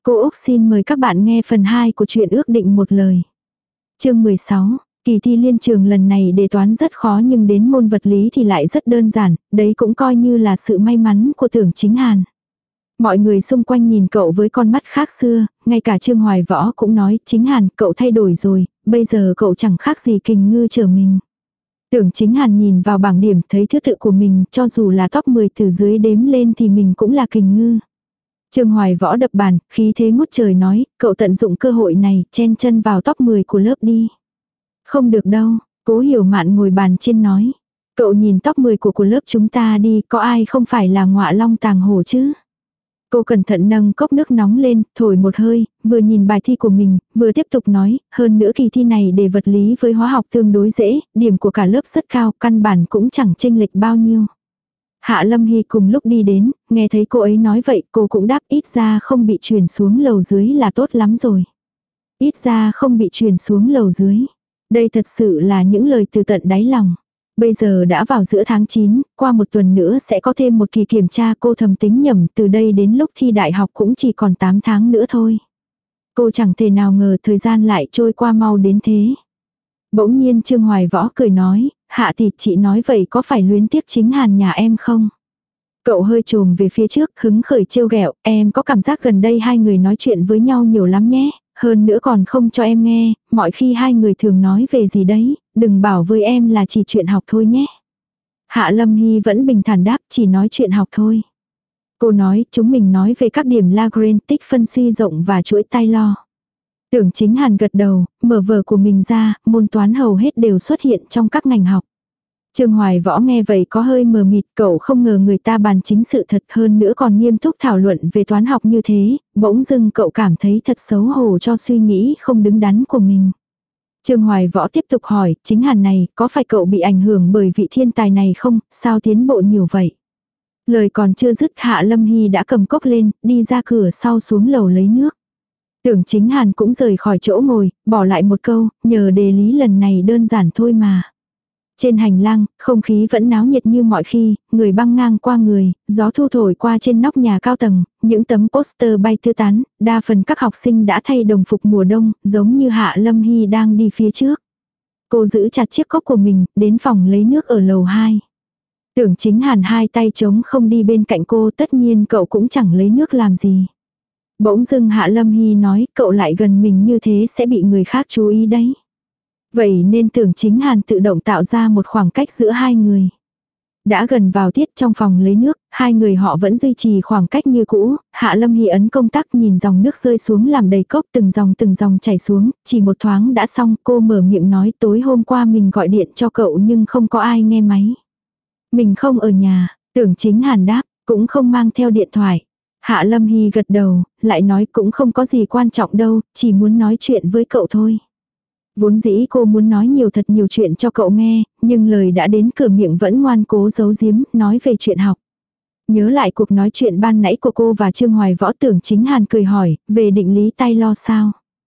Cô Úc xin mời các bạn nghe phần 2 của truyện ước định một lời. Chương 16, kỳ thi liên trường lần này đề toán rất khó nhưng đến môn vật lý thì lại rất đơn giản, đấy cũng coi như là sự may mắn của Tưởng Chính Hàn. Mọi người xung quanh nhìn cậu với con mắt khác xưa, ngay cả Trương Hoài Võ cũng nói, Chính Hàn, cậu thay đổi rồi, bây giờ cậu chẳng khác gì kình ngư trở mình. Tưởng Chính Hàn nhìn vào bảng điểm thấy thứ tự của mình, cho dù là top 10 từ dưới đếm lên thì mình cũng là kình ngư. Trương Hoài Võ đập bàn, khí thế ngút trời nói, cậu tận dụng cơ hội này, chen chân vào top 10 của lớp đi. Không được đâu, Cố Hiểu Mạn ngồi bàn trên nói. Cậu nhìn top 10 của lớp chúng ta đi, có ai không phải là ngọa long tàng hổ chứ? Cô cẩn thận nâng cốc nước nóng lên, thổi một hơi, vừa nhìn bài thi của mình, vừa tiếp tục nói, hơn nữa kỳ thi này để vật lý với hóa học tương đối dễ, điểm của cả lớp rất cao, căn bản cũng chẳng chênh lệch bao nhiêu. Hạ Lâm Hy cùng lúc đi đến, nghe thấy cô ấy nói vậy, cô cũng đáp ít ra không bị truyền xuống lầu dưới là tốt lắm rồi. Ít ra không bị truyền xuống lầu dưới. Đây thật sự là những lời từ tận đáy lòng. Bây giờ đã vào giữa tháng 9, qua một tuần nữa sẽ có thêm một kỳ kiểm tra, cô thầm tính nhầm, từ đây đến lúc thi đại học cũng chỉ còn 8 tháng nữa thôi. Cô chẳng thể nào ngờ thời gian lại trôi qua mau đến thế. Bỗng nhiên Trương Hoài Võ cười nói, Hạ tỷ, chị nói vậy có phải luyến tiếc Chính Hàn nhà em không? Cậu hơi trồm về phía trước, hứng khởi trêu ghẹo, em có cảm giác gần đây hai người nói chuyện với nhau nhiều lắm nhé, hơn nữa còn không cho em nghe, mọi khi hai người thường nói về gì đấy, đừng bảo với em là chỉ chuyện học thôi nhé. Hạ Lâm Hy vẫn bình thản đáp, chỉ nói chuyện học thôi. Cô nói, chúng mình nói về các điểm Lagrange, tích phân suy rộng và chuỗi Taylor. Tưởng Chính Hàn gật đầu, mở vở của mình ra, môn toán hầu hết đều xuất hiện trong các ngành học. Trương Hoài Võ nghe vậy có hơi mờ mịt, cậu không ngờ người ta bàn chính sự thật, hơn nữa còn nghiêm túc thảo luận về toán học như thế, bỗng dưng cậu cảm thấy thật xấu hổ cho suy nghĩ không đứng đắn của mình. Trương Hoài Võ tiếp tục hỏi, Chính Hàn này, có phải cậu bị ảnh hưởng bởi vị thiên tài này không, sao tiến bộ nhiều vậy? Lời còn chưa dứt, Hạ Lâm Hy đã cầm cốc lên, đi ra cửa sau xuống lầu lấy nước. Tưởng Chính Hàn cũng rời khỏi chỗ ngồi, bỏ lại một câu, nhờ đề lý lần này đơn giản thôi mà. Trên hành lang, không khí vẫn náo nhiệt như mọi khi, người băng ngang qua người, gió thu thổi qua trên nóc nhà cao tầng, những tấm poster bay tứ tán, đa phần các học sinh đã thay đồng phục mùa đông, giống như Hạ Lâm Hy đang đi phía trước. Cô giữ chặt chiếc cốc của mình, đến phòng lấy nước ở lầu 2. Tưởng Chính Hàn hai tay trống không đi bên cạnh cô, tất nhiên cậu cũng chẳng lấy nước làm gì. Bỗng dưng Hạ Lâm Hy nói, cậu lại gần mình như thế sẽ bị người khác chú ý đấy. Vậy nên Tưởng Chính Hàn tự động tạo ra một khoảng cách giữa hai người. Đã gần vào tiết trong phòng lấy nước, hai người họ vẫn duy trì khoảng cách như cũ, Hạ Lâm Hy ấn công tắc nhìn dòng nước rơi xuống làm đầy cốc từng dòng chảy xuống, chỉ một thoáng đã xong, cô mở miệng nói tối hôm qua mình gọi điện cho cậu nhưng không có ai nghe máy. Mình không ở nhà, Tưởng Chính Hàn đáp, cũng không mang theo điện thoại. Hạ Lâm Hy gật đầu, lại nói cũng không có gì quan trọng đâu, chỉ muốn nói chuyện với cậu thôi. Vốn dĩ cô muốn nói thật nhiều chuyện cho cậu nghe, nhưng lời đã đến cửa miệng vẫn ngoan cố giấu giếm, nói về chuyện học. Nhớ lại cuộc nói chuyện ban nãy của cô và Trương Hoài Võ, Tưởng Chính Hàn cười hỏi, về định lý Taylor sao?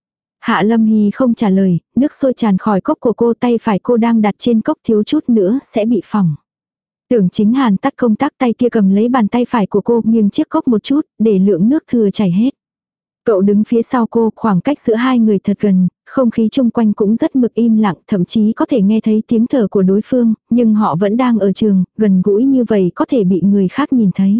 Hạ Lâm Hy không trả lời, nước sôi tràn khỏi cốc của cô, tay phải cô đang đặt trên cốc thiếu chút nữa sẽ bị phỏng. Tưởng Chính Hàn tắt công tắc, tay kia cầm lấy bàn tay phải của cô, nghiêng chiếc cốc một chút, để lượng nước thừa chảy hết. Cậu đứng phía sau cô, khoảng cách giữa hai người thật gần, không khí chung quanh cũng rất mực im lặng, thậm chí có thể nghe thấy tiếng thở của đối phương, nhưng họ vẫn đang ở trường, gần gũi như vậy có thể bị người khác nhìn thấy.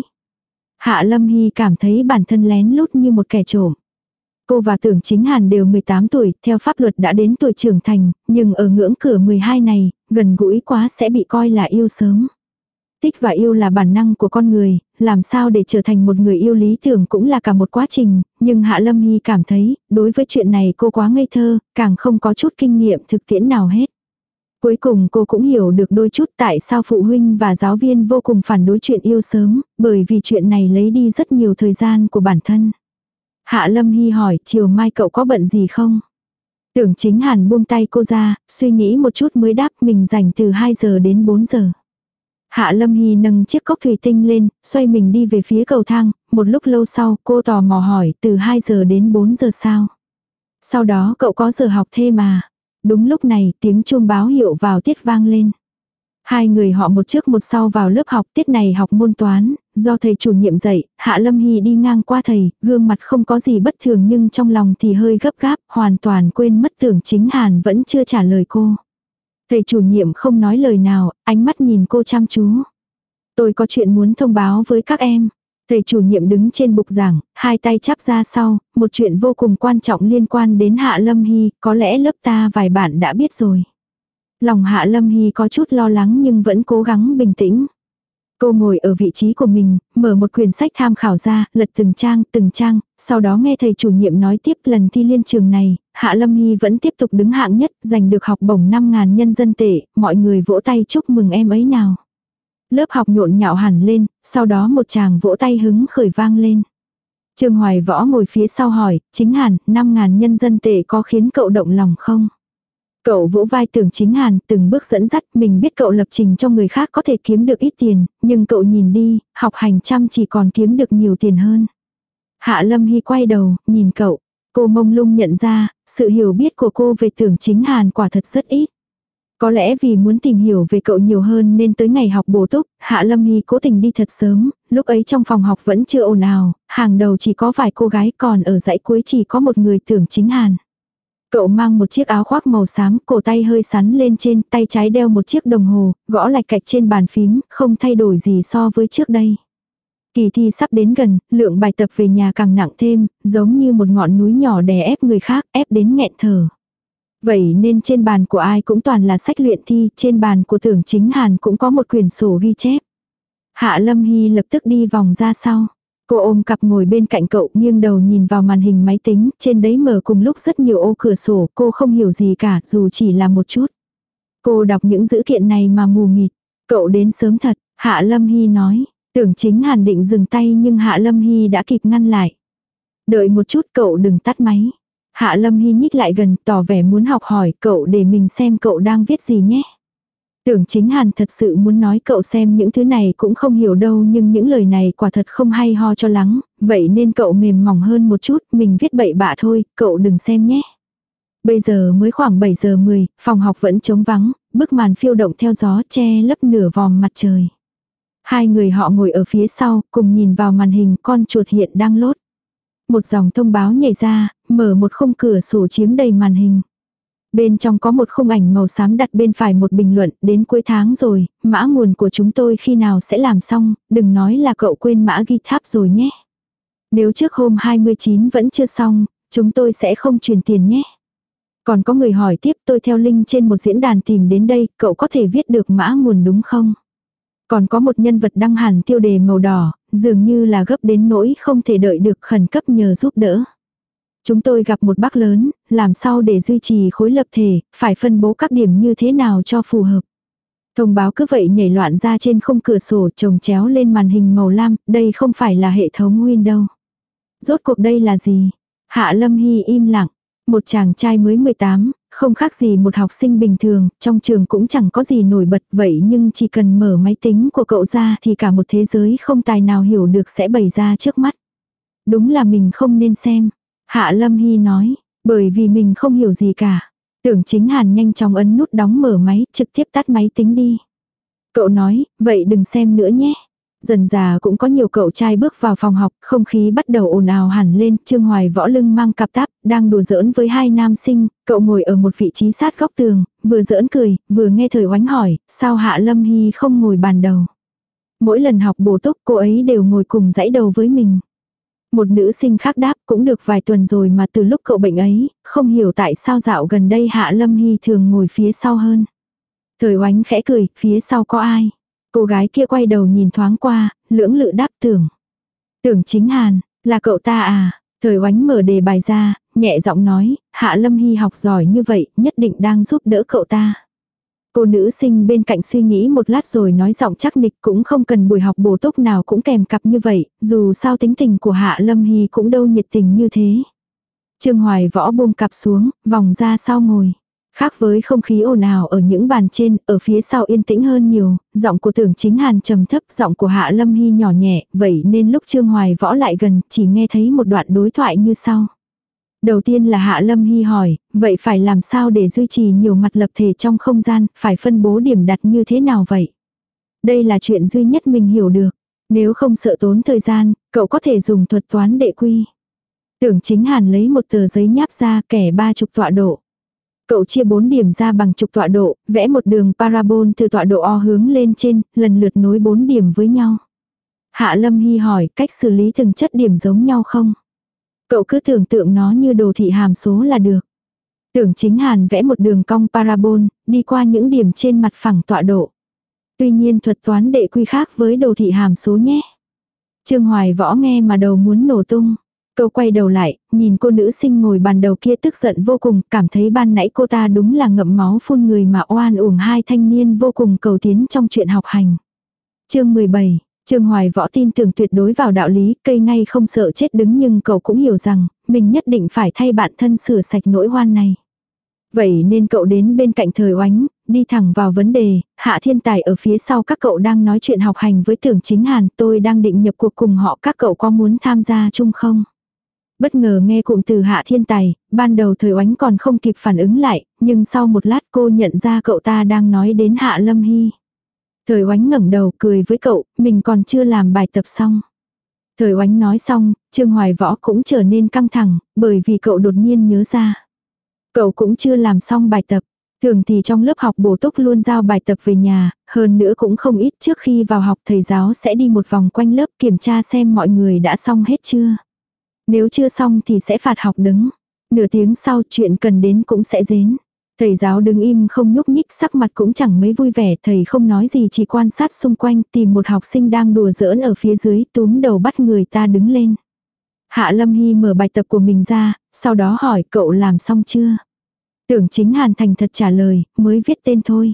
Hạ Lâm Hy cảm thấy bản thân lén lút như một kẻ trộm. Cô và Tưởng Chính Hàn đều 18 tuổi, theo pháp luật đã đến tuổi trưởng thành, nhưng ở ngưỡng cửa 12 này, gần gũi quá sẽ bị coi là yêu sớm. Thích và yêu là bản năng của con người, làm sao để trở thành một người yêu lý tưởng cũng là cả một quá trình, nhưng Hạ Lâm Hy cảm thấy, đối với chuyện này cô quá ngây thơ, càng không có chút kinh nghiệm thực tiễn nào hết. Cuối cùng cô cũng hiểu được đôi chút tại sao phụ huynh và giáo viên vô cùng phản đối chuyện yêu sớm, bởi vì chuyện này lấy đi rất nhiều thời gian của bản thân. Hạ Lâm Hy hỏi, chiều mai cậu có bận gì không? Tưởng Chính Hàn buông tay cô ra, suy nghĩ một chút mới đáp, mình dành từ 2 giờ đến 4 giờ. Hạ Lâm Hy nâng chiếc cốc thủy tinh lên, xoay mình đi về phía cầu thang, một lúc lâu sau cô tò mò hỏi, từ 2 giờ đến 4 giờ sao? Sau đó cậu có giờ học thêm mà. Đúng lúc này tiếng chuông báo hiệu vào tiết vang lên. Hai người họ một trước một sau vào lớp học, tiết này học môn toán, do thầy chủ nhiệm dạy, Hạ Lâm Hy đi ngang qua thầy, gương mặt không có gì bất thường nhưng trong lòng thì hơi gấp gáp, hoàn toàn quên mất Tưởng Chính Hàn vẫn chưa trả lời cô. Thầy chủ nhiệm không nói lời nào, ánh mắt nhìn cô chăm chú. Tôi có chuyện muốn thông báo với các em. Thầy chủ nhiệm đứng trên bục giảng, hai tay chắp ra sau, một chuyện vô cùng quan trọng liên quan đến Hạ Lâm Hy, có lẽ lớp ta vài bạn đã biết rồi. Lòng Hạ Lâm Hy có chút lo lắng nhưng vẫn cố gắng bình tĩnh. Cô ngồi ở vị trí của mình, mở một quyển sách tham khảo ra, lật từng trang, sau đó nghe thầy chủ nhiệm nói tiếp lần thi liên trường này, Hạ Lâm Hy vẫn tiếp tục đứng hạng nhất, giành được học bổng 5.000 nhân dân tệ, mọi người vỗ tay chúc mừng em ấy nào. Lớp học nhộn nhạo hẳn lên, sau đó một chàng vỗ tay hứng khởi vang lên. Trương Hoài Võ ngồi phía sau hỏi, Chính Hàn, 5.000 nhân dân tệ có khiến cậu động lòng không? Cậu vỗ vai Tưởng Chính Hàn, từng bước dẫn dắt, mình biết cậu lập trình cho người khác có thể kiếm được ít tiền, nhưng cậu nhìn đi, học hành chăm chỉ còn kiếm được nhiều tiền hơn. Hạ Lâm Hy quay đầu, nhìn cậu, cô mông lung nhận ra, sự hiểu biết của cô về Tưởng Chính Hàn quả thật rất ít. Có lẽ vì muốn tìm hiểu về cậu nhiều hơn nên tới ngày học bổ túc, Hạ Lâm Hy cố tình đi thật sớm, lúc ấy trong phòng học vẫn chưa ồn ào, hàng đầu chỉ có vài cô gái còn ở dãy cuối chỉ có một người Tưởng Chính Hàn. Cậu mang một chiếc áo khoác màu xám, cổ tay hơi sắn lên trên, tay trái đeo một chiếc đồng hồ, gõ lạch cạch trên bàn phím, không thay đổi gì so với trước đây. Kỳ thi sắp đến gần, lượng bài tập về nhà càng nặng thêm, giống như một ngọn núi nhỏ đè ép người khác, ép đến nghẹn thở. Vậy nên trên bàn của ai cũng toàn là sách luyện thi, trên bàn của Tưởng Chính Hàn cũng có một quyển sổ ghi chép. Hạ Lâm Hy lập tức đi vòng ra sau. Cô ôm cặp ngồi bên cạnh cậu, nghiêng đầu nhìn vào màn hình máy tính, trên đấy mở cùng lúc rất nhiều ô cửa sổ, cô không hiểu gì cả, dù chỉ là một chút. Cô đọc những dữ kiện này mà mù mịt. Cậu đến sớm thật, Hạ Lâm Hy nói. Tưởng Chính Hàn định dừng tay nhưng Hạ Lâm Hy đã kịp ngăn lại. Đợi một chút, cậu đừng tắt máy. Hạ Lâm Hy nhích lại gần, tỏ vẻ muốn học hỏi cậu để mình xem cậu đang viết gì nhé. Tưởng Chính Hàn thật sự muốn nói cậu xem những thứ này cũng không hiểu đâu, nhưng những lời này quả thật không hay ho cho lắm, vậy nên cậu mềm mỏng hơn một chút, mình viết bậy bạ thôi, cậu đừng xem nhé. Bây giờ mới khoảng 7 giờ 10, phòng học vẫn trống vắng, bức màn phiêu động theo gió che lấp nửa vòm mặt trời. Hai người họ ngồi ở phía sau, cùng nhìn vào màn hình con chuột hiện đang lốt. Một dòng thông báo nhảy ra, mở một khung cửa sổ chiếm đầy màn hình. Bên trong có một khung ảnh màu xám đặt bên phải một bình luận, đến cuối tháng rồi, mã nguồn của chúng tôi khi nào sẽ làm xong, đừng nói là cậu quên mã GitHub rồi nhé. Nếu trước hôm 29 vẫn chưa xong, chúng tôi sẽ không truyền tiền nhé. Còn có người hỏi tiếp, tôi theo link trên một diễn đàn tìm đến đây, cậu có thể viết được mã nguồn đúng không? Còn có một nhân vật đăng hẳn tiêu đề màu đỏ, dường như là gấp đến nỗi không thể đợi được, khẩn cấp nhờ giúp đỡ. Chúng tôi gặp một bug lớn, làm sao để duy trì khối lập thể, phải phân bố các điểm như thế nào cho phù hợp. Thông báo cứ vậy nhảy loạn ra trên khung cửa sổ chồng chéo lên màn hình màu lam, đây không phải là hệ thống Windows. Rốt cuộc đây là gì? Hạ Lâm Hy im lặng. Một chàng trai mới 18, không khác gì một học sinh bình thường, trong trường cũng chẳng có gì nổi bật vậy nhưng chỉ cần mở máy tính của cậu ra thì cả một thế giới không tài nào hiểu được sẽ bày ra trước mắt. Đúng là mình không nên xem. Hạ Lâm Hy nói, bởi vì mình không hiểu gì cả. Tưởng Chính Hàn nhanh chóng ấn nút đóng mở máy, trực tiếp tắt máy tính đi. Cậu nói, vậy đừng xem nữa nhé. Dần già cũng có nhiều cậu trai bước vào phòng học, không khí bắt đầu ồn ào hẳn lên, Trương Hoài Võ lưng mang cặp táp, đang đùa giỡn với hai nam sinh, cậu ngồi ở một vị trí sát góc tường, vừa giỡn cười, vừa nghe Thời Oánh hỏi, sao Hạ Lâm Hy không ngồi bàn đầu. Mỗi lần học bổ túc cô ấy đều ngồi cùng dãy đầu với mình. Một nữ sinh khác đáp, cũng được vài tuần rồi mà từ lúc cậu bệnh ấy, không hiểu tại sao dạo gần đây Hạ Lâm Hy thường ngồi phía sau hơn. Thời Oánh khẽ cười, phía sau có ai? Cô gái kia quay đầu nhìn thoáng qua, lưỡng lự đáp Tưởng. Tưởng Chính Hàn, là cậu ta à? Thời Oánh mở đề bài ra, nhẹ giọng nói, Hạ Lâm Hy học giỏi như vậy, nhất định đang giúp đỡ cậu ta. Cô nữ sinh bên cạnh suy nghĩ một lát rồi nói giọng chắc nịch, cũng không cần buổi học bổ túc nào cũng kèm cặp như vậy, dù sao tính tình của Hạ Lâm Hy cũng đâu nhiệt tình như thế. Trương Hoài Võ buông cặp xuống, vòng ra sau ngồi. Khác với không khí ồn ào ở những bàn trên, ở phía sau yên tĩnh hơn nhiều, giọng của Tưởng Chính Hàn trầm thấp, giọng của Hạ Lâm Hy nhỏ nhẹ, vậy nên lúc Trương Hoài Võ lại gần, chỉ nghe thấy một đoạn đối thoại như sau. Đầu tiên là Hạ Lâm Hy hỏi, vậy phải làm sao để duy trì nhiều mặt lập thể trong không gian, phải phân bố điểm đặt như thế nào vậy? Đây là chuyện duy nhất mình hiểu được. Nếu không sợ tốn thời gian, cậu có thể dùng thuật toán đệ quy. Tưởng Chính Hàn lấy một tờ giấy nháp ra kẻ 30 tọa độ. Cậu chia 4 điểm ra bằng trục tọa độ, vẽ một đường parabol từ tọa độ O hướng lên trên, lần lượt nối 4 điểm với nhau. Hạ Lâm Hy hỏi cách xử lý từng chất điểm giống nhau không? Cậu cứ tưởng tượng nó như đồ thị hàm số là được. Tưởng Chính Hàn vẽ một đường cong parabol, đi qua những điểm trên mặt phẳng tọa độ. Tuy nhiên thuật toán đệ quy khác với đồ thị hàm số nhé. Trương Hoài Võ nghe mà đầu muốn nổ tung. Cậu quay đầu lại, nhìn cô nữ sinh ngồi bàn đầu kia tức giận vô cùng, cảm thấy ban nãy cô ta đúng là ngậm máu phun người mà oan uổng hai thanh niên vô cùng cầu tiến trong chuyện học hành. Chương 17, Trương Hoài Võ tin tưởng tuyệt đối vào đạo lý, cây ngay không sợ chết đứng, nhưng cậu cũng hiểu rằng, mình nhất định phải thay bạn thân sửa sạch nỗi oan này. Vậy nên cậu đến bên cạnh Thời Oánh, đi thẳng vào vấn đề, Hạ Thiên Tài ở phía sau các cậu đang nói chuyện học hành với Tưởng Chính Hàn, tôi đang định nhập cuộc cùng họ, các cậu có muốn tham gia chung không? Bất ngờ nghe cụm từ Hạ Thiên Tài, ban đầu Thời Oánh còn không kịp phản ứng lại, nhưng sau một lát cô nhận ra cậu ta đang nói đến Hạ Lâm Hy. Thời Oánh ngẩng đầu cười với cậu, mình còn chưa làm bài tập xong. Thời Oánh nói xong, Trương Hoài Võ cũng trở nên căng thẳng, bởi vì cậu đột nhiên nhớ ra. Cậu cũng chưa làm xong bài tập. Thường thì trong lớp học bổ túc luôn giao bài tập về nhà, hơn nữa cũng không ít, trước khi vào học thầy giáo sẽ đi một vòng quanh lớp kiểm tra xem mọi người đã xong hết chưa. Nếu chưa xong thì sẽ phạt học đứng. Nửa tiếng sau chuyện cần đến cũng sẽ đến. Thầy giáo đứng im không nhúc nhích, sắc mặt cũng chẳng mấy vui vẻ, thầy không nói gì, chỉ quan sát xung quanh, tìm một học sinh đang đùa giỡn ở phía dưới, túm đầu bắt người ta đứng lên. Hạ Lâm Hy mở bài tập của mình ra, sau đó hỏi cậu làm xong chưa? Tưởng Chính Hàn thành thật trả lời, mới viết tên thôi.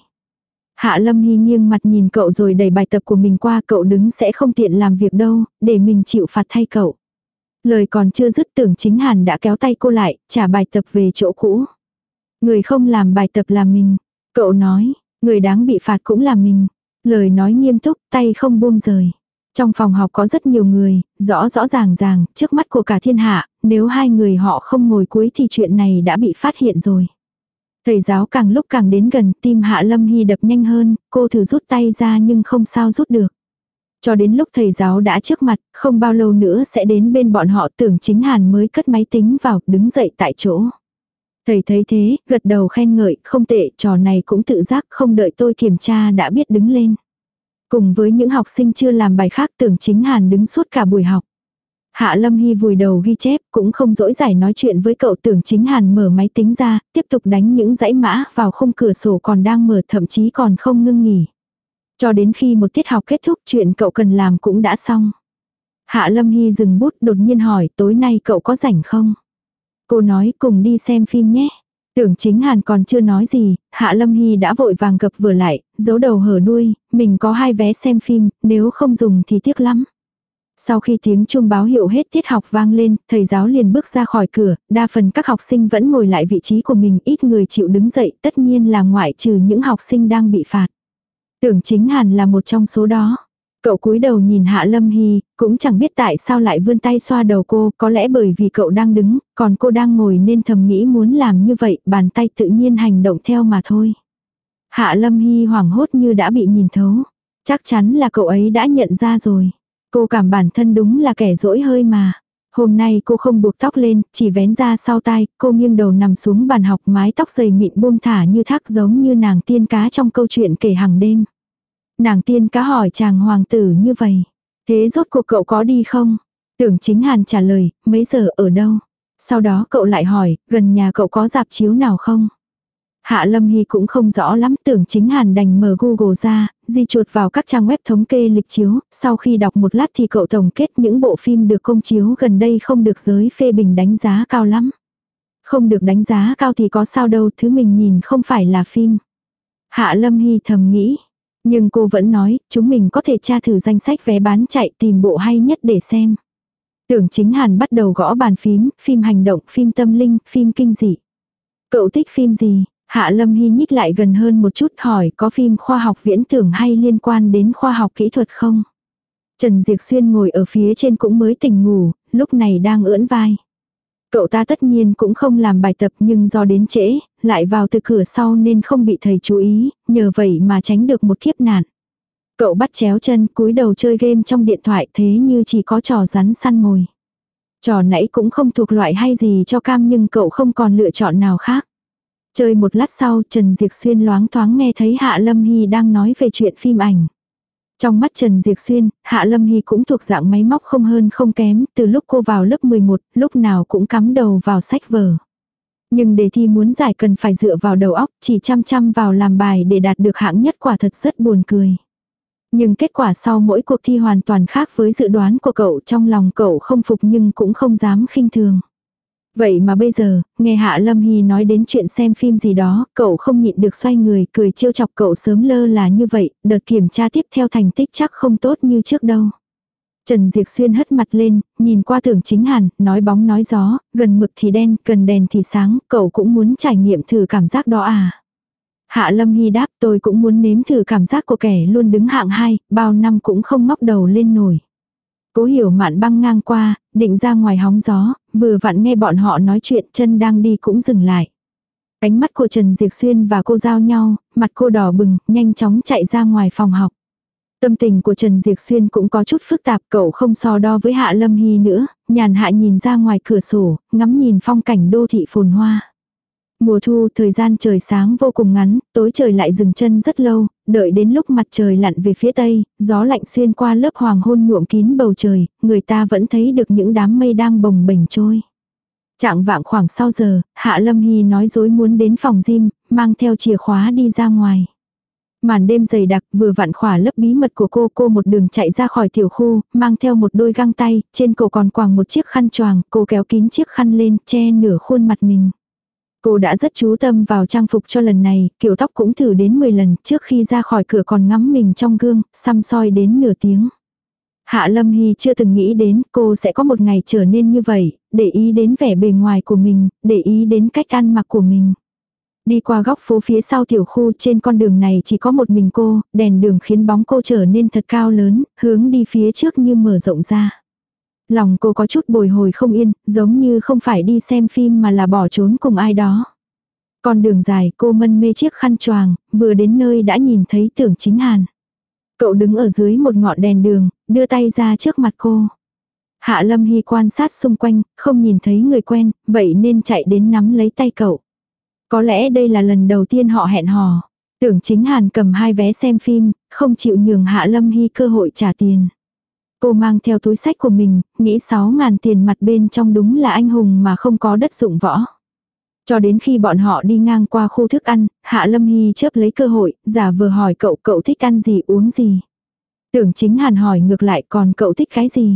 Hạ Lâm Hy nghiêng mặt nhìn cậu rồi đẩy bài tập của mình qua, cậu đứng sẽ không tiện làm việc đâu, để mình chịu phạt thay cậu. Lời còn chưa dứt Tưởng Chính Hàn đã kéo tay cô lại, trả bài tập về chỗ cũ. Người không làm bài tập là mình. Cậu nói, người đáng bị phạt cũng là mình. Lời nói nghiêm túc, tay không buông rời. Trong phòng học có rất nhiều người, rõ rõ ràng ràng, trước mắt của cả thiên hạ, nếu hai người họ không ngồi cuối thì chuyện này đã bị phát hiện rồi. Thầy giáo càng lúc càng đến gần, tim Hạ Lâm Hy đập nhanh hơn, cô thử rút tay ra nhưng không sao rút được. Cho đến lúc thầy giáo đã trước mặt, không bao lâu nữa sẽ đến bên bọn họ. Tưởng Chính Hàn mới cất máy tính vào, đứng dậy tại chỗ. Thầy thấy thế, gật đầu khen ngợi, không tệ, trò này cũng tự giác, không đợi tôi kiểm tra đã biết đứng lên. Cùng với những học sinh chưa làm bài khác, Tưởng Chính Hàn đứng suốt cả buổi học. Hạ Lâm Hy vùi đầu ghi chép, cũng không dỗi dải nói chuyện với cậu. Tưởng Chính Hàn mở máy tính ra, tiếp tục đánh những dãy mã vào khung cửa sổ còn đang mở, thậm chí còn không ngưng nghỉ. Cho đến khi một tiết học kết thúc, chuyện cậu cần làm cũng đã xong. Hạ Lâm Hy dừng bút, đột nhiên hỏi, tối nay cậu có rảnh không? Cô nói, cùng đi xem phim nhé. Tưởng Chính Hàn còn chưa nói gì, Hạ Lâm Hy đã vội vàng gập vừa lại, giấu đầu hở đuôi, mình có 2 vé xem phim, nếu không dùng thì tiếc lắm. Sau khi tiếng chuông báo hiệu hết tiết học vang lên, thầy giáo liền bước ra khỏi cửa, đa phần các học sinh vẫn ngồi lại vị trí của mình, ít người chịu đứng dậy, tất nhiên là ngoại trừ những học sinh đang bị phạt. Tưởng Chính Hàn là một trong số đó. Cậu cúi đầu nhìn Hạ Lâm Hy, cũng chẳng biết tại sao lại vươn tay xoa đầu cô, có lẽ bởi vì cậu đang đứng, còn cô đang ngồi nên thầm nghĩ muốn làm như vậy, bàn tay tự nhiên hành động theo mà thôi. Hạ Lâm Hy hoảng hốt như đã bị nhìn thấu. Chắc chắn là cậu ấy đã nhận ra rồi. Cô cảm bản thân đúng là kẻ dỗi hơi mà. Hôm nay cô không buộc tóc lên, chỉ vén ra sau tai, cô nghiêng đầu nằm xuống bàn học, mái tóc dày mịn buông thả như thác, giống như nàng tiên cá trong câu chuyện kể hàng đêm. Nàng tiên cá hỏi chàng hoàng tử như vậy. Thế rốt cuộc cậu có đi không? Tưởng Chính Hàn trả lời, mấy giờ ở đâu? Sau đó cậu lại hỏi, gần nhà cậu có rạp chiếu nào không? Hạ Lâm Hy cũng không rõ lắm, Tưởng Chính Hàn đành mở Google ra, di chuột vào các trang web thống kê lịch chiếu, sau khi đọc một lát thì cậu tổng kết những bộ phim được công chiếu gần đây không được giới phê bình đánh giá cao lắm. Không được đánh giá cao thì có sao đâu, thứ mình nhìn không phải là phim. Hạ Lâm Hy thầm nghĩ, nhưng cô vẫn nói, chúng mình có thể tra thử danh sách vé bán chạy, tìm bộ hay nhất để xem. Tưởng Chính Hàn bắt đầu gõ bàn phím, phim hành động, phim tâm linh, phim kinh dị. Cậu thích phim gì? Hạ Lâm Hy nhích lại gần hơn một chút, hỏi có phim khoa học viễn tưởng hay liên quan đến khoa học kỹ thuật không? Trần Diệc Xuyên ngồi ở phía trên cũng mới tỉnh ngủ, lúc này đang ưỡn vai. Cậu ta tất nhiên cũng không làm bài tập nhưng do đến trễ, lại vào từ cửa sau nên không bị thầy chú ý, nhờ vậy mà tránh được một kiếp nạn. Cậu bắt chéo chân cúi đầu chơi game trong điện thoại thế như chỉ có trò rắn săn mồi. Trò nãy cũng không thuộc loại hay gì cho cam nhưng cậu không còn lựa chọn nào khác. Chơi một lát sau Trần Diệc Xuyên loáng thoáng nghe thấy Hạ Lâm Hy đang nói về chuyện phim ảnh. Trong mắt Trần Diệc Xuyên, Hạ Lâm Hy cũng thuộc dạng máy móc không hơn không kém, từ lúc cô vào lớp 11, lúc nào cũng cắm đầu vào sách vở. Nhưng đề thi muốn giải cần phải dựa vào đầu óc, chỉ chăm chăm vào làm bài để đạt được hạng nhất quả thật rất buồn cười. Nhưng kết quả sau mỗi cuộc thi hoàn toàn khác với dự đoán của cậu, trong lòng cậu không phục nhưng cũng không dám khinh thường. Vậy mà bây giờ, nghe Hạ Lâm Hy nói đến chuyện xem phim gì đó, cậu không nhịn được xoay người cười trêu chọc cậu sớm lơ là như vậy, đợt kiểm tra tiếp theo thành tích chắc không tốt như trước đâu. Trần Diệc Xuyên hất mặt lên, nhìn qua Tưởng Chính Hàn, nói bóng nói gió, gần mực thì đen, gần đèn thì sáng, cậu cũng muốn trải nghiệm thử cảm giác đó à. Hạ Lâm Hy đáp tôi cũng muốn nếm thử cảm giác của kẻ luôn đứng hạng 2, bao năm cũng không ngóc đầu lên nổi. Cố Hiểu Mạn băng ngang qua, định ra ngoài hóng gió, vừa vặn nghe bọn họ nói chuyện chân đang đi cũng dừng lại. Ánh mắt của Trần Diệc Xuyên và cô giao nhau, mặt cô đỏ bừng, nhanh chóng chạy ra ngoài phòng học. Tâm tình của Trần Diệc Xuyên cũng có chút phức tạp, cậu không so đo với Hạ Lâm Hy nữa, nhàn hạ nhìn ra ngoài cửa sổ, ngắm nhìn phong cảnh đô thị phồn hoa. Mùa thu thời gian trời sáng vô cùng ngắn, tối trời lại dừng chân rất lâu, đợi đến lúc mặt trời lặn về phía tây, gió lạnh xuyên qua lớp hoàng hôn nhuộm kín bầu trời, người ta vẫn thấy được những đám mây đang bồng bềnh trôi. Trạng vạng khoảng sau giờ, Hạ Lâm Hy nói dối muốn đến phòng gym, mang theo chìa khóa đi ra ngoài. Màn đêm dày đặc vừa vặn khỏa lớp bí mật của cô một đường chạy ra khỏi tiểu khu, mang theo một đôi găng tay, trên cổ còn quàng một chiếc khăn choàng, cô kéo kín chiếc khăn lên, che nửa khuôn mặt mình. Cô đã rất chú tâm vào trang phục cho lần này, kiểu tóc cũng thử đến 10 lần, trước khi ra khỏi cửa còn ngắm mình trong gương, săm soi đến nửa tiếng. Hạ Lâm Hy chưa từng nghĩ đến cô sẽ có một ngày trở nên như vậy, để ý đến vẻ bề ngoài của mình, để ý đến cách ăn mặc của mình. Đi qua góc phố phía sau tiểu khu, trên con đường này chỉ có một mình cô, đèn đường khiến bóng cô trở nên thật cao lớn, hướng đi phía trước như mở rộng ra. Lòng cô có chút bồi hồi không yên, giống như không phải đi xem phim mà là bỏ trốn cùng ai đó. Con đường dài cô mân mê chiếc khăn choàng, vừa đến nơi đã nhìn thấy Tưởng Chính Hàn. Cậu đứng ở dưới một ngọn đèn đường, đưa tay ra trước mặt cô. Hạ Lâm Hy quan sát xung quanh, không nhìn thấy người quen, vậy nên chạy đến nắm lấy tay cậu. Có lẽ đây là lần đầu tiên họ hẹn hò. Tưởng Chính Hàn cầm 2 vé xem phim, không chịu nhường Hạ Lâm Hy cơ hội trả tiền. Cô mang theo túi sách của mình, nghĩ 6.000 tiền mặt bên trong đúng là anh hùng mà không có đất dụng võ. Cho đến khi bọn họ đi ngang qua khu thức ăn, Hạ Lâm Hy chớp lấy cơ hội, giả vờ hỏi cậu thích ăn gì uống gì. Tưởng Chính Hàn hỏi ngược lại còn cậu thích cái gì.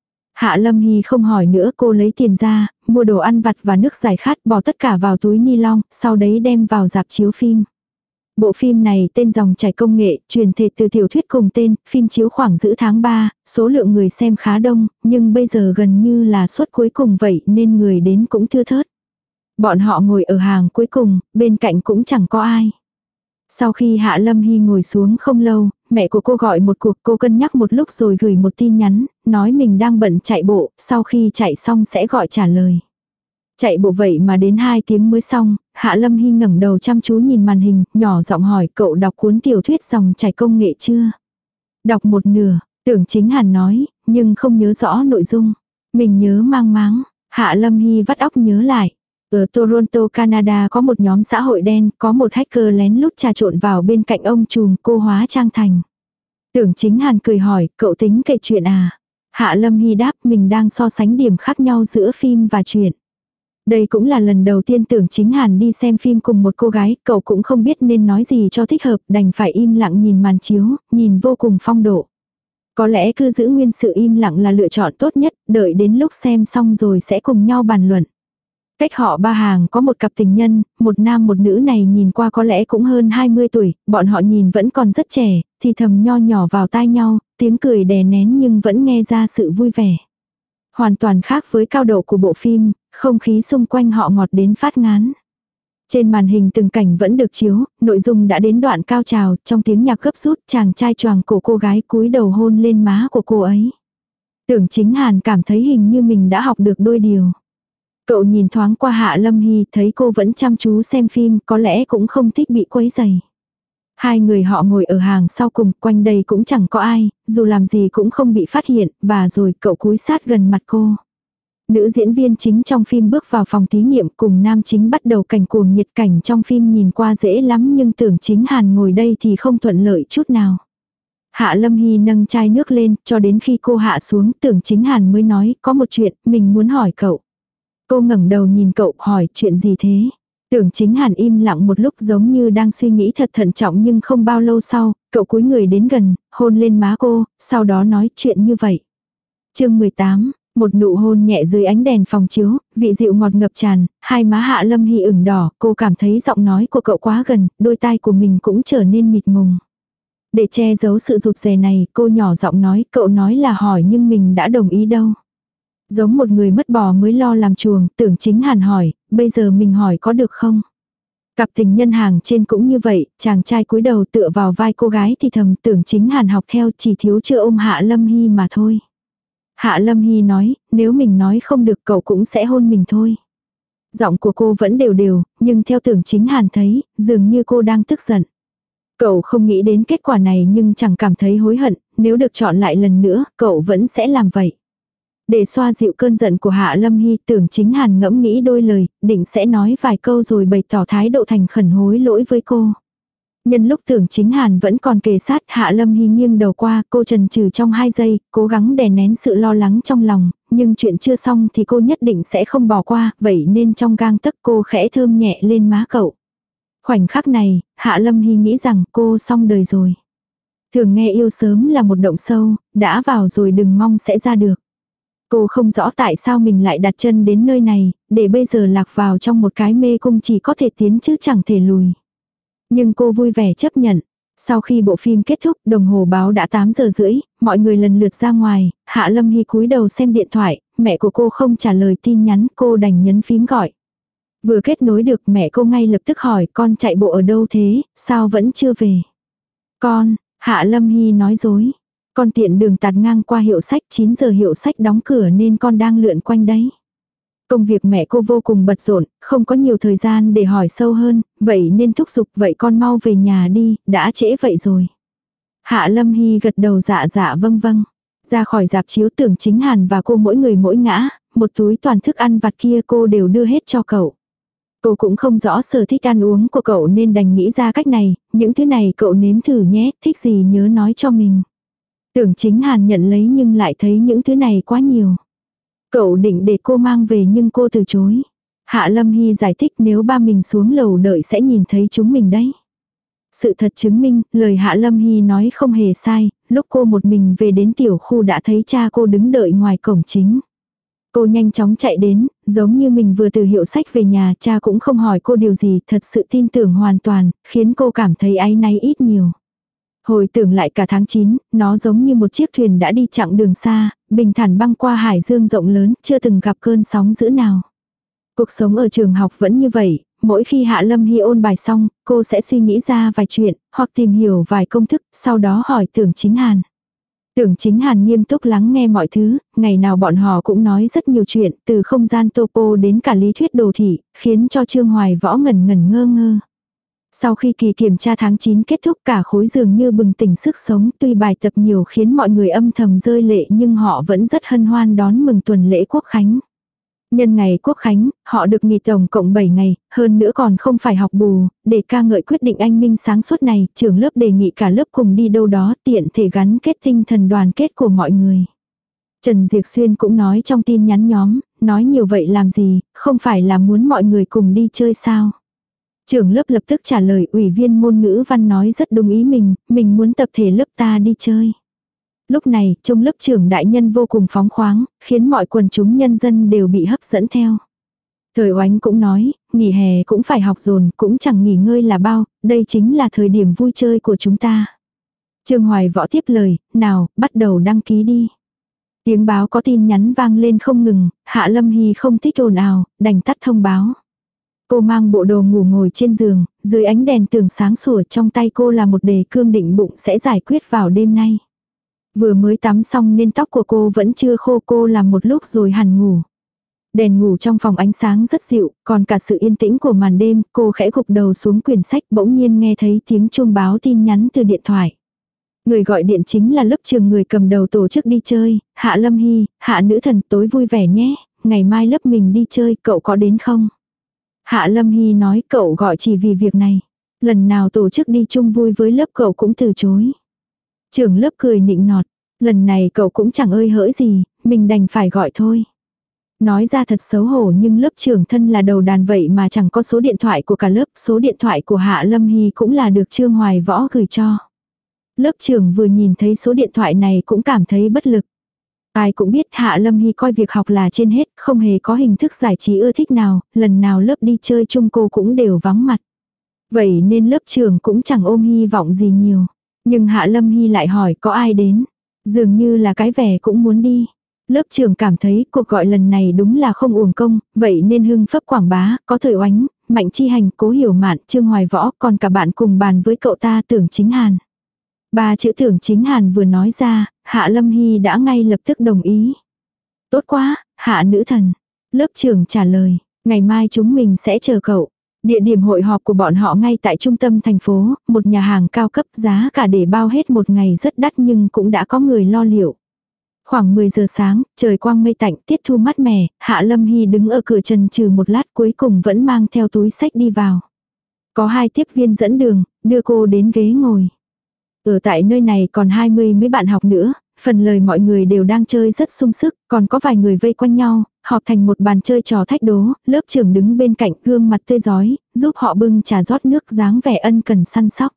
Hạ Lâm Hy không hỏi nữa, cô lấy tiền ra, mua đồ ăn vặt và nước giải khát, bỏ tất cả vào túi ni lông, sau đấy đem vào rạp chiếu phim. Bộ phim này tên Dòng chảy công nghệ, truyền thể từ tiểu thuyết cùng tên, phim chiếu khoảng giữa tháng 3, số lượng người xem khá đông, nhưng bây giờ gần như là suất cuối cùng vậy nên người đến cũng thưa thớt. Bọn họ ngồi ở hàng cuối cùng, bên cạnh cũng chẳng có ai. Sau khi Hạ Lâm Hy ngồi xuống không lâu, mẹ của cô gọi một cuộc, cô cân nhắc một lúc rồi gửi một tin nhắn, nói mình đang bận chạy bộ, sau khi chạy xong sẽ gọi trả lời. Chạy bộ vậy mà đến 2 tiếng mới xong, Hạ Lâm Hy ngẩng đầu chăm chú nhìn màn hình, nhỏ giọng hỏi cậu đọc cuốn tiểu thuyết Dòng chảy công nghệ chưa? Đọc một nửa, Tưởng Chính Hàn nói, nhưng không nhớ rõ nội dung. Mình nhớ mang máng, Hạ Lâm Hy vắt óc nhớ lại. Ở Toronto, Canada có một nhóm xã hội đen, có một hacker lén lút trà trộn vào bên cạnh ông trùm cô hóa trang thành. Tưởng Chính Hàn cười hỏi, cậu tính kể chuyện à? Hạ Lâm Hy đáp mình đang so sánh điểm khác nhau giữa phim và truyện. Đây cũng là lần đầu tiên Tưởng Chính Hàn đi xem phim cùng một cô gái, cậu cũng không biết nên nói gì cho thích hợp, đành phải im lặng nhìn màn chiếu, nhìn vô cùng phong độ. Có lẽ cứ giữ nguyên sự im lặng là lựa chọn tốt nhất, đợi đến lúc xem xong rồi sẽ cùng nhau bàn luận. Cách họ 3 hàng có một cặp tình nhân, một nam một nữ này nhìn qua có lẽ cũng hơn 20 tuổi, bọn họ nhìn vẫn còn rất trẻ, thì thầm nho nhỏ vào tai nhau, tiếng cười đè nén nhưng vẫn nghe ra sự vui vẻ. Hoàn toàn khác với cao độ của bộ phim, không khí xung quanh họ ngọt đến phát ngán. Trên màn hình từng cảnh vẫn được chiếu, nội dung đã đến đoạn cao trào, trong tiếng nhạc gấp rút chàng trai choàng cổ cô gái cúi đầu hôn lên má của cô ấy. Tưởng Chính Hàn cảm thấy hình như mình đã học được đôi điều. Cậu nhìn thoáng qua Hạ Lâm Hy, thấy cô vẫn chăm chú xem phim, có lẽ cũng không thích bị quấy rầy. Hai người họ ngồi ở hàng sau cùng, quanh đây cũng chẳng có ai, dù làm gì cũng không bị phát hiện, và rồi cậu cúi sát gần mặt cô. Nữ diễn viên chính trong phim bước vào phòng thí nghiệm cùng nam chính bắt đầu cảnh cuồng nhiệt. Cảnh trong phim nhìn qua dễ lắm nhưng Tưởng Chính Hàn ngồi đây thì không thuận lợi chút nào. Hạ Lâm Hy nâng chai nước lên, cho đến khi cô hạ xuống Tưởng Chính Hàn mới nói có một chuyện mình muốn hỏi cậu. Cô ngẩng đầu nhìn cậu hỏi chuyện gì thế? Tưởng Chính Hàn im lặng một lúc giống như đang suy nghĩ thật thận trọng, nhưng không bao lâu sau, cậu cúi người đến gần, hôn lên má cô, sau đó nói chuyện như vậy. Chương 18, một nụ hôn nhẹ dưới ánh đèn phòng chiếu, vị dịu ngọt ngập tràn, hai má Hạ Lâm Hy ửng đỏ, cô cảm thấy giọng nói của cậu quá gần, đôi tai của mình cũng trở nên mịt mùng. Để che giấu sự rụt rè này, cô nhỏ giọng nói, cậu nói là hỏi nhưng mình đã đồng ý đâu. Giống một người mất bò mới lo làm chuồng, Tưởng Chính Hàn hỏi, bây giờ mình hỏi có được không? Cặp tình nhân hàng trên cũng như vậy, chàng trai cúi đầu tựa vào vai cô gái thì thầm, Tưởng Chính Hàn học theo, chỉ thiếu chưa ôm Hạ Lâm Hy mà thôi. Hạ Lâm Hy nói, nếu mình nói không được cậu cũng sẽ hôn mình thôi. Giọng của cô vẫn đều đều, nhưng theo Tưởng Chính Hàn thấy, dường như cô đang tức giận. Cậu không nghĩ đến kết quả này nhưng chẳng cảm thấy hối hận, nếu được chọn lại lần nữa, cậu vẫn sẽ làm vậy. Để xoa dịu cơn giận của Hạ Lâm Hy, Tưởng Chính Hàn ngẫm nghĩ đôi lời, định sẽ nói vài câu rồi bày tỏ thái độ thành khẩn hối lỗi với cô. Nhân lúc Tưởng Chính Hàn vẫn còn kề sát, Hạ Lâm Hy nghiêng đầu qua, cô chần chừ trong 2 giây, cố gắng đè nén sự lo lắng trong lòng, nhưng chuyện chưa xong thì cô nhất định sẽ không bỏ qua, vậy nên trong gang tấc cô khẽ thơm nhẹ lên má cậu. Khoảnh khắc này, Hạ Lâm Hy nghĩ rằng cô xong đời rồi. Thường nghe yêu sớm là một động sâu, đã vào rồi đừng mong sẽ ra được. Cô không rõ tại sao mình lại đặt chân đến nơi này, để bây giờ lạc vào trong một cái mê cung chỉ có thể tiến chứ chẳng thể lùi. Nhưng cô vui vẻ chấp nhận. Sau khi bộ phim kết thúc, đồng hồ báo đã 8 giờ rưỡi, mọi người lần lượt ra ngoài, Hạ Lâm Hy cúi đầu xem điện thoại, mẹ của cô không trả lời tin nhắn, cô đành nhấn phím gọi. Vừa kết nối được, mẹ cô ngay lập tức hỏi, con chạy bộ ở đâu thế, sao vẫn chưa về? Con, Hạ Lâm Hy nói dối. Con tiện đường tạt ngang qua hiệu sách, 9 giờ hiệu sách đóng cửa nên con đang lượn quanh đấy. Công việc mẹ cô vô cùng bận rộn, không có nhiều thời gian để hỏi sâu hơn, vậy nên thúc giục, vậy con mau về nhà đi, đã trễ vậy rồi. Hạ Lâm Hy gật đầu dạ dạ vâng vâng. Ra khỏi rạp chiếu, Tưởng Chính Hàn và cô mỗi người mỗi ngã, một túi toàn thức ăn vặt kia cô đều đưa hết cho cậu. Cô cũng không rõ sở thích ăn uống của cậu nên đành nghĩ ra cách này, những thứ này cậu nếm thử nhé, thích gì nhớ nói cho mình. Tưởng Chính Hàn nhận lấy nhưng lại thấy những thứ này quá nhiều. Cậu định để cô mang về nhưng cô từ chối. Hạ Lâm Hy giải thích nếu ba mình xuống lầu đợi sẽ nhìn thấy chúng mình đấy. Sự thật chứng minh, lời Hạ Lâm Hy nói không hề sai, lúc cô một mình về đến tiểu khu đã thấy cha cô đứng đợi ngoài cổng chính. Cô nhanh chóng chạy đến, giống như mình vừa từ hiệu sách về nhà, cha cũng không hỏi cô điều gì, thật sự tin tưởng hoàn toàn, khiến cô cảm thấy áy náy ít nhiều. Hồi tưởng lại cả tháng 9, nó giống như một chiếc thuyền đã đi chặng đường xa, bình thản băng qua hải dương rộng lớn, chưa từng gặp cơn sóng dữ nào. Cuộc sống ở trường học vẫn như vậy, mỗi khi Hạ Lâm Hy ôn bài xong, cô sẽ suy nghĩ ra vài chuyện, hoặc tìm hiểu vài công thức, sau đó hỏi Tưởng Chính Hàn. Tưởng Chính Hàn nghiêm túc lắng nghe mọi thứ, ngày nào bọn họ cũng nói rất nhiều chuyện, từ không gian topo đến cả lý thuyết đồ thị, khiến cho Trương Hoài Võ ngẩn ngẩn ngơ ngơ. Sau khi kỳ kiểm tra tháng 9 kết thúc, cả khối dường như bừng tỉnh sức sống, tuy bài tập nhiều khiến mọi người âm thầm rơi lệ nhưng họ vẫn rất hân hoan đón mừng tuần lễ Quốc Khánh. Nhân ngày Quốc Khánh, họ được nghỉ tổng cộng 7 ngày, hơn nữa còn không phải học bù, để ca ngợi quyết định anh minh sáng suốt này, trưởng lớp đề nghị cả lớp cùng đi đâu đó tiện thể gắn kết tinh thần đoàn kết của mọi người. Trần Diệc Xuyên cũng nói trong tin nhắn nhóm, nói nhiều vậy làm gì, không phải là muốn mọi người cùng đi chơi sao. Trưởng lớp lập tức trả lời, ủy viên môn ngữ văn nói rất đúng ý mình muốn tập thể lớp ta đi chơi. Lúc này, trong lớp trưởng đại nhân vô cùng phóng khoáng, khiến mọi quần chúng nhân dân đều bị hấp dẫn theo. Thời Oánh cũng nói, nghỉ hè cũng phải học dồn, cũng chẳng nghỉ ngơi là bao, đây chính là thời điểm vui chơi của chúng ta. Trương Hoài Võ tiếp lời, nào, bắt đầu đăng ký đi. Tiếng báo có tin nhắn vang lên không ngừng, Hạ Lâm Hy không thích ồn ào, đành tắt thông báo. Cô mang bộ đồ ngủ ngồi trên giường, dưới ánh đèn tường sáng sủa, trong tay cô là một đề cương định bụng sẽ giải quyết vào đêm nay. Vừa mới tắm xong nên tóc của cô vẫn chưa khô, cô làm một lúc rồi hẳn ngủ. Đèn ngủ trong phòng ánh sáng rất dịu, còn cả sự yên tĩnh của màn đêm, cô khẽ gục đầu xuống quyển sách bỗng nhiên nghe thấy tiếng chuông báo tin nhắn từ điện thoại. Người gọi điện chính là lớp trường người cầm đầu tổ chức đi chơi, Hạ Lâm Hy, Hạ nữ thần tối vui vẻ nhé, ngày mai lớp mình đi chơi, cậu có đến không? Hạ Lâm Hy nói cậu gọi chỉ vì việc này. Lần nào tổ chức đi chung vui với lớp cậu cũng từ chối. Trưởng lớp cười nịnh nọt, lần này cậu cũng chẳng ơi hỡi gì, mình đành phải gọi thôi. Nói ra thật xấu hổ nhưng lớp trưởng thân là đầu đàn vậy mà chẳng có số điện thoại của cả lớp, số điện thoại của Hạ Lâm Hy cũng là được Trương Hoài Võ gửi cho. Lớp trưởng vừa nhìn thấy số điện thoại này cũng cảm thấy bất lực. Ai cũng biết Hạ Lâm Hy coi việc học là trên hết, không hề có hình thức giải trí ưa thích nào, lần nào lớp đi chơi chung cô cũng đều vắng mặt. Vậy nên lớp trưởng cũng chẳng ôm hy vọng gì nhiều. Nhưng Hạ Lâm Hy lại hỏi có ai đến. Dường như là cái vẻ cũng muốn đi. Lớp trưởng cảm thấy cuộc gọi lần này đúng là không uổng công, vậy nên hưng phấp quảng bá, có Thời Oánh, Mạnh Chi Hành, Cố Hiểu Mạn, Trương Hoài Võ, còn cả bạn cùng bàn với cậu ta Tưởng Chính Hàn. Ba chữ Tưởng Chính Hàn vừa nói ra, Hạ Lâm Hy đã ngay lập tức đồng ý. Tốt quá, Hạ nữ thần. Lớp trưởng trả lời, ngày mai chúng mình sẽ chờ cậu. Địa điểm hội họp của bọn họ ngay tại trung tâm thành phố, một nhà hàng cao cấp giá cả để bao hết một ngày rất đắt nhưng cũng đã có người lo liệu. Khoảng 10 giờ sáng, trời quang mây tạnh, tiết thu mát mẻ, Hạ Lâm Hy đứng ở cửa chần chừ một lát cuối cùng vẫn mang theo túi sách đi vào. Có 2 tiếp viên dẫn đường, đưa cô đến ghế ngồi. Ở tại nơi này còn 20 mấy bạn học nữa, phần lời mọi người đều đang chơi rất sung sức, còn có vài người vây quanh nhau, họp thành một bàn chơi trò thách đố, lớp trưởng đứng bên cạnh gương mặt tươi rói, giúp họ bưng trà rót nước dáng vẻ ân cần săn sóc.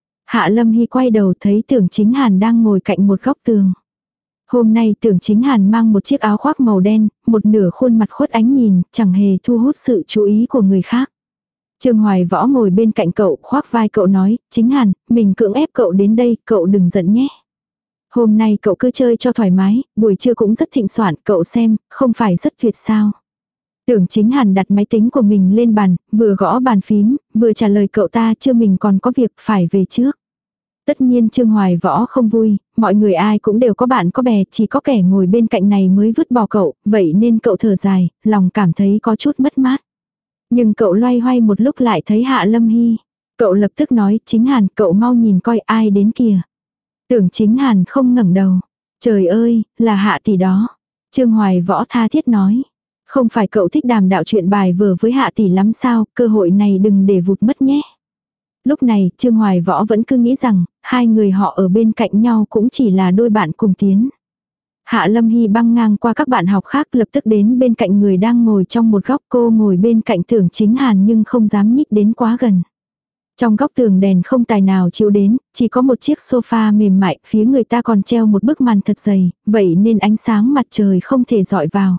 Hạ Lâm Hy quay đầu thấy Tưởng Chính Hàn đang ngồi cạnh một góc tường. Hôm nay Tưởng Chính Hàn mang một chiếc áo khoác màu đen, một nửa khuôn mặt khuất ánh nhìn, chẳng hề thu hút sự chú ý của người khác. Trương Hoài Võ ngồi bên cạnh cậu, khoác vai cậu nói, Chính Hàn, mình cưỡng ép cậu đến đây, cậu đừng giận nhé. Hôm nay cậu cứ chơi cho thoải mái, buổi trưa cũng rất thịnh soạn, cậu xem, không phải rất tuyệt sao. Tưởng Chính Hàn đặt máy tính của mình lên bàn, vừa gõ bàn phím, vừa trả lời cậu ta chưa mình còn có việc phải về trước. Tất nhiên Trương Hoài Võ không vui, mọi người ai cũng đều có bạn có bè, chỉ có kẻ ngồi bên cạnh này mới vứt bỏ cậu, vậy nên cậu thở dài, lòng cảm thấy có chút mất mát. Nhưng cậu loay hoay một lúc lại thấy Hạ Lâm Hy. Cậu lập tức nói, Chính Hàn, cậu mau nhìn coi ai đến kìa. Tưởng Chính Hàn không ngẩng đầu. Trời ơi, là Hạ tỷ đó. Trương Hoài Võ tha thiết nói. Không phải cậu thích đàm đạo chuyện bài vở với Hạ tỷ lắm sao, cơ hội này đừng để vụt mất nhé. Lúc này, Trương Hoài Võ vẫn cứ nghĩ rằng, hai người họ ở bên cạnh nhau cũng chỉ là đôi bạn cùng tiến. Hạ Lâm Hy băng ngang qua các bạn học khác lập tức đến bên cạnh người đang ngồi trong một góc, cô ngồi bên cạnh Tưởng Chính Hàn nhưng không dám nhích đến quá gần. Trong góc tường đèn không tài nào chiếu đến, chỉ có một chiếc sofa mềm mại, phía người ta còn treo một bức màn thật dày, vậy nên ánh sáng mặt trời không thể dọi vào.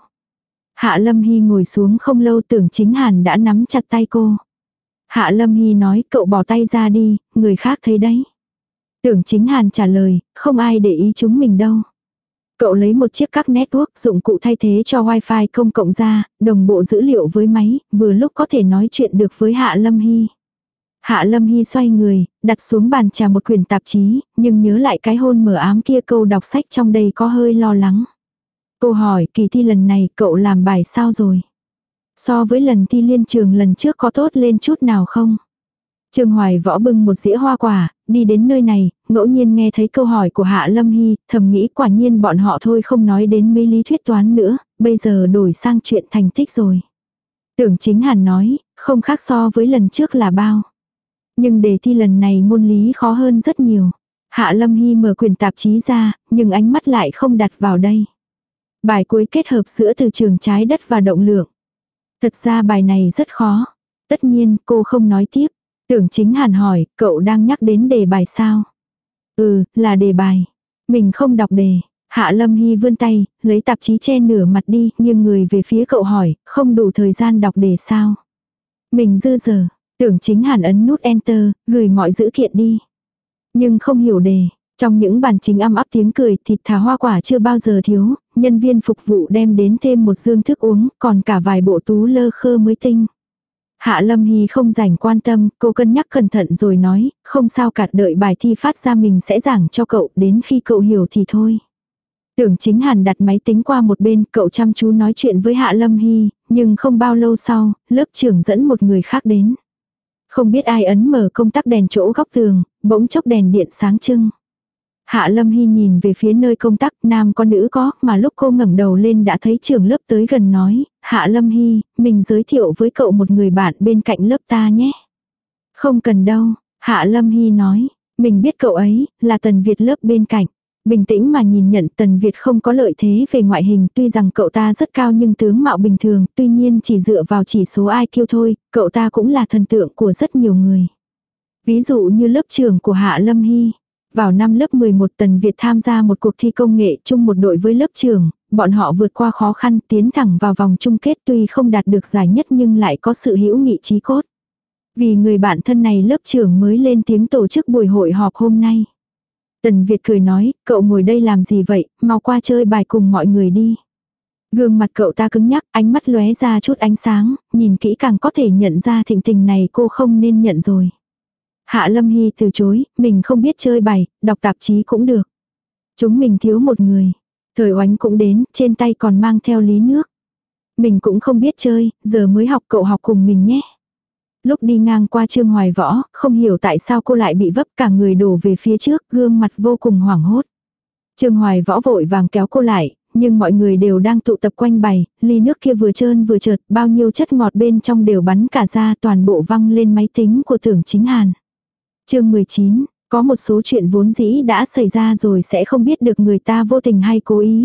Hạ Lâm Hy ngồi xuống không lâu Tưởng Chính Hàn đã nắm chặt tay cô. Hạ Lâm Hy nói cậu bỏ tay ra đi, người khác thấy đấy. Tưởng Chính Hàn trả lời, không ai để ý chúng mình đâu. Cậu lấy một chiếc các network dụng cụ thay thế cho wifi công cộng ra, đồng bộ dữ liệu với máy, vừa lúc có thể nói chuyện được với Hạ Lâm Hy. Hạ Lâm Hy xoay người, đặt xuống bàn trà một quyển tạp chí, nhưng nhớ lại cái hôn mờ ám kia câu đọc sách trong đây có hơi lo lắng. Cô hỏi kỳ thi lần này cậu làm bài sao rồi? So với lần thi liên trường lần trước có tốt lên chút nào không? Trương Hoài Võ bưng một dĩa hoa quả, đi đến nơi này, ngẫu nhiên nghe thấy câu hỏi của Hạ Lâm Hy, thầm nghĩ quả nhiên bọn họ thôi không nói đến mấy lý thuyết toán nữa, bây giờ đổi sang chuyện thành tích rồi. Tưởng Chính Hàn nói, không khác so với lần trước là bao. Nhưng đề thi lần này môn lý khó hơn rất nhiều. Hạ Lâm Hy mở quyển tạp chí ra, nhưng ánh mắt lại không đặt vào đây. Bài cuối kết hợp giữa từ trường trái đất và động lượng. Thật ra bài này rất khó. Tất nhiên cô không nói tiếp. Tưởng Chính Hàn hỏi, cậu đang nhắc đến đề bài sao? Ừ, là đề bài. Mình không đọc đề. Hạ Lâm Hy vươn tay, lấy tạp chí che nửa mặt đi, nghiêng người về phía cậu hỏi, không đủ thời gian đọc đề sao? Mình dư giờ. Tưởng Chính Hàn ấn nút enter, gửi mọi dữ kiện đi. Nhưng không hiểu đề. Trong những bàn chính âm áp tiếng cười, thịt thà hoa quả chưa bao giờ thiếu, nhân viên phục vụ đem đến thêm một dương thức uống, còn cả vài bộ tú lơ khơ mới tinh. Hạ Lâm Hy không rảnh quan tâm, cô cân nhắc cẩn thận rồi nói, không sao cả, đợi bài thi phát ra mình sẽ giảng cho cậu, đến khi cậu hiểu thì thôi. Tưởng Chính Hàn đặt máy tính qua một bên, cậu chăm chú nói chuyện với Hạ Lâm Hy, nhưng không bao lâu sau, lớp trưởng dẫn một người khác đến. Không biết ai ấn mở công tắc đèn chỗ góc tường, bỗng chốc đèn điện sáng trưng. Hạ Lâm Hy nhìn về phía nơi công tắc, nam có nữ có, mà lúc cô ngẩng đầu lên đã thấy trưởng lớp tới gần nói, Hạ Lâm Hy, mình giới thiệu với cậu một người bạn bên cạnh lớp ta nhé. Không cần đâu, Hạ Lâm Hy nói, mình biết cậu ấy, là Tần Việt lớp bên cạnh. Bình tĩnh mà nhìn nhận Tần Việt không có lợi thế về ngoại hình, tuy rằng cậu ta rất cao nhưng tướng mạo bình thường, tuy nhiên chỉ dựa vào chỉ số IQ thôi, cậu ta cũng là thần tượng của rất nhiều người. Ví dụ như lớp trưởng của Hạ Lâm Hy. Vào năm lớp 11 Tần Việt tham gia một cuộc thi công nghệ chung một đội với lớp trưởng, bọn họ vượt qua khó khăn tiến thẳng vào vòng chung kết, tuy không đạt được giải nhất nhưng lại có sự hữu nghị chí cốt. Vì người bạn thân này lớp trưởng mới lên tiếng tổ chức buổi hội họp hôm nay. Tần Việt cười nói, cậu ngồi đây làm gì vậy, mau qua chơi bài cùng mọi người đi. Gương mặt cậu ta cứng nhắc, ánh mắt lóe ra chút ánh sáng, nhìn kỹ càng có thể nhận ra thịnh tình này cô không nên nhận rồi. Hạ Lâm Hy từ chối, mình không biết chơi bài, đọc tạp chí cũng được. Chúng mình thiếu một người. Thời Oánh cũng đến, trên tay còn mang theo ly nước. Mình cũng không biết chơi, giờ mới học, cậu học cùng mình nhé. Lúc đi ngang qua Trương Hoài Võ, không hiểu tại sao cô lại bị vấp, cả người đổ về phía trước, gương mặt vô cùng hoảng hốt. Trương Hoài Võ vội vàng kéo cô lại, nhưng mọi người đều đang tụ tập quanh bày, ly nước kia vừa trơn vừa trượt, bao nhiêu chất ngọt bên trong đều bắn cả ra, toàn bộ văng lên máy tính của Tưởng Chính Hàn. Chương 19, có một số chuyện vốn dĩ đã xảy ra rồi sẽ không biết được người ta vô tình hay cố ý.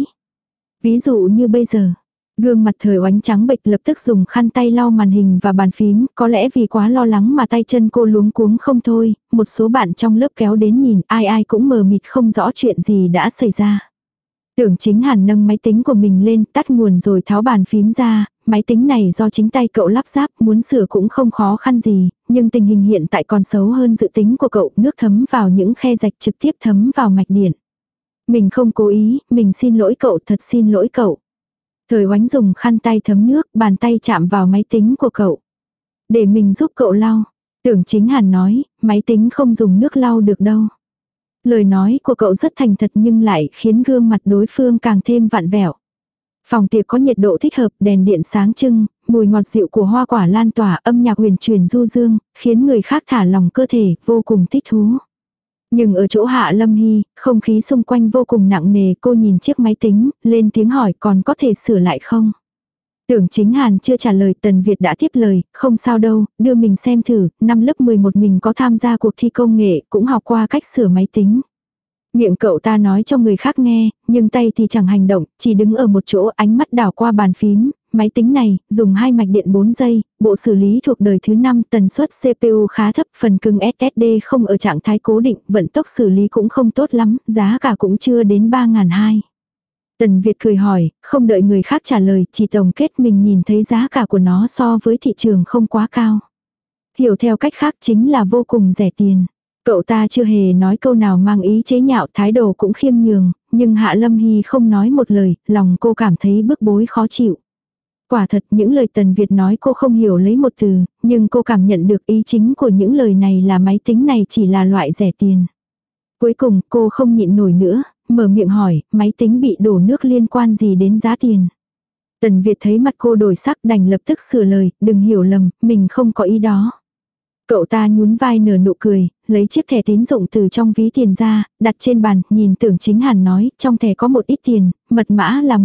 Ví dụ như bây giờ, gương mặt Thời Oánh trắng bệch, lập tức dùng khăn tay lau màn hình và bàn phím, có lẽ vì quá lo lắng mà tay chân cô luống cuống không thôi, một số bạn trong lớp kéo đến nhìn, ai ai cũng mờ mịt không rõ chuyện gì đã xảy ra. Tưởng Chính Hàn nâng máy tính của mình lên, tắt nguồn rồi tháo bàn phím ra, máy tính này do chính tay cậu lắp ráp, muốn sửa cũng không khó khăn gì, nhưng tình hình hiện tại còn xấu hơn dự tính của cậu, nước thấm vào những khe rạch trực tiếp thấm vào mạch điện. Mình không cố ý, mình xin lỗi cậu, thật xin lỗi cậu. Thời Oánh dùng khăn tay thấm nước, bàn tay chạm vào máy tính của cậu. Để mình giúp cậu lau. Tưởng Chính Hàn nói, máy tính không dùng nước lau được đâu. Lời nói của cậu rất thành thật nhưng lại khiến gương mặt đối phương càng thêm vặn vẹo. Phòng tiệc có nhiệt độ thích hợp, đèn điện sáng trưng, mùi ngọt dịu của hoa quả lan tỏa, âm nhạc huyền truyền du dương, khiến người khác thả lòng cơ thể, vô cùng thích thú. Nhưng ở chỗ Hạ Lâm Hy, không khí xung quanh vô cùng nặng nề, cô nhìn chiếc máy tính, lên tiếng hỏi còn có thể sửa lại không? Tưởng Chính Hàn chưa trả lời, Tần Việt đã tiếp lời, không sao đâu, đưa mình xem thử, năm lớp 11 mình có tham gia cuộc thi công nghệ, cũng học qua cách sửa máy tính. Miệng cậu ta nói cho người khác nghe, nhưng tay thì chẳng hành động, chỉ đứng ở một chỗ, ánh mắt đảo qua bàn phím. Máy tính này, dùng 2 mạch điện 4 giây, bộ xử lý thuộc đời thứ 5, tần suất CPU khá thấp, phần cứng SSD không ở trạng thái cố định, vận tốc xử lý cũng không tốt lắm, giá cả cũng chưa đến 3.200. Tần Việt cười hỏi, không đợi người khác trả lời, chỉ tổng kết mình nhìn thấy giá cả của nó so với thị trường không quá cao. Hiểu theo cách khác chính là vô cùng rẻ tiền. Cậu ta chưa hề nói câu nào mang ý chế nhạo, thái độ cũng khiêm nhường, nhưng Hạ Lâm Hy không nói một lời, lòng cô cảm thấy bức bối khó chịu. Quả thật những lời Tần Việt nói cô không hiểu lấy một từ, nhưng cô cảm nhận được ý chính của những lời này là máy tính này chỉ là loại rẻ tiền. Cuối cùng cô không nhịn nổi nữa, mở miệng hỏi, máy tính bị đổ nước liên quan gì đến giá tiền. Tần Việt thấy mặt cô đổi sắc đành lập tức sửa lời, đừng hiểu lầm, mình không có ý đó. Cậu ta nhún vai nở nụ cười, lấy chiếc thẻ tín dụng từ trong ví tiền ra, đặt trên bàn, nhìn Tưởng Chính Hàn nói, trong thẻ có một ít tiền, mật mã là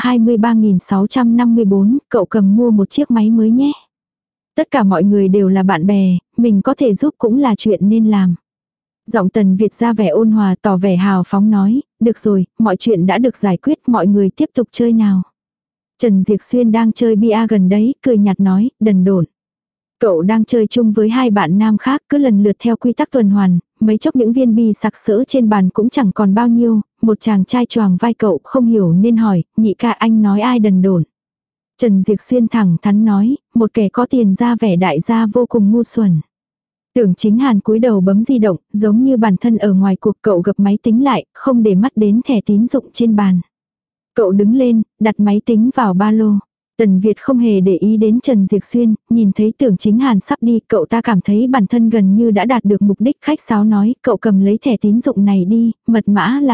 123.654, cậu cầm mua một chiếc máy mới nhé. Tất cả mọi người đều là bạn bè, mình có thể giúp cũng là chuyện nên làm. Giọng Tần Việt ra vẻ ôn hòa, tỏ vẻ hào phóng nói, được rồi, mọi chuyện đã được giải quyết, mọi người tiếp tục chơi nào. Trần Diệc Xuyên đang chơi bia gần đấy, cười nhạt nói, đần độn. Cậu đang chơi chung với 2 bạn nam khác, cứ lần lượt theo quy tắc tuần hoàn, mấy chốc những viên bi sặc sỡ trên bàn cũng chẳng còn bao nhiêu, một chàng trai choàng vai cậu không hiểu nên hỏi, nhị ca anh nói ai đần độn. Trần Diệc Xuyên thẳng thắn nói, một kẻ có tiền ra vẻ đại gia vô cùng ngu xuẩn. Tưởng Chính Hàn cúi đầu bấm di động, giống như bản thân ở ngoài cuộc, cậu gập máy tính lại, không để mắt đến thẻ tín dụng trên bàn. Cậu đứng lên, đặt máy tính vào ba lô. Tần Việt không hề để ý đến Trần Diệp Xuyên, nhìn thấy Tưởng Chính Hàn sắp đi, cậu ta cảm thấy bản thân gần như đã đạt được mục đích. Khách sáo nói, cậu cầm lấy thẻ tín dụng này đi, mật mã là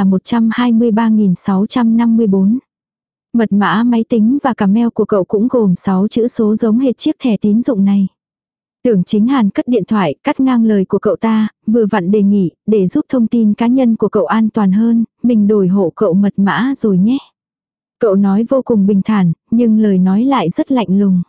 123.654. Mật mã máy tính và cả mail của cậu cũng gồm 6 chữ số giống hệt chiếc thẻ tín dụng này. Tưởng Chính Hàn cất điện thoại, cắt ngang lời của cậu ta, vừa vặn đề nghị, để giúp thông tin cá nhân của cậu an toàn hơn, mình đổi hộ cậu mật mã rồi nhé. Cậu nói vô cùng bình thản, nhưng lời nói lại rất lạnh lùng.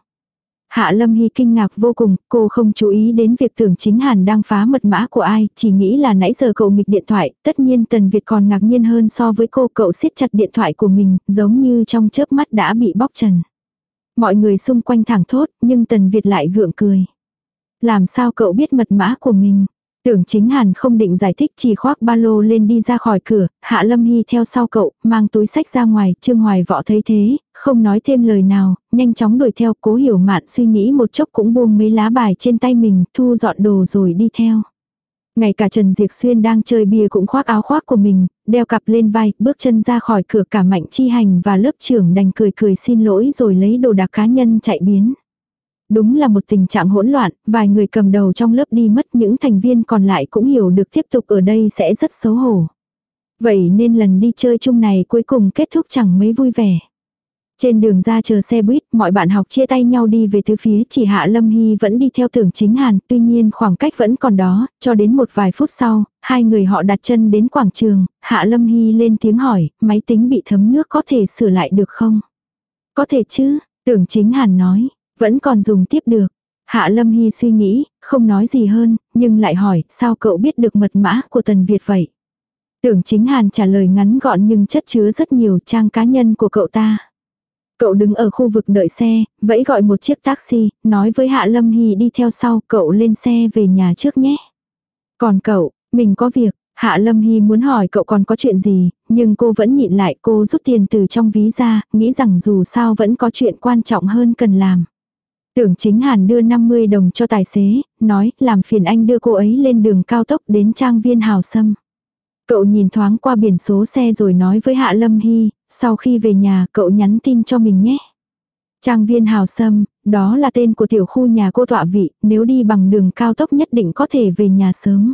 Hạ Lâm Hy kinh ngạc vô cùng, cô không chú ý đến việc Tưởng Chính Hàn đang phá mật mã của ai, chỉ nghĩ là nãy giờ cậu nghịch điện thoại, tất nhiên Tần Việt còn ngạc nhiên hơn so với cô, cậu siết chặt điện thoại của mình, giống như trong chớp mắt đã bị bóc trần. Mọi người xung quanh thẳng thốt, nhưng Tần Việt lại gượng cười. Làm sao cậu biết mật mã của mình? Tưởng Chính Hàn không định giải thích, chỉ khoác ba lô lên đi ra khỏi cửa, Hạ Lâm Hy theo sau cậu, mang túi sách ra ngoài. Trương Hoài Võ thấy thế, không nói thêm lời nào, nhanh chóng đuổi theo. Cố Hiểu Mạn suy nghĩ một chốc cũng buông mấy lá bài trên tay mình, thu dọn đồ rồi đi theo. Ngay cả Trần Diệp Xuyên đang chơi bìa cũng khoác áo khoác của mình, đeo cặp lên vai, bước chân ra khỏi cửa. Cả Mạnh Chi Hành và lớp trưởng đành cười cười xin lỗi rồi lấy đồ đạc cá nhân chạy biến. Đúng là một tình trạng hỗn loạn, vài người cầm đầu trong lớp đi mất, những thành viên còn lại cũng hiểu được tiếp tục ở đây sẽ rất xấu hổ. Vậy nên lần đi chơi chung này cuối cùng kết thúc chẳng mấy vui vẻ. Trên đường ra chờ xe buýt, mọi bạn học chia tay nhau đi về tứ phía, chỉ Hạ Lâm Hy vẫn đi theo Tưởng Chính Hàn, tuy nhiên khoảng cách vẫn còn đó, cho đến một vài phút sau, hai người họ đặt chân đến quảng trường, Hạ Lâm Hy lên tiếng hỏi, máy tính bị thấm nước có thể sửa lại được không? Có thể chứ, Tưởng Chính Hàn nói. Vẫn còn dùng tiếp được. Hạ Lâm Hy suy nghĩ, không nói gì hơn, nhưng lại hỏi, sao cậu biết được mật mã của Tần Việt vậy? Tưởng Chính Hàn trả lời ngắn gọn nhưng chất chứa rất nhiều, trang cá nhân của cậu ta. Cậu đứng ở khu vực đợi xe, vẫy gọi một chiếc taxi, nói với Hạ Lâm Hy đi theo sau, cậu lên xe về nhà trước nhé. Còn cậu, mình có việc. Hạ Lâm Hy muốn hỏi cậu còn có chuyện gì, nhưng cô vẫn nhịn lại. Cô rút tiền từ trong ví ra, nghĩ rằng dù sao vẫn có chuyện quan trọng hơn cần làm. Tưởng Chính Hàn đưa 50 đồng cho tài xế, nói làm phiền anh đưa cô ấy lên đường cao tốc đến trang viên Hào Sâm. Cậu nhìn thoáng qua biển số xe rồi nói với Hạ Lâm Hy, sau khi về nhà cậu nhắn tin cho mình nhé. Trang viên Hào Sâm, đó là tên của tiểu khu nhà cô tọa vị, nếu đi bằng đường cao tốc nhất định có thể về nhà sớm.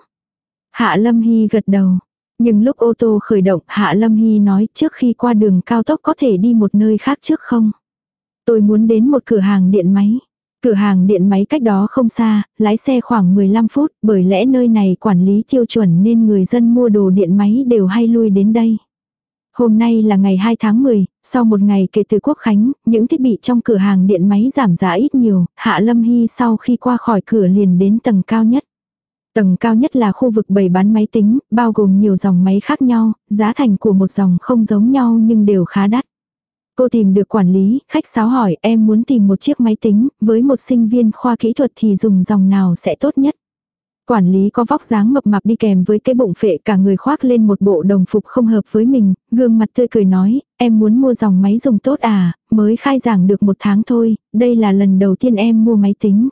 Hạ Lâm Hy gật đầu. Nhưng lúc ô tô khởi động, Hạ Lâm Hy nói trước khi qua đường cao tốc có thể đi một nơi khác trước không? Tôi muốn đến một cửa hàng điện máy. Cửa hàng điện máy cách đó không xa, lái xe khoảng 15 phút, bởi lẽ nơi này quản lý tiêu chuẩn nên người dân mua đồ điện máy đều hay lui đến đây. Hôm nay là ngày 2 tháng 10, sau một ngày kể từ Quốc Khánh, những thiết bị trong cửa hàng điện máy giảm giá ít nhiều, Hạ Lâm Hy sau khi qua khỏi cửa liền đến tầng cao nhất. Tầng cao nhất là khu vực bày bán máy tính, bao gồm nhiều dòng máy khác nhau, giá thành của một dòng không giống nhau nhưng đều khá đắt. Cô tìm được quản lý, khách sáo hỏi em muốn tìm một chiếc máy tính, với một sinh viên khoa kỹ thuật thì dùng dòng nào sẽ tốt nhất. Quản lý có vóc dáng mập mạp đi kèm với cái bụng phệ, cả người khoác lên một bộ đồng phục không hợp với mình, gương mặt tươi cười nói, em muốn mua dòng máy dùng tốt à, mới khai giảng được 1 tháng thôi, đây là lần đầu tiên em mua máy tính.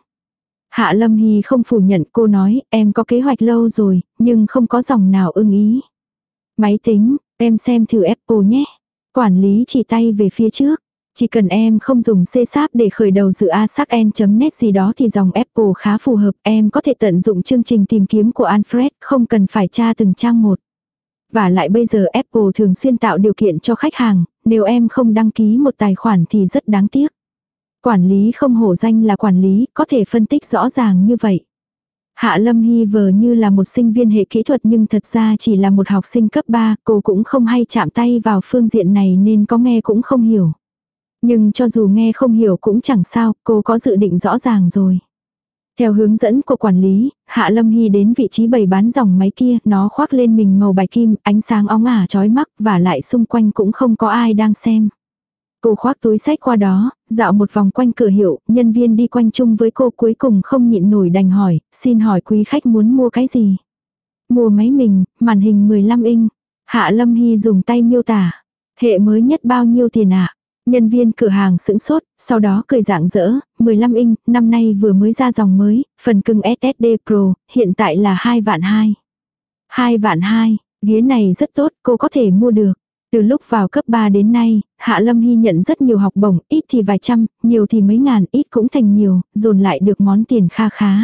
Hạ Lâm Hy không phủ nhận, cô nói, em có kế hoạch lâu rồi, nhưng không có dòng nào ưng ý. Máy tính, em xem thử Apple nhé. Quản lý chỉ tay về phía trước. Chỉ cần em không dùng C# để khởi đầu dự asaken.net gì đó thì dòng Apple khá phù hợp. Em có thể tận dụng chương trình tìm kiếm của Alfred, không cần phải tra từng trang một. Và lại bây giờ Apple thường xuyên tạo điều kiện cho khách hàng, nếu em không đăng ký một tài khoản thì rất đáng tiếc. Quản lý không hổ danh là quản lý, có thể phân tích rõ ràng như vậy. Hạ Lâm Hy vờ như là một sinh viên hệ kỹ thuật nhưng thật ra chỉ là một học sinh cấp 3, cô cũng không hay chạm tay vào phương diện này nên có nghe cũng không hiểu. Nhưng cho dù nghe không hiểu cũng chẳng sao, cô có dự định rõ ràng rồi. Theo hướng dẫn của quản lý, Hạ Lâm Hy đến vị trí bày bán dòng máy kia, nó khoác lên mình màu bạch kim, ánh sáng óng ả chói mắt và lại xung quanh cũng không có ai đang xem. Cô khoác túi sách qua đó, dạo một vòng quanh cửa hiệu, nhân viên đi quanh chung với cô cuối cùng không nhịn nổi đành hỏi, xin hỏi quý khách muốn mua cái gì? Mua máy mình, màn hình 15 inch. Hạ Lâm Hy dùng tay miêu tả. Hệ mới nhất bao nhiêu tiền ạ? Nhân viên cửa hàng sững sốt, sau đó cười rạng rỡ, 15 inch, năm nay vừa mới ra dòng mới, phần cứng SSD Pro, hiện tại là 2 vạn 2. 2 vạn 2, ghế này rất tốt, cô có thể mua được. Từ lúc vào cấp 3 đến nay, Hạ Lâm Hy nhận rất nhiều học bổng, ít thì vài trăm, nhiều thì mấy ngàn, ít cũng thành nhiều, dồn lại được món tiền kha khá.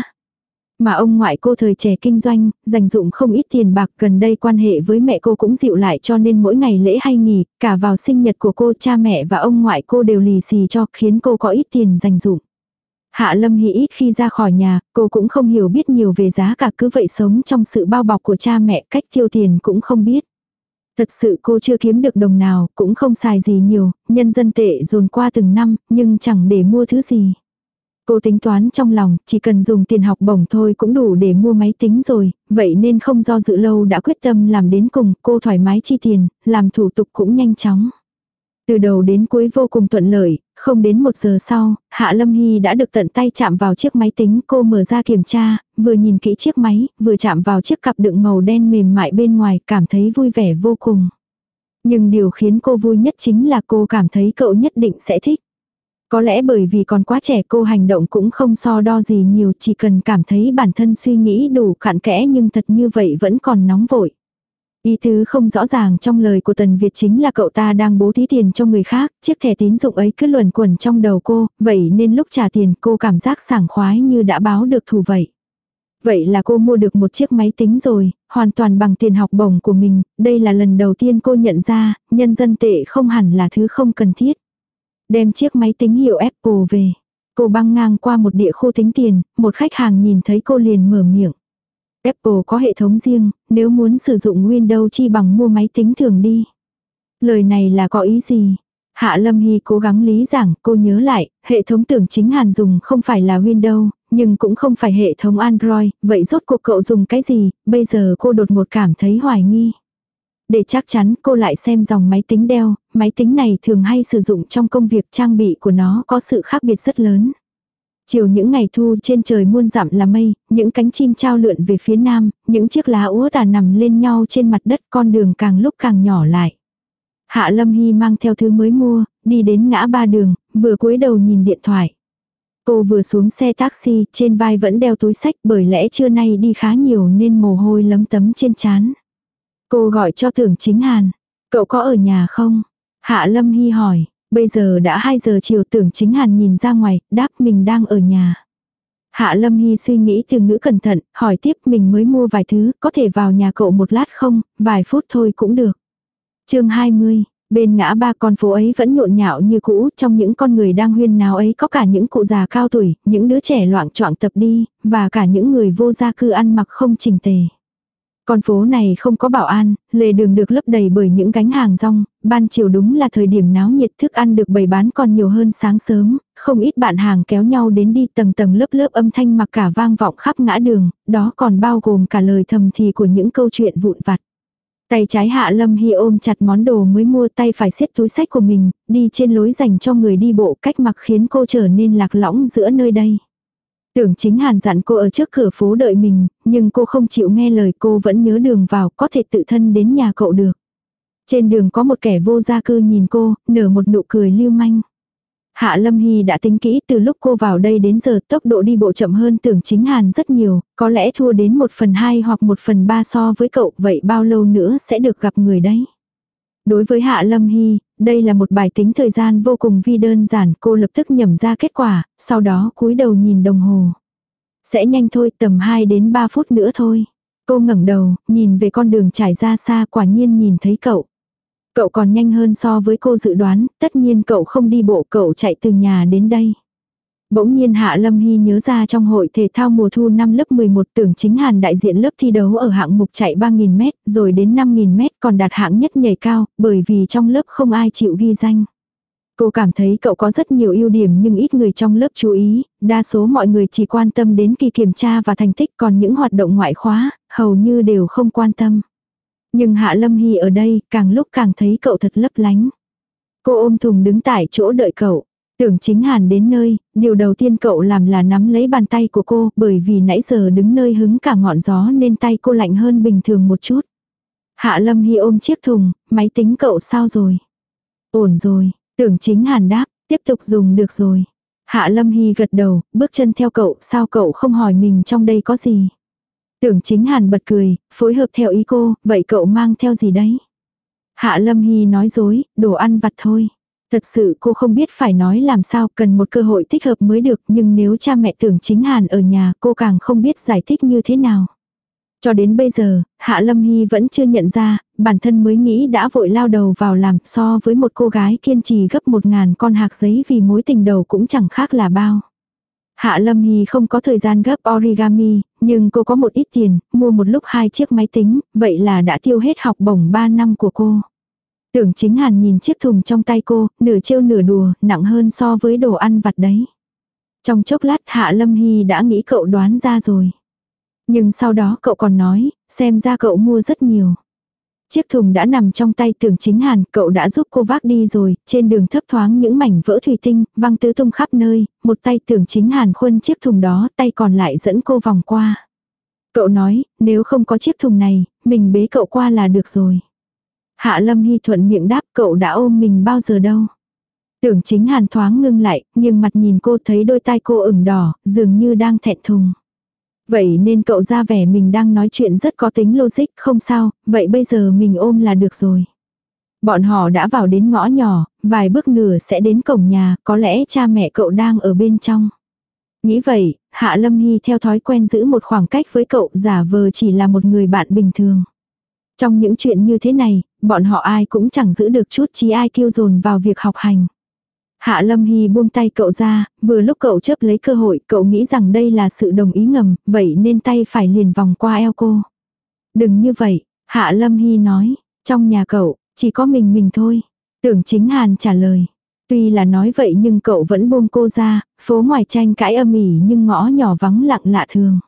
Mà ông ngoại cô thời trẻ kinh doanh, dành dụm không ít tiền bạc, gần đây quan hệ với mẹ cô cũng dịu lại cho nên mỗi ngày lễ hay nghỉ, cả vào sinh nhật của cô, cha mẹ và ông ngoại cô đều lì xì cho, khiến cô có ít tiền dành dụm. Hạ Lâm Hy ít khi ra khỏi nhà, cô cũng không hiểu biết nhiều về giá cả, cứ vậy sống trong sự bao bọc của cha mẹ, cách tiêu tiền cũng không biết. Thật sự cô chưa kiếm được đồng nào, cũng không xài gì nhiều, nhân dân tệ dồn qua từng năm, nhưng chẳng để mua thứ gì. Cô tính toán trong lòng, chỉ cần dùng tiền học bổng thôi cũng đủ để mua máy tính rồi, vậy nên không do dự lâu đã quyết tâm làm đến cùng, cô thoải mái chi tiền, làm thủ tục cũng nhanh chóng. Từ đầu đến cuối vô cùng thuận lợi, không đến 1 giờ sau, Hạ Lâm Hy đã được tận tay chạm vào chiếc máy tính, cô mở ra kiểm tra, vừa nhìn kỹ chiếc máy, vừa chạm vào chiếc cặp đựng màu đen mềm mại bên ngoài, cảm thấy vui vẻ vô cùng. Nhưng điều khiến cô vui nhất chính là cô cảm thấy cậu nhất định sẽ thích. Có lẽ bởi vì còn quá trẻ, cô hành động cũng không so đo gì nhiều, chỉ cần cảm thấy bản thân suy nghĩ đủ cặn kẽ, nhưng thật như vậy vẫn còn nóng vội. Ý tứ không rõ ràng trong lời của Tần Việt chính là cậu ta đang bố thí tiền cho người khác, chiếc thẻ tín dụng ấy cứ luẩn quẩn trong đầu cô, vậy nên lúc trả tiền cô cảm giác sảng khoái như đã báo được thù vậy. Vậy là cô mua được một chiếc máy tính rồi, hoàn toàn bằng tiền học bổng của mình, đây là lần đầu tiên cô nhận ra, nhân dân tệ không hẳn là thứ không cần thiết. Đem chiếc máy tính hiệu Apple về. Cô băng ngang qua một địa khu tính tiền, một khách hàng nhìn thấy cô liền mở miệng. Apple có hệ thống riêng, nếu muốn sử dụng Windows chi bằng mua máy tính thường đi. Lời này là có ý gì? Hạ Lâm Hy cố gắng lý giảng, cô nhớ lại, hệ thống Tưởng Chính Hàn dùng không phải là Windows, nhưng cũng không phải hệ thống Android, vậy rốt cuộc cậu dùng cái gì? Bây giờ cô đột ngột cảm thấy hoài nghi. Để chắc chắn cô lại xem dòng máy tính Dell, máy tính này thường hay sử dụng trong công việc, trang bị của nó có sự khác biệt rất lớn. Chiều những ngày thu trên trời muôn dặm là mây, những cánh chim trao lượn về phía nam, những chiếc lá úa tà nằm lên nhau trên mặt đất, con đường càng lúc càng nhỏ lại. Hạ Lâm Hy mang theo thứ mới mua, đi đến ngã ba đường, vừa cúi đầu nhìn điện thoại. Cô vừa xuống xe taxi, trên vai vẫn đeo túi xách, bởi lẽ trưa nay đi khá nhiều nên mồ hôi lấm tấm trên trán. Cô gọi cho Tưởng Chính Hàn. Cậu có ở nhà không? Hạ Lâm Hy hỏi. Bây giờ đã 2 giờ chiều. Tưởng Chính Hàn nhìn ra ngoài, đáp mình đang ở nhà. Hạ Lâm Hy suy nghĩ từ ngữ cẩn thận, hỏi tiếp mình mới mua vài thứ, có thể vào nhà cậu một lát không, vài phút thôi cũng được. Chương 20, bên ngã ba con phố ấy vẫn nhộn nhạo như cũ, trong những con người đang huyên náo ấy có cả những cụ già cao tuổi, những đứa trẻ loạng choạng tập đi, và cả những người vô gia cư ăn mặc không chỉnh tề. Con phố này không có bảo an, lề đường được lấp đầy bởi những gánh hàng rong, ban chiều đúng là thời điểm náo nhiệt, thức ăn được bày bán còn nhiều hơn sáng sớm, không ít bạn hàng kéo nhau đến đi, tầng tầng lớp lớp âm thanh mặc cả vang vọng khắp ngã đường, đó còn bao gồm cả lời thầm thì của những câu chuyện vụn vặt. Tay trái Hạ Lâm Hy ôm chặt món đồ mới mua, tay phải siết túi xách của mình, đi trên lối dành cho người đi bộ, cách mặc khiến cô trở nên lạc lõng giữa nơi đây. Tưởng Chính Hàn dặn cô ở trước cửa phố đợi mình, nhưng cô không chịu nghe lời, cô vẫn nhớ đường vào, có thể tự thân đến nhà cậu được. Trên đường có một kẻ vô gia cư nhìn cô, nở một nụ cười lưu manh. Hạ Lâm Hy đã tính kỹ, từ lúc cô vào đây đến giờ tốc độ đi bộ chậm hơn Tưởng Chính Hàn rất nhiều, có lẽ thua đến 1/2 hoặc 1/3 so với cậu, vậy bao lâu nữa sẽ được gặp người đấy. Đối với Hạ Lâm Hy, đây là một bài tính thời gian vô cùng vi đơn giản, cô lập tức nhẩm ra kết quả, sau đó cúi đầu nhìn đồng hồ. Sẽ nhanh thôi, tầm 2 đến 3 phút nữa thôi. Cô ngẩng đầu, nhìn về con đường trải ra xa, quả nhiên nhìn thấy cậu. Cậu còn nhanh hơn so với cô dự đoán, tất nhiên cậu không đi bộ, cậu chạy từ nhà đến đây. Bỗng nhiên Hạ Lâm Hy nhớ ra trong hội thể thao mùa thu năm lớp 11 Tưởng Chính Hàn đại diện lớp thi đấu ở hạng mục chạy 3.000m, rồi đến 5.000m còn đạt hạng nhất nhảy cao, bởi vì trong lớp không ai chịu ghi danh. Cô cảm thấy cậu có rất nhiều ưu điểm nhưng ít người trong lớp chú ý, đa số mọi người chỉ quan tâm đến kỳ kiểm tra và thành tích, còn những hoạt động ngoại khóa, hầu như đều không quan tâm. Nhưng Hạ Lâm Hy ở đây, càng lúc càng thấy cậu thật lấp lánh. Cô ôm thùng đứng tại chỗ đợi cậu. Tưởng Chính Hàn đến nơi, điều đầu tiên cậu làm là nắm lấy bàn tay của cô, bởi vì nãy giờ đứng nơi hứng cả ngọn gió nên tay cô lạnh hơn bình thường một chút. Hạ Lâm Hy ôm chiếc thùng, máy tính cậu sao rồi? Ổn rồi, Tưởng Chính Hàn đáp, tiếp tục dùng được rồi. Hạ Lâm Hy gật đầu, bước chân theo cậu, sao cậu không hỏi mình trong đây có gì? Tưởng Chính Hàn bật cười, phối hợp theo ý cô, vậy cậu mang theo gì đấy? Hạ Lâm Hy nói dối, đồ ăn vặt thôi. Thật sự cô không biết phải nói làm sao, cần một cơ hội thích hợp mới được, nhưng nếu cha mẹ Tưởng Chính Hàn ở nhà cô càng không biết giải thích như thế nào. Cho đến bây giờ, Hạ Lâm Hy vẫn chưa nhận ra, bản thân mới nghĩ đã vội lao đầu vào làm, so với một cô gái kiên trì gấp 1000 con hạc giấy vì mối tình đầu cũng chẳng khác là bao. Hạ Lâm Hy không có thời gian gấp origami, nhưng cô có một ít tiền, mua một lúc 2 chiếc máy tính, vậy là đã tiêu hết học bổng 3 năm của cô. Tưởng Chính Hàn nhìn chiếc thùng trong tay cô, nửa trêu nửa đùa, nặng hơn so với đồ ăn vặt đấy. Trong chốc lát Hạ Lâm Hy đã nghĩ cậu đoán ra rồi. Nhưng sau đó cậu còn nói, xem ra cậu mua rất nhiều. Chiếc thùng đã nằm trong tay Tưởng Chính Hàn, cậu đã giúp cô vác đi rồi, trên đường thấp thoáng những mảnh vỡ thủy tinh, văng tứ tung khắp nơi, một tay Tưởng Chính Hàn khuân chiếc thùng đó, tay còn lại dẫn cô vòng qua. Cậu nói, nếu không có chiếc thùng này, mình bế cậu qua là được rồi. Hạ Lâm Hy thuận miệng đáp, cậu đã ôm mình bao giờ đâu. Tưởng Chính Hàn thoáng ngưng lại, nhưng mặt nhìn cô thấy đôi tai cô ửng đỏ, dường như đang thẹn thùng. Vậy nên cậu ra vẻ mình đang nói chuyện rất có tính logic, không sao, vậy bây giờ mình ôm là được rồi. Bọn họ đã vào đến ngõ nhỏ, vài bước nữa sẽ đến cổng nhà, có lẽ cha mẹ cậu đang ở bên trong. Nghĩ vậy, Hạ Lâm Hy theo thói quen giữ một khoảng cách với cậu, giả vờ chỉ là một người bạn bình thường. Trong những chuyện như thế này, bọn họ ai cũng chẳng giữ được chút chí ai kiêu dồn vào việc học hành. Hạ Lâm Hy buông tay cậu ra, vừa lúc cậu chớp lấy cơ hội, cậu nghĩ rằng đây là sự đồng ý ngầm, vậy nên tay phải liền vòng qua eo cô. Đừng như vậy, Hạ Lâm Hy nói, trong nhà cậu, chỉ có mình thôi. Tưởng Chính Hàn trả lời. Tuy là nói vậy nhưng cậu vẫn buông cô ra, phố ngoài tranh cãi âm ỉ nhưng ngõ nhỏ vắng lặng lạ thường.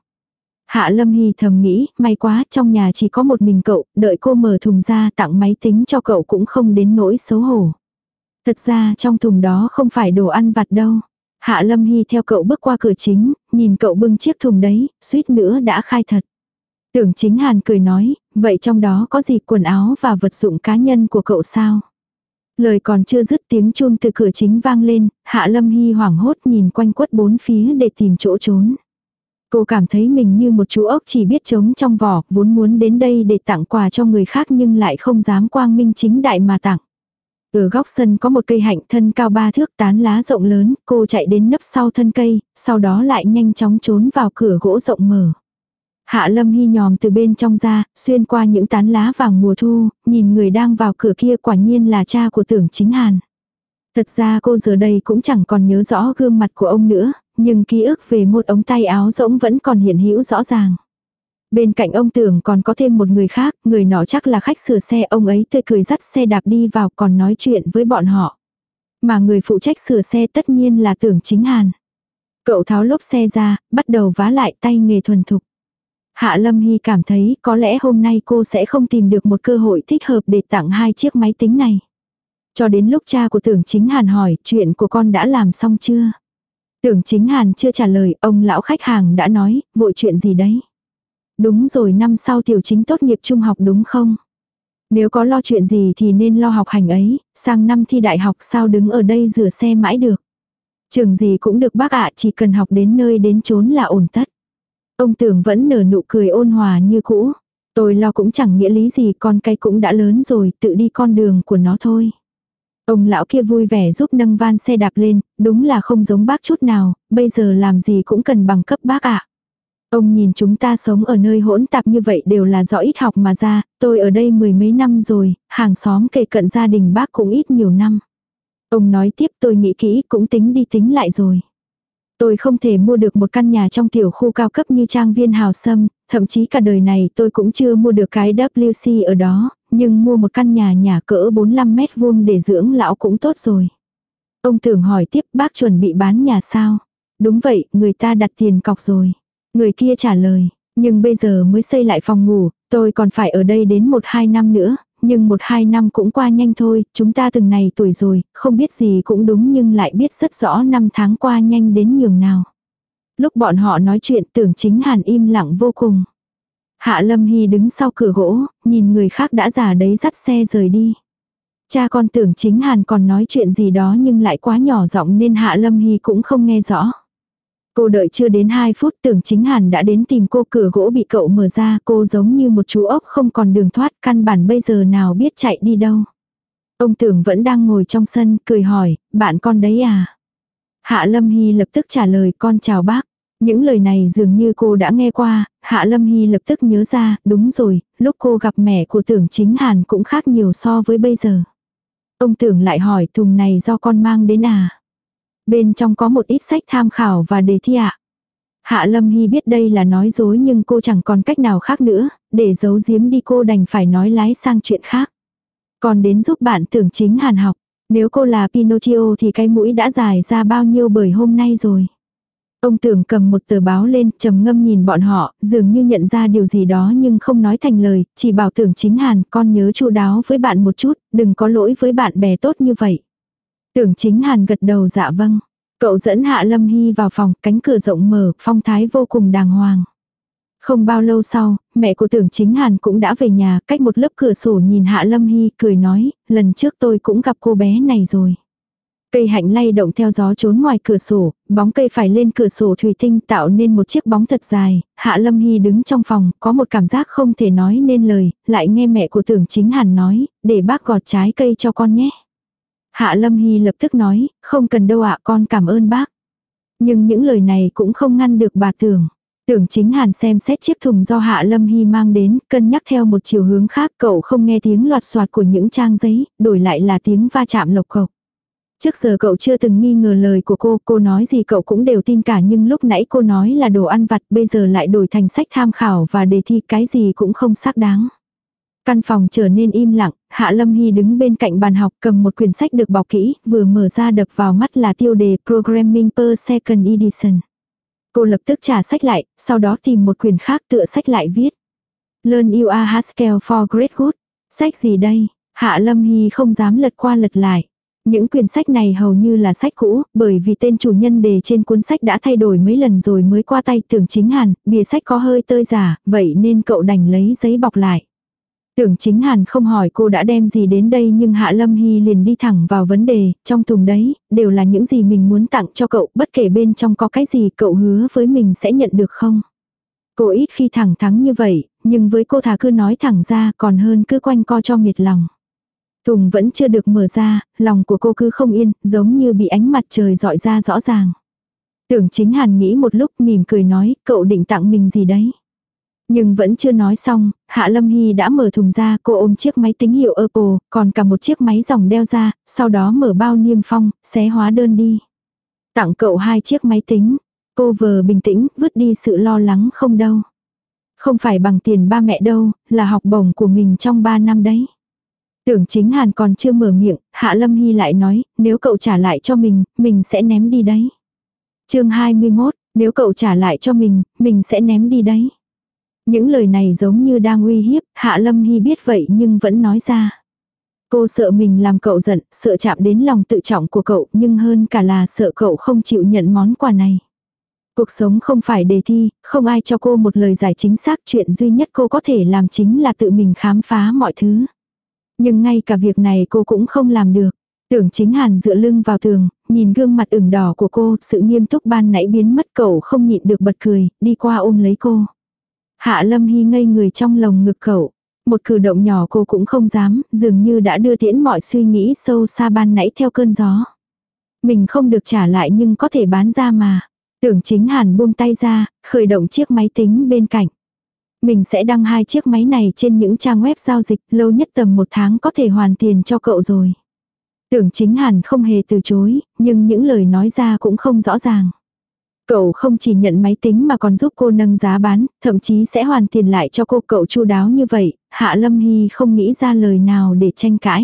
Hạ Lâm Hy thầm nghĩ, may quá, trong nhà chỉ có một mình cậu, đợi cô mở thùng ra tặng máy tính cho cậu cũng không đến nỗi xấu hổ. Thật ra trong thùng đó không phải đồ ăn vặt đâu. Hạ Lâm Hy theo cậu bước qua cửa chính, nhìn cậu bưng chiếc thùng đấy, suýt nữa đã khai thật. Tưởng Chính Hàn cười nói, vậy trong đó có gì, quần áo và vật dụng cá nhân của cậu sao? Lời còn chưa dứt tiếng chuông từ cửa chính vang lên, Hạ Lâm Hy hoảng hốt nhìn quanh quất bốn phía để tìm chỗ trốn. Cô cảm thấy mình như một chú ốc chỉ biết trống trong vỏ, vốn muốn đến đây để tặng quà cho người khác nhưng lại không dám quang minh chính đại mà tặng. Ở góc sân có một cây hạnh thân cao 3 thước, tán lá rộng lớn, cô chạy đến nấp sau thân cây, sau đó lại nhanh chóng trốn vào cửa gỗ rộng mở. Hạ Lâm Hy nhòm từ bên trong ra, xuyên qua những tán lá vàng mùa thu, nhìn người đang vào cửa kia, quả nhiên là cha của Tưởng Chính Hàn. Thật ra cô giờ đây cũng chẳng còn nhớ rõ gương mặt của ông nữa, nhưng ký ức về một ống tay áo rỗng vẫn còn hiện hữu rõ ràng. Bên cạnh ông Tưởng còn có thêm một người khác, người nọ chắc là khách sửa xe, ông ấy tươi cười dắt xe đạp đi vào còn nói chuyện với bọn họ. Mà người phụ trách sửa xe tất nhiên là Tưởng Chính Hàn. Cậu tháo lốp xe ra, bắt đầu vá lại, tay nghề thuần thục. Hạ Lâm Hy cảm thấy có lẽ hôm nay cô sẽ không tìm được một cơ hội thích hợp để tặng 2 chiếc máy tính này. Cho đến lúc cha của Tưởng Chính Hàn hỏi, chuyện của con đã làm xong chưa? Tưởng Chính Hàn chưa trả lời, ông lão khách hàng đã nói, vội chuyện gì đấy? Đúng rồi, năm sau Tiểu Chính tốt nghiệp trung học đúng không? Nếu có lo chuyện gì thì nên lo học hành ấy, sang năm thi đại học sao đứng ở đây rửa xe mãi được. Trường gì cũng được bác ạ, chỉ cần học đến nơi đến chốn là ổn tất. Ông Tưởng vẫn nở nụ cười ôn hòa như cũ. Tôi lo cũng chẳng nghĩa lý gì, con cái cũng đã lớn rồi, tự đi con đường của nó thôi. Ông lão kia vui vẻ giúp nâng van xe đạp lên, đúng là không giống bác chút nào, bây giờ làm gì cũng cần bằng cấp bác ạ. Ông nhìn chúng ta sống ở nơi hỗn tạp như vậy đều là do ít học mà ra, tôi ở đây 10 mấy năm rồi, hàng xóm kề cận gia đình bác cũng ít nhiều năm. Ông nói tiếp, tôi nghĩ kỹ cũng tính đi tính lại rồi. Tôi không thể mua được một căn nhà trong tiểu khu cao cấp như trang viên Hào Sâm, thậm chí cả đời này tôi cũng chưa mua được cái WC ở đó, nhưng mua một căn nhà cỡ 45 mét vuông để dưỡng lão cũng tốt rồi. Ông Tưởng hỏi tiếp, bác chuẩn bị bán nhà sao? Đúng vậy, người ta đặt tiền cọc rồi. Người kia trả lời, nhưng bây giờ mới xây lại phòng ngủ, tôi còn phải ở đây đến 1-2 năm nữa, nhưng 1-2 năm cũng qua nhanh thôi, chúng ta từng này tuổi rồi, không biết gì cũng đúng nhưng lại biết rất rõ năm tháng qua nhanh đến nhường nào. Lúc bọn họ nói chuyện Tưởng Chính Hàn im lặng vô cùng. Hạ Lâm Hy đứng sau cửa gỗ, nhìn người khác đã già đấy dắt xe rời đi. Cha con Tưởng Chính Hàn còn nói chuyện gì đó nhưng lại quá nhỏ giọng nên Hạ Lâm Hy cũng không nghe rõ. Cô đợi chưa đến 2 phút, Tưởng Chính Hàn đã đến tìm cô, cửa gỗ bị cậu mở ra, cô giống như một chú ốc không còn đường thoát, căn bản bây giờ nào biết chạy đi đâu. Ông Tưởng vẫn đang ngồi trong sân, cười hỏi, bạn con đấy à? Hạ Lâm Hy lập tức trả lời, con chào bác. Những lời này dường như cô đã nghe qua, Hạ Lâm Hy lập tức nhớ ra, đúng rồi, lúc cô gặp mẹ của Tưởng Chính Hàn cũng khác nhiều so với bây giờ. Ông Tưởng lại hỏi, thùng này do con mang đến à? Bên trong có một ít sách tham khảo và đề thi ạ. Hạ Lâm Hy biết đây là nói dối nhưng cô chẳng còn cách nào khác nữa, để giấu giếm đi cô đành phải nói lái sang chuyện khác. Còn đến giúp bạn Tưởng Chính Hàn học, nếu cô là Pinocchio thì cái mũi đã dài ra bao nhiêu bởi hôm nay rồi. Ông Tưởng cầm một tờ báo lên, trầm ngâm nhìn bọn họ, dường như nhận ra điều gì đó nhưng không nói thành lời, chỉ bảo Tưởng Chính Hàn, con nhớ chu đáo với bạn một chút, đừng có lỗi với bạn bè tốt như vậy. Tưởng Chính Hàn gật đầu dạ vâng. Cậu dẫn Hạ Lâm Hy vào phòng, cánh cửa rộng mở, phong thái vô cùng đàng hoàng. Không bao lâu sau, mẹ của Tưởng Chính Hàn cũng đã về nhà, cách một lớp cửa sổ nhìn Hạ Lâm Hy, cười nói, lần trước tôi cũng gặp cô bé này rồi. Cây hạnh lay động theo gió trốn ngoài cửa sổ, bóng cây phải lên cửa sổ thủy tinh tạo nên một chiếc bóng thật dài. Hạ Lâm Hy đứng trong phòng, có một cảm giác không thể nói nên lời, lại nghe mẹ của Tưởng Chính Hàn nói, để bác gọt trái cây cho con nhé. Hạ Lâm Hy lập tức nói, không cần đâu ạ, con cảm ơn bác. Nhưng những lời này cũng không ngăn được bà Tưởng. Tưởng Chính Hàn xem xét chiếc thùng do Hạ Lâm Hy mang đến, cân nhắc theo một chiều hướng khác, cậu không nghe tiếng loạt soạt của những trang giấy, đổi lại là tiếng va chạm lộc cộc. Trước giờ cậu chưa từng nghi ngờ lời của cô nói gì cậu cũng đều tin cả, nhưng lúc nãy cô nói là đồ ăn vặt, bây giờ lại đổi thành sách tham khảo và đề thi, cái gì cũng không xác đáng. Căn phòng trở nên im lặng, Hạ Lâm Hy đứng bên cạnh bàn học cầm một quyển sách được bọc kỹ, vừa mở ra đập vào mắt là tiêu đề Programming per Second Edition. Cô lập tức trả sách lại, sau đó tìm một quyển khác tựa sách lại viết. Learn you a Haskell for Great Good. Sách gì đây? Hạ Lâm Hy không dám lật qua lật lại. Những quyển sách này hầu như là sách cũ, bởi vì tên chủ nhân đề trên cuốn sách đã thay đổi mấy lần rồi mới qua tay Tưởng Chính Hàn, bìa sách có hơi tơi giả, vậy nên cậu đành lấy giấy bọc lại. Tưởng Chính Hàn không hỏi cô đã đem gì đến đây nhưng Hạ Lâm Hy liền đi thẳng vào vấn đề, trong thùng đấy, đều là những gì mình muốn tặng cho cậu, bất kể bên trong có cái gì cậu hứa với mình sẽ nhận được không? Cô ít khi thẳng thắn như vậy, nhưng với cô thà cứ nói thẳng ra còn hơn cứ quanh co cho mệt lòng. Thùng vẫn chưa được mở ra, lòng của cô cứ không yên, giống như bị ánh mặt trời dọi ra rõ ràng. Tưởng Chính Hàn nghĩ một lúc mỉm cười nói, cậu định tặng mình gì đấy? Nhưng vẫn chưa nói xong, Hạ Lâm Hy đã mở thùng ra, cô ôm chiếc máy tính hiệu Apple, còn cả một chiếc máy dòng đeo ra, sau đó mở bao niêm phong, xé hóa đơn đi. Tặng cậu 2 chiếc máy tính. Cô vờ bình tĩnh, vứt đi sự lo lắng không đâu. Không phải bằng tiền ba mẹ đâu, là học bổng của mình trong 3 năm đấy. Tưởng Chính Hàn còn chưa mở miệng, Hạ Lâm Hy lại nói, nếu cậu trả lại cho mình sẽ ném đi đấy. Chương 21, nếu cậu trả lại cho mình sẽ ném đi đấy. Những lời này giống như đang uy hiếp, Hạ Lâm Hy biết vậy nhưng vẫn nói ra. Cô sợ mình làm cậu giận, sợ chạm đến lòng tự trọng của cậu, nhưng hơn cả là sợ cậu không chịu nhận món quà này. Cuộc sống không phải đề thi, không ai cho cô một lời giải chính xác, chuyện duy nhất cô có thể làm chính là tự mình khám phá mọi thứ. Nhưng ngay cả việc này cô cũng không làm được. Tưởng Chính Hàn dựa lưng vào tường, nhìn gương mặt ửng đỏ của cô, sự nghiêm túc ban nãy biến mất, cậu không nhịn được bật cười, đi qua ôm lấy cô. Hạ Lâm Hy ngây người trong lồng ngực cậu. Một cử động nhỏ cô cũng không dám, dường như đã đưa tiễn mọi suy nghĩ sâu xa ban nãy theo cơn gió. Mình không được trả lại nhưng có thể bán ra mà. Tưởng Chính Hàn buông tay ra, khởi động chiếc máy tính bên cạnh. Mình sẽ đăng 2 chiếc máy này trên những trang web giao dịch, lâu nhất tầm 1 tháng có thể hoàn tiền cho cậu rồi. Tưởng Chính Hàn không hề từ chối, nhưng những lời nói ra cũng không rõ ràng. Cậu không chỉ nhận máy tính mà còn giúp cô nâng giá bán, thậm chí sẽ hoàn tiền lại cho cô. Cậu chu đáo như vậy, Hạ Lâm Hy không nghĩ ra lời nào để tranh cãi.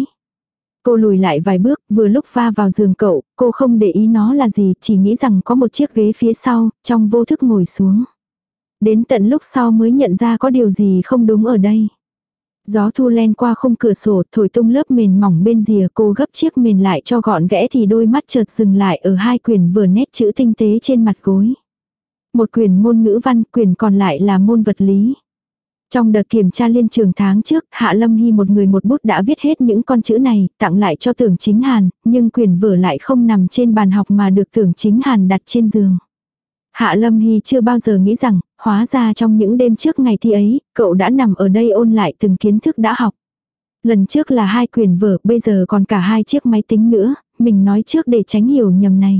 Cô lùi lại vài bước, vừa lúc va vào giường cậu, cô không để ý nó là gì, chỉ nghĩ rằng có một chiếc ghế phía sau, trong vô thức ngồi xuống. Đến tận lúc sau mới nhận ra có điều gì không đúng ở đây. Gió thu len qua khung cửa sổ, thổi tung lớp mền mỏng bên rìa, cô gấp chiếc mền lại cho gọn ghẽ thì đôi mắt chợt dừng lại ở 2 quyển vở nét chữ tinh tế trên mặt gối. Một quyển môn ngữ văn, quyển còn lại là môn vật lý. Trong đợt kiểm tra liên trường tháng trước, Hạ Lâm Hy một người một bút đã viết hết những con chữ này, tặng lại cho Tưởng Chính Hàn, nhưng quyển vở lại không nằm trên bàn học mà được Tưởng Chính Hàn đặt trên giường. Hạ Lâm Hy chưa bao giờ nghĩ rằng, hóa ra trong những đêm trước ngày thi ấy, cậu đã nằm ở đây ôn lại từng kiến thức đã học. Lần trước là 2 quyển vở, bây giờ còn cả 2 chiếc máy tính nữa, mình nói trước để tránh hiểu nhầm này.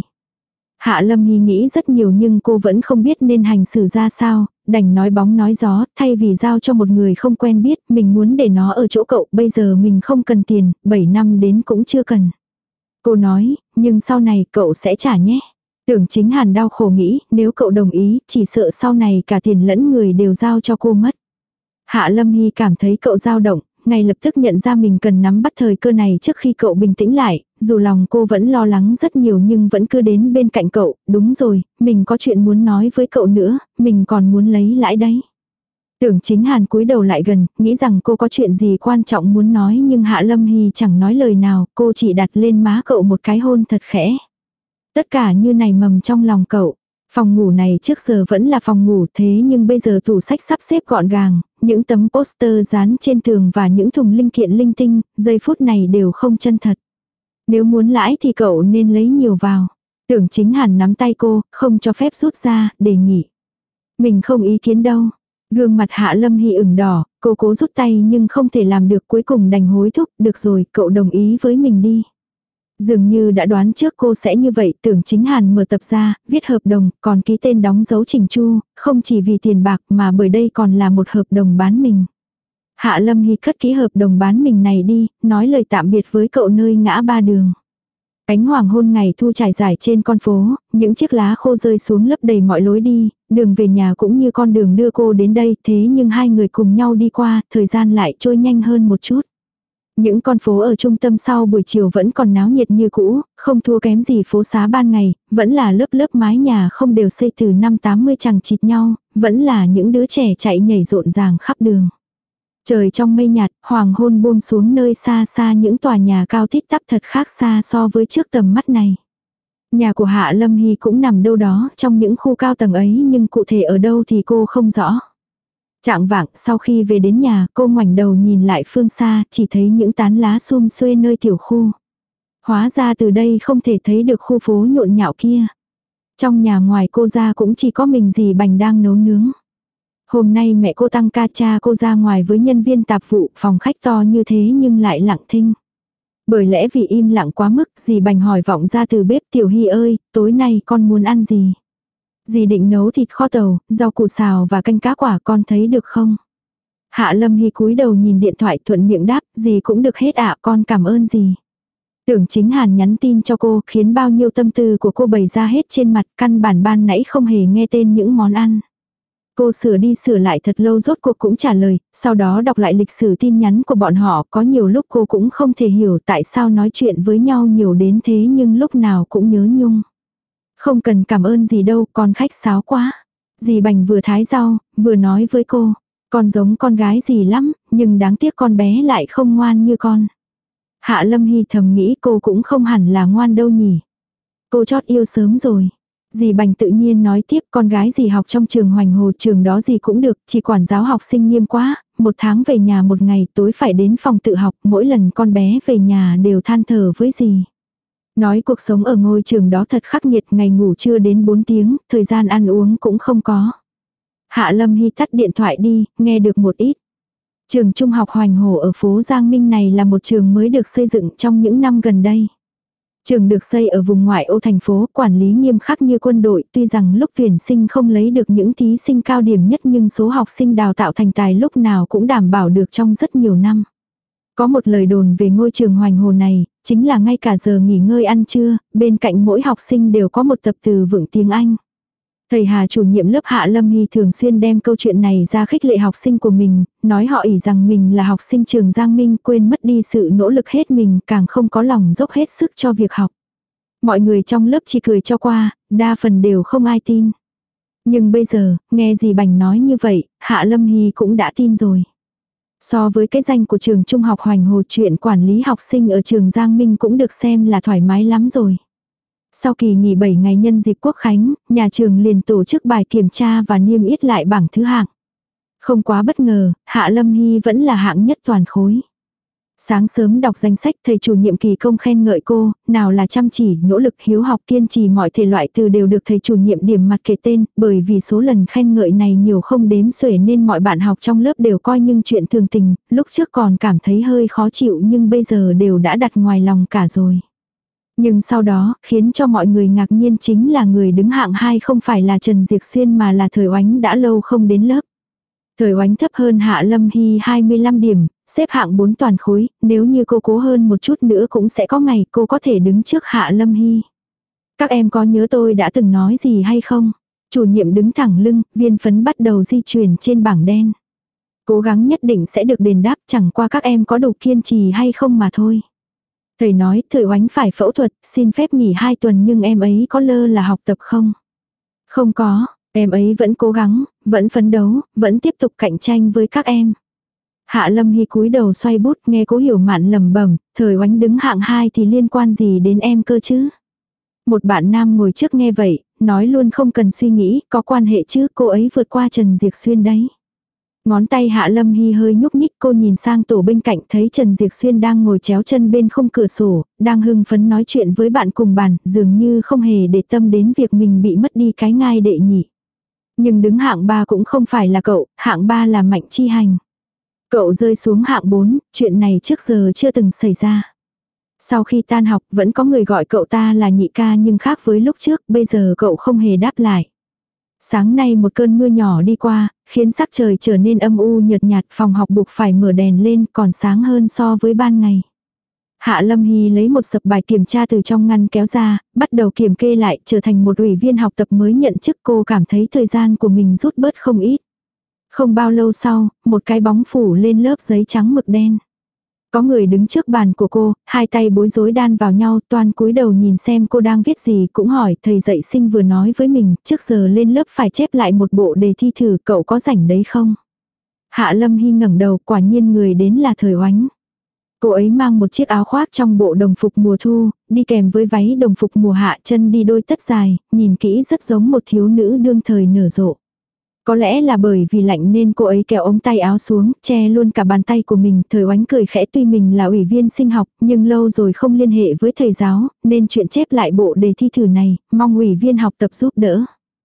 Hạ Lâm Hy nghĩ rất nhiều nhưng cô vẫn không biết nên hành xử ra sao, đành nói bóng nói gió, thay vì giao cho một người không quen biết, mình muốn để nó ở chỗ cậu, bây giờ mình không cần tiền, 7 năm đến cũng chưa cần. Cô nói, nhưng sau này cậu sẽ trả nhé. Tưởng Chính Hàn đau khổ nghĩ, nếu cậu đồng ý, chỉ sợ sau này cả tiền lẫn người đều giao cho cô mất. Hạ Lâm Hy cảm thấy cậu dao động, ngay lập tức nhận ra mình cần nắm bắt thời cơ này trước khi cậu bình tĩnh lại, dù lòng cô vẫn lo lắng rất nhiều nhưng vẫn cứ đến bên cạnh cậu, đúng rồi, mình có chuyện muốn nói với cậu nữa, mình còn muốn lấy lãi đấy. Tưởng Chính Hàn cúi đầu lại gần, nghĩ rằng cô có chuyện gì quan trọng muốn nói nhưng Hạ Lâm Hy chẳng nói lời nào, cô chỉ đặt lên má cậu một cái hôn thật khẽ. Tất cả như này mầm trong lòng cậu. Phòng ngủ này trước giờ vẫn là phòng ngủ thế nhưng bây giờ tủ sách sắp xếp gọn gàng, những tấm poster dán trên tường và những thùng linh kiện linh tinh, giây phút này đều không chân thật. Nếu muốn lãi thì cậu nên lấy nhiều vào. Tưởng Chính Hàn nắm tay cô, không cho phép rút ra, đề nghị. Mình không ý kiến đâu. Gương mặt Hạ Lâm Hy ửng đỏ, cô cố rút tay nhưng không thể làm được, cuối cùng đành hối thúc, được rồi, cậu đồng ý với mình đi. Dường như đã đoán trước cô sẽ như vậy, Tưởng Chính Hàn mở tập ra, viết hợp đồng, còn ký tên đóng dấu chỉnh chu, không chỉ vì tiền bạc mà bởi đây còn là một hợp đồng bán mình. Hạ Lâm Hy cất ký hợp đồng bán mình này đi, nói lời tạm biệt với cậu nơi ngã ba đường. Ánh hoàng hôn ngày thu trải dài trên con phố, những chiếc lá khô rơi xuống lấp đầy mọi lối đi, đường về nhà cũng như con đường đưa cô đến đây, thế nhưng hai người cùng nhau đi qua, thời gian lại trôi nhanh hơn một chút. Những con phố ở trung tâm sau buổi chiều vẫn còn náo nhiệt như cũ, không thua kém gì phố xá ban ngày, vẫn là lớp lớp mái nhà không đều xây từ năm 80 chằng chịt nhau, vẫn là những đứa trẻ chạy nhảy rộn ràng khắp đường. Trời trong mây nhạt, hoàng hôn buông xuống nơi xa xa những tòa nhà cao tít tắp thật khác xa so với trước tầm mắt này. Nhà của Hạ Lâm Hy cũng nằm đâu đó trong những khu cao tầng ấy nhưng cụ thể ở đâu thì cô không rõ. Chạng vạng sau khi về đến nhà cô ngoảnh đầu nhìn lại phương xa chỉ thấy những tán lá sum xuê nơi tiểu khu. Hóa ra từ đây không thể thấy được khu phố nhộn nhạo kia. Trong nhà ngoài cô ra cũng chỉ có mình dì Bành đang nấu nướng. Hôm nay mẹ cô tăng ca, cha cô ra ngoài với nhân viên tạp vụ, phòng khách to như thế nhưng lại lặng thinh. Bởi lẽ vì im lặng quá mức, dì Bành hỏi vọng ra từ bếp, Tiểu Hy ơi, tối nay con muốn ăn gì? Dì định nấu thịt kho tàu, rau củ xào và canh cá quả, con thấy được không? Hạ Lâm Hy cúi đầu nhìn điện thoại thuận miệng đáp, dì cũng được hết ạ, con cảm ơn dì. Tưởng Chính Hàn nhắn tin cho cô khiến bao nhiêu tâm tư của cô bày ra hết trên mặt, căn bản ban nãy không hề nghe tên những món ăn. Cô sửa đi sửa lại thật lâu rốt cuộc cũng trả lời, sau đó đọc lại lịch sử tin nhắn của bọn họ, có nhiều lúc cô cũng không thể hiểu tại sao nói chuyện với nhau nhiều đến thế nhưng lúc nào cũng nhớ nhung. Không cần cảm ơn gì đâu, con khách sáo quá. Dì Bành vừa thái rau, vừa nói với cô, con giống con gái dì lắm, nhưng đáng tiếc con bé lại không ngoan như con. Hạ Lâm Hy thầm nghĩ cô cũng không hẳn là ngoan đâu nhỉ. Cô chót yêu sớm rồi. Dì Bành tự nhiên nói tiếp, con gái dì học trong trường Hoành Hồ, trường đó dì cũng được, chỉ quản giáo học sinh nghiêm quá, 1 tháng về nhà 1 ngày, tối phải đến phòng tự học, mỗi lần con bé về nhà đều than thở với dì. Nói cuộc sống ở ngôi trường đó thật khắc nghiệt, ngày ngủ chưa đến 4 tiếng, thời gian ăn uống cũng không có. Hạ Lâm Hy tắt điện thoại đi, nghe được một ít. Trường trung học Hoành Hồ ở phố Giang Minh này là một trường mới được xây dựng trong những năm gần đây. Trường được xây ở vùng ngoại ô thành phố, quản lý nghiêm khắc như quân đội, tuy rằng lúc tuyển sinh không lấy được những thí sinh cao điểm nhất nhưng số học sinh đào tạo thành tài lúc nào cũng đảm bảo được trong rất nhiều năm. Có một lời đồn về ngôi trường Hoành Hồ này, chính là ngay cả giờ nghỉ ngơi ăn trưa, bên cạnh mỗi học sinh đều có một tập từ vựng tiếng Anh. Thầy Hà chủ nhiệm lớp Hạ Lâm Hy thường xuyên đem câu chuyện này ra khích lệ học sinh của mình, nói họ ỷ rằng mình là học sinh trường Giang Minh, quên mất đi sự nỗ lực hết mình, càng không có lòng dốc hết sức cho việc học. Mọi người trong lớp chỉ cười cho qua, đa phần đều không ai tin. Nhưng bây giờ, nghe dì Bành nói như vậy, Hạ Lâm Hy cũng đã tin rồi. So với cái danh của trường trung học Hoành Hồ, chuyện quản lý học sinh ở trường Giang Minh cũng được xem là thoải mái lắm rồi. Sau kỳ nghỉ 7 ngày nhân dịp Quốc Khánh, nhà trường liền tổ chức bài kiểm tra và niêm yết lại bảng thứ hạng. Không quá bất ngờ, Hạ Lâm Hy vẫn là hạng nhất toàn khối. Sáng sớm đọc danh sách thầy chủ nhiệm kỳ công khen ngợi cô, nào là chăm chỉ, nỗ lực, hiếu học, kiên trì, mọi thể loại từ đều được thầy chủ nhiệm điểm mặt kể tên, bởi vì số lần khen ngợi này nhiều không đếm xuể nên mọi bạn học trong lớp đều coi như chuyện thường tình, lúc trước còn cảm thấy hơi khó chịu nhưng bây giờ đều đã đặt ngoài lòng cả rồi. Nhưng sau đó, khiến cho mọi người ngạc nhiên chính là người đứng hạng 2 không phải là Trần Diệc Xuyên mà là Thời Oánh đã lâu không đến lớp. Thời Oánh thấp hơn Hạ Lâm Hy 25 điểm, xếp hạng 4 toàn khối, nếu như cô cố hơn một chút nữa cũng sẽ có ngày cô có thể đứng trước Hạ Lâm Hy. Các em có nhớ tôi đã từng nói gì hay không? Chủ nhiệm đứng thẳng lưng, viên phấn bắt đầu di chuyển trên bảng đen. Cố gắng nhất định sẽ được đền đáp, chẳng qua các em có đủ kiên trì hay không mà thôi. Thầy nói, Thời Oánh phải phẫu thuật, xin phép nghỉ 2 tuần nhưng em ấy có lơ là học tập không? Không có, em ấy vẫn cố gắng, vẫn phấn đấu, vẫn tiếp tục cạnh tranh với các em. Hạ Lâm Hy cúi đầu xoay bút nghe Cố Hiểu Mạn lẩm bẩm, Thời Oánh đứng hạng 2 thì liên quan gì đến em cơ chứ? Một bạn nam ngồi trước nghe vậy, nói luôn không cần suy nghĩ, có quan hệ chứ, cô ấy vượt qua Trần Diệc Xuyên đấy. Ngón tay Hạ Lâm Hy hơi nhúc nhích, cô nhìn sang tổ bên cạnh thấy Trần Diệc Xuyên đang ngồi chéo chân bên khung cửa sổ, đang hưng phấn nói chuyện với bạn cùng bàn, dường như không hề để tâm đến việc mình bị mất đi cái ngai đệ nhị. Nhưng đứng hạng 3 cũng không phải là cậu, hạng 3 là Mạnh Chi Hành. Cậu rơi xuống hạng 4, chuyện này trước giờ chưa từng xảy ra. Sau khi tan học vẫn có người gọi cậu ta là nhị ca nhưng khác với lúc trước, bây giờ cậu không hề đáp lại. Sáng nay một cơn mưa nhỏ đi qua, khiến sắc trời trở nên âm u nhợt nhạt, phòng học buộc phải mở đèn lên còn sáng hơn so với ban ngày. Hạ Lâm Hy lấy một sập bài kiểm tra từ trong ngăn kéo ra, bắt đầu kiểm kê lại, trở thành một ủy viên học tập mới nhận chức. Cô cảm thấy thời gian của mình rút bớt không ít. Không bao lâu sau, một cái bóng phủ lên lớp giấy trắng mực đen. Có người đứng trước bàn của cô, hai tay bối rối đan vào nhau, Toan cúi đầu nhìn xem cô đang viết gì, cũng hỏi thầy dạy sinh vừa nói với mình, trước giờ lên lớp phải chép lại một bộ đề thi thử, cậu có rảnh đấy không? Hạ Lâm Hy ngẩng đầu, quả nhiên người đến là Thời Oánh. Cô ấy mang một chiếc áo khoác trong bộ đồng phục mùa thu, đi kèm với váy đồng phục mùa hạ, chân đi đôi tất dài, nhìn kỹ rất giống một thiếu nữ đương thời nở rộ. Có lẽ là bởi vì lạnh nên cô ấy kéo ống tay áo xuống, che luôn cả bàn tay của mình. Thời Oánh cười khẽ, tuy mình là ủy viên sinh học, nhưng lâu rồi không liên hệ với thầy giáo, nên chuyện chép lại bộ đề thi thử này, mong ủy viên học tập giúp đỡ.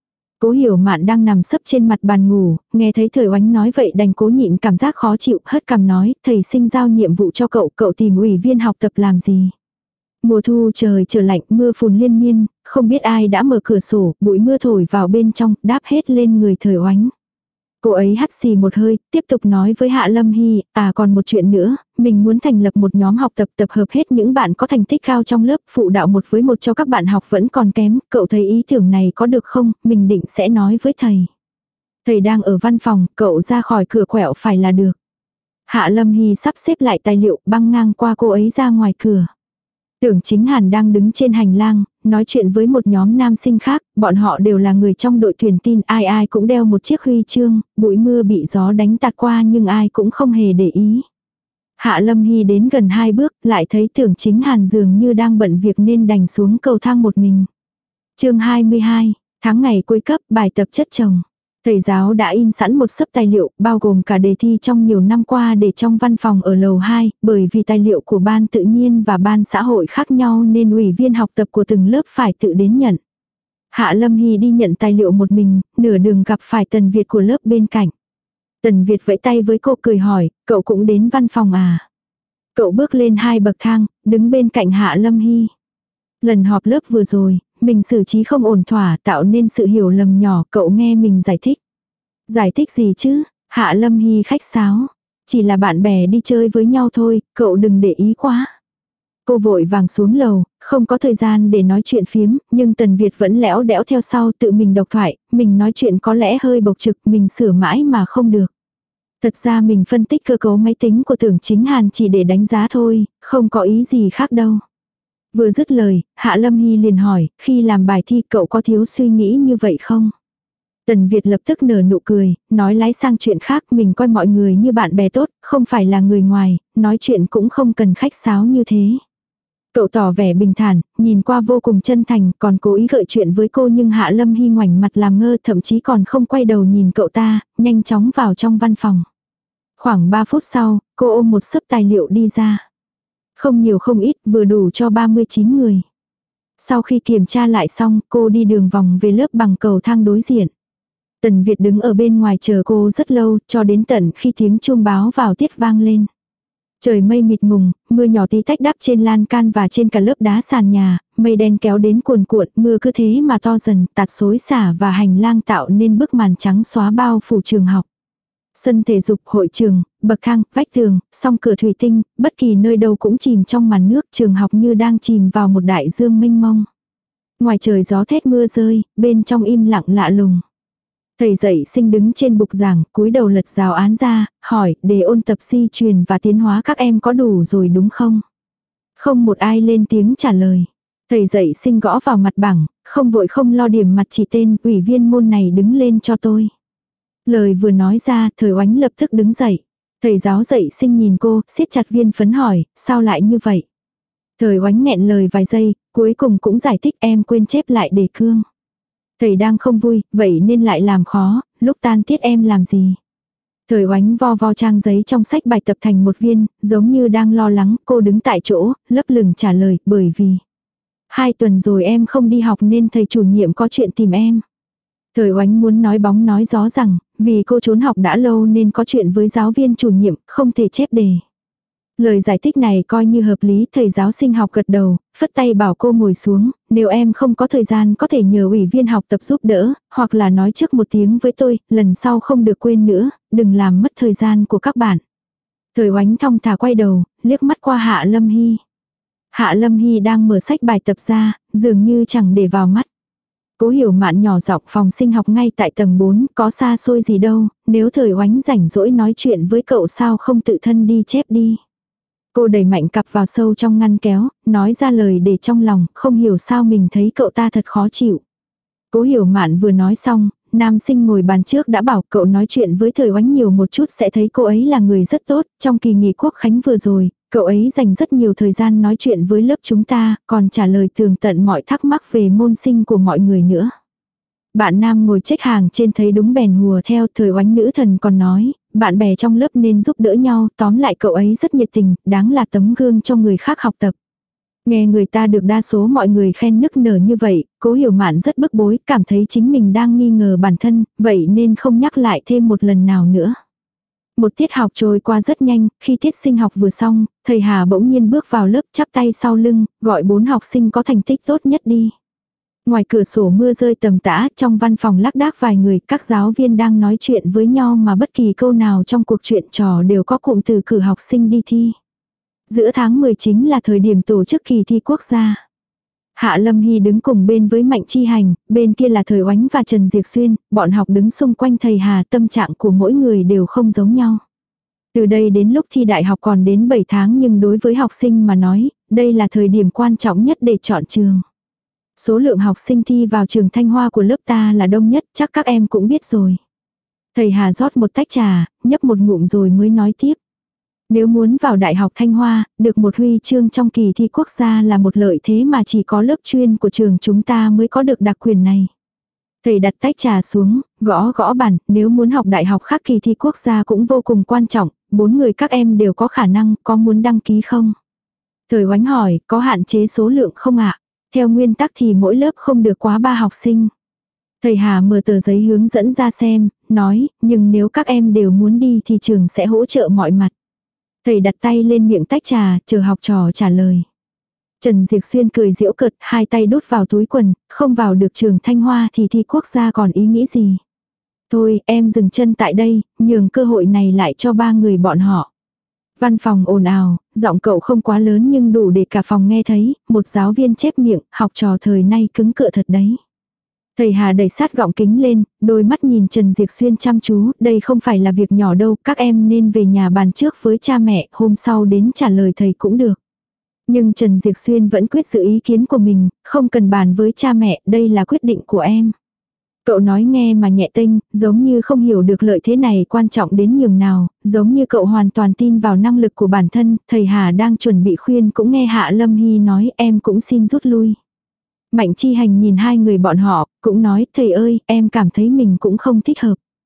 Cố Hiểu Mạn đang nằm sấp trên mặt bàn ngủ, nghe thấy Thời Oánh nói vậy đành cố nhịn cảm giác khó chịu, hất cằm nói, thầy sinh giao nhiệm vụ cho cậu, cậu tìm ủy viên học tập làm gì? Mùa thu trời trở lạnh, mưa phùn liên miên, không biết ai đã mở cửa sổ, bụi mưa thổi vào bên trong, đáp hết lên người Thời Oánh. Cô ấy hắt xì một hơi, tiếp tục nói với Hạ Lâm Hy, còn một chuyện nữa, mình muốn thành lập một nhóm học tập, tập hợp hết những bạn có thành tích cao trong lớp, phụ đạo 1 với 1 cho các bạn học vẫn còn kém, cậu thấy ý tưởng này có được không, mình định sẽ nói với thầy. Thầy đang ở văn phòng, cậu ra khỏi cửa quẹo phải là được. Hạ Lâm Hy sắp xếp lại tài liệu, băng ngang qua cô ấy ra ngoài cửa. Tưởng Chính Hàn đang đứng trên hành lang, nói chuyện với một nhóm nam sinh khác, bọn họ đều là người trong đội tuyển tin, ai ai cũng đeo một chiếc huy chương, bụi mưa bị gió đánh tạt qua nhưng ai cũng không hề để ý. Hạ Lâm Hy đến gần 2 bước, lại thấy Tưởng Chính Hàn dường như đang bận việc nên đành xuống cầu thang một mình. Chương 22, tháng ngày cuối cấp, bài tập chất chồng. Thầy giáo đã in sẵn một xấp tài liệu, bao gồm cả đề thi trong nhiều năm qua để trong văn phòng ở lầu 2, bởi vì tài liệu của ban tự nhiên và ban xã hội khác nhau nên ủy viên học tập của từng lớp phải tự đến nhận. Hạ Lâm Hy đi nhận tài liệu một mình, nửa đường gặp phải Tần Việt của lớp bên cạnh. Tần Việt vẫy tay với cô cười hỏi, cậu cũng đến văn phòng à? Cậu bước lên 2 bậc thang, đứng bên cạnh Hạ Lâm Hy. Lần họp lớp vừa rồi, mình xử trí không ổn thỏa tạo nên sự hiểu lầm nhỏ, cậu nghe mình giải thích. Giải thích gì chứ? Hạ Lâm Hy khách sáo. Chỉ là bạn bè đi chơi với nhau thôi, cậu đừng để ý quá. Cô vội vàng xuống lầu, không có thời gian để nói chuyện phiếm, nhưng Tần Việt vẫn lẽo đẽo theo sau tự mình độc thoại, mình nói chuyện có lẽ hơi bộc trực, mình sửa mãi mà không được. Thật ra mình phân tích cơ cấu máy tính của Tưởng Chính Hàn chỉ để đánh giá thôi, không có ý gì khác đâu. Vừa dứt lời, Hạ Lâm Hy liền hỏi, khi làm bài thi cậu có thiếu suy nghĩ như vậy không? Tần Việt lập tức nở nụ cười, nói lái sang chuyện khác, mình coi mọi người như bạn bè tốt, không phải là người ngoài, nói chuyện cũng không cần khách sáo như thế. Cậu tỏ vẻ bình thản, nhìn qua vô cùng chân thành, còn cố ý gợi chuyện với cô nhưng Hạ Lâm Hy ngoảnh mặt làm ngơ, thậm chí còn không quay đầu nhìn cậu ta, nhanh chóng vào trong văn phòng. Khoảng 3 phút sau, cô ôm một xấp tài liệu đi ra. Không nhiều không ít, vừa đủ cho 39 người. Sau khi kiểm tra lại xong, cô đi đường vòng về lớp bằng cầu thang đối diện. Tần Việt đứng ở bên ngoài chờ cô rất lâu, cho đến tận khi tiếng chuông báo vào tiết vang lên. Trời mây mịt mùng, mưa nhỏ tí tách đắp trên lan can và trên cả lớp đá sàn nhà, mây đen kéo đến cuồn cuộn, mưa cứ thế mà to dần, tạt xối xả và hành lang tạo nên bức màn trắng xóa bao phủ trường học. Sân thể dục, hội trường, bậc thang, vách tường, song cửa thủy tinh, bất kỳ nơi đâu cũng chìm trong màn nước, trường học như đang chìm vào một đại dương mênh mông. Ngoài trời gió thét mưa rơi, bên trong im lặng lạ lùng. Thầy dạy sinh đứng trên bục giảng, cúi đầu lật giáo án ra, hỏi, đề ôn tập di truyền và tiến hóa các em có đủ rồi đúng không? Không một ai lên tiếng trả lời. Thầy dạy sinh gõ vào mặt bảng, không vội không lo điểm mặt chỉ tên, ủy viên môn này đứng lên cho tôi. Lời vừa nói ra, Thời Oánh lập tức đứng dậy. Thầy giáo dạy sinh nhìn cô, siết chặt viên phấn hỏi, sao lại như vậy? Thời Oánh nghẹn lời vài giây, cuối cùng cũng giải thích em quên chép lại đề cương. Thầy đang không vui, vậy nên lại làm khó, lúc tan tiết em làm gì? Thời Oánh vo vo trang giấy trong sách bài tập thành một viên, giống như đang lo lắng, cô đứng tại chỗ, lấp lửng trả lời, bởi vì 2 tuần rồi em không đi học nên thầy chủ nhiệm có chuyện tìm em. Thời Oánh muốn nói bóng nói gió rằng, vì cô trốn học đã lâu nên có chuyện với giáo viên chủ nhiệm, không thể chép đề. Lời giải thích này coi như hợp lý, thầy giáo sinh học gật đầu, phất tay bảo cô ngồi xuống, nếu em không có thời gian có thể nhờ ủy viên học tập giúp đỡ, hoặc là nói trước một tiếng với tôi, lần sau không được quên nữa, đừng làm mất thời gian của các bạn. Thời Oánh thong thả quay đầu, liếc mắt qua Hạ Lâm Hy. Hạ Lâm Hy đang mở sách bài tập ra, dường như chẳng để vào mắt. Cố Hiểu Mạn nhỏ giọng, phòng sinh học ngay tại tầng 4, có xa xôi gì đâu, nếu Thời Oánh rảnh rỗi nói chuyện với cậu sao không tự thân đi chép đi. Cô đẩy mạnh cặp vào sâu trong ngăn kéo, nói ra lời để trong lòng, không hiểu sao mình thấy cậu ta thật khó chịu. Cố Hiểu Mạn vừa nói xong, nam sinh ngồi bàn trước đã bảo cậu nói chuyện với Thời Oánh nhiều một chút sẽ thấy cô ấy là người rất tốt, trong kỳ nghỉ quốc khánh vừa rồi, cậu ấy dành rất nhiều thời gian nói chuyện với lớp chúng ta, còn trả lời tường tận mọi thắc mắc về môn sinh của mọi người nữa. Bạn nam ngồi check hàng trên thấy đúng bèn hùa theo. Thời Oánh nữ thần còn nói, bạn bè trong lớp nên giúp đỡ nhau, tóm lại cậu ấy rất nhiệt tình, đáng là tấm gương cho người khác học tập. Nghe người ta được đa số mọi người khen nức nở như vậy, Cố Hiểu Mạn rất bức bối, cảm thấy chính mình đang nghi ngờ bản thân, vậy nên không nhắc lại thêm một lần nào nữa. Một tiết học trôi qua rất nhanh, khi tiết sinh học vừa xong, thầy Hà bỗng nhiên bước vào lớp chắp tay sau lưng, gọi 4 học sinh có thành tích tốt nhất đi. Ngoài cửa sổ mưa rơi tầm tã, trong văn phòng lác đác vài người, các giáo viên đang nói chuyện với nhau mà bất kỳ câu nào trong cuộc chuyện trò đều có cụm từ cử học sinh đi thi. Giữa tháng 10 chính là thời điểm tổ chức kỳ thi quốc gia. Hạ Lâm Hy đứng cùng bên với Mạnh Chi Hành, bên kia là Thời Oánh và Trần Diệc Xuyên, bọn học đứng xung quanh thầy Hà, tâm trạng của mỗi người đều không giống nhau. Từ đây đến lúc thi đại học còn đến 7 tháng nhưng đối với học sinh mà nói, đây là thời điểm quan trọng nhất để chọn trường. Số lượng học sinh thi vào trường Thanh Hoa của lớp ta là đông nhất, chắc các em cũng biết rồi. Thầy Hà rót một tách trà, nhấp một ngụm rồi mới nói tiếp. Nếu muốn vào Đại học Thanh Hoa, được một huy chương trong kỳ thi quốc gia là một lợi thế mà chỉ có lớp chuyên của trường chúng ta mới có được đặc quyền này. Thầy đặt tách trà xuống, gõ gõ bàn, nếu muốn học đại học khác kỳ thi quốc gia cũng vô cùng quan trọng, 4 người các em đều có khả năng, có muốn đăng ký không? Thời Oánh hỏi, có hạn chế số lượng không ạ? Theo nguyên tắc thì mỗi lớp không được quá 3 học sinh. Thầy Hà mở tờ giấy hướng dẫn ra xem, nói, nhưng nếu các em đều muốn đi thì trường sẽ hỗ trợ mọi mặt. Thầy đặt tay lên miệng tách trà, chờ học trò trả lời. Trần Diệc Xuyên cười giễu cợt, hai tay đút vào túi quần, không vào được trường Thanh Hoa thì thi quốc gia còn ý nghĩ gì. Thôi, em dừng chân tại đây, nhường cơ hội này lại cho 3 người bọn họ. Văn phòng ồn ào, giọng cậu không quá lớn nhưng đủ để cả phòng nghe thấy, một giáo viên chép miệng, học trò thời nay cứng cựa thật đấy. Thầy Hà đẩy sát gọng kính lên, đôi mắt nhìn Trần Diệc Xuyên chăm chú, đây không phải là việc nhỏ đâu, các em nên về nhà bàn trước với cha mẹ, hôm sau đến trả lời thầy cũng được. Nhưng Trần Diệc Xuyên vẫn quyết giữ ý kiến của mình, không cần bàn với cha mẹ, đây là quyết định của em. Cậu nói nghe mà nhẹ tênh, giống như không hiểu được lợi thế này quan trọng đến nhường nào, giống như cậu hoàn toàn tin vào năng lực của bản thân, thầy Hà đang chuẩn bị khuyên cũng nghe Hạ Lâm Hy nói em cũng xin rút lui. Mạnh Chi Hành nhìn hai người bọn họ, cũng nói thầy ơi, em cảm thấy mình cũng không thích hợp.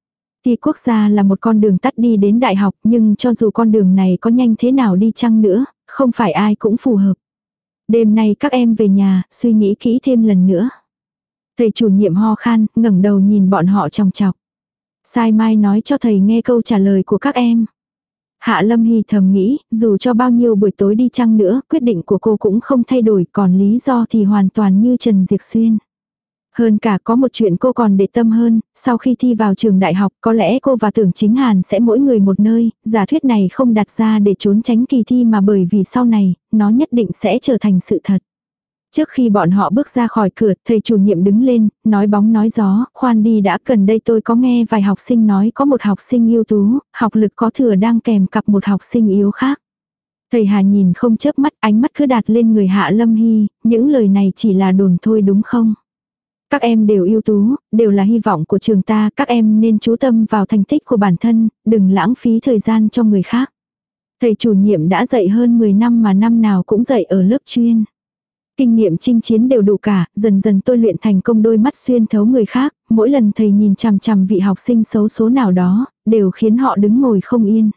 Thi quốc gia là một con đường tắt đi đến đại học, nhưng cho dù con đường này có nhanh thế nào đi chăng nữa, không phải ai cũng phù hợp. Đêm nay các em về nhà, suy nghĩ kỹ thêm lần nữa. Thầy chủ nhiệm ho khan, ngẩng đầu nhìn bọn họ chòng chọc. Sai mai nói cho thầy nghe câu trả lời của các em. Hạ Lâm Hy thầm nghĩ, dù cho bao nhiêu buổi tối đi chăng nữa, quyết định của cô cũng không thay đổi, còn lý do thì hoàn toàn như Trần Diệp Xuyên. Hơn cả có một chuyện cô còn để tâm hơn, sau khi thi vào trường đại học có lẽ cô và Tưởng Chính Hàn sẽ mỗi người một nơi, giả thuyết này không đặt ra để trốn tránh kỳ thi mà bởi vì sau này, nó nhất định sẽ trở thành sự thật. Trước khi bọn họ bước ra khỏi cửa, thầy chủ nhiệm đứng lên, nói bóng nói gió, khoan đi đã, gần đây tôi có nghe vài học sinh nói có một học sinh ưu tú, học lực có thừa đang kèm cặp một học sinh yếu khác. Thầy Hà nhìn không chớp mắt, ánh mắt cứ đặt lên người Hạ Lâm Hy, những lời này chỉ là đồn thôi đúng không? Các em đều ưu tú, đều là hy vọng của trường ta, các em nên chú tâm vào thành tích của bản thân, đừng lãng phí thời gian cho người khác. Thầy chủ nhiệm đã dạy hơn 10 năm mà năm nào cũng dạy ở lớp chuyên. Kinh nghiệm chinh chiến đều đủ cả, dần dần tôi luyện thành công đôi mắt xuyên thấu người khác, mỗi lần thầy nhìn chằm chằm vị học sinh xấu số nào đó, đều khiến họ đứng ngồi không yên.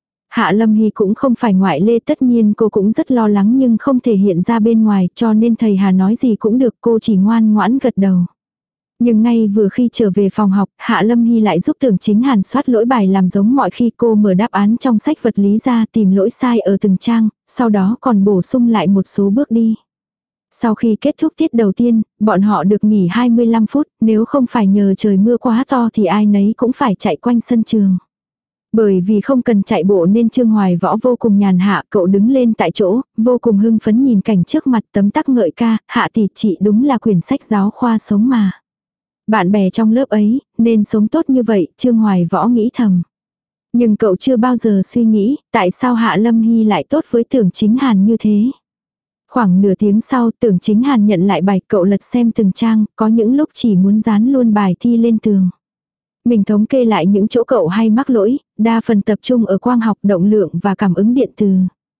Hạ Lâm Hy cũng không phải ngoại lệ, tất nhiên cô cũng rất lo lắng nhưng không thể hiện ra bên ngoài, cho nên thầy Hà nói gì cũng được, cô chỉ ngoan ngoãn gật đầu. Nhưng ngay vừa khi trở về phòng học, Hạ Lâm Hy lại giúp Tưởng Chính Hàn soát lỗi bài làm giống mọi khi. Cô mở đáp án trong sách vật lý ra, tìm lỗi sai ở từng trang, sau đó còn bổ sung lại một số bước đi. Sau khi kết thúc tiết đầu tiên, bọn họ được nghỉ 25 phút, nếu không phải nhờ trời mưa quá to thì ai nấy cũng phải chạy quanh sân trường. Bởi vì không cần chạy bộ nên Trương Hoài Võ vô cùng nhàn hạ, cậu đứng lên tại chỗ, vô cùng hưng phấn nhìn cảnh trước mặt, tấm tắc ngợi ca, Hạ tỷ chị đúng là quyển sách giáo khoa sống mà. Bạn bè trong lớp ấy, nên sống tốt như vậy, Trương Hoài Võ nghĩ thầm. Nhưng cậu chưa bao giờ suy nghĩ, tại sao Hạ Lâm Hy lại tốt với Tưởng Chính Hàn như thế. Khoảng nửa tiếng sau, Tưởng Chính Hàn nhận lại bài, cậu lật xem từng trang, có những lúc chỉ muốn dán luôn bài thi lên tường. Mình thống kê lại những chỗ cậu hay mắc lỗi, đa phần tập trung ở quang học, động lượng và cảm ứng điện từ.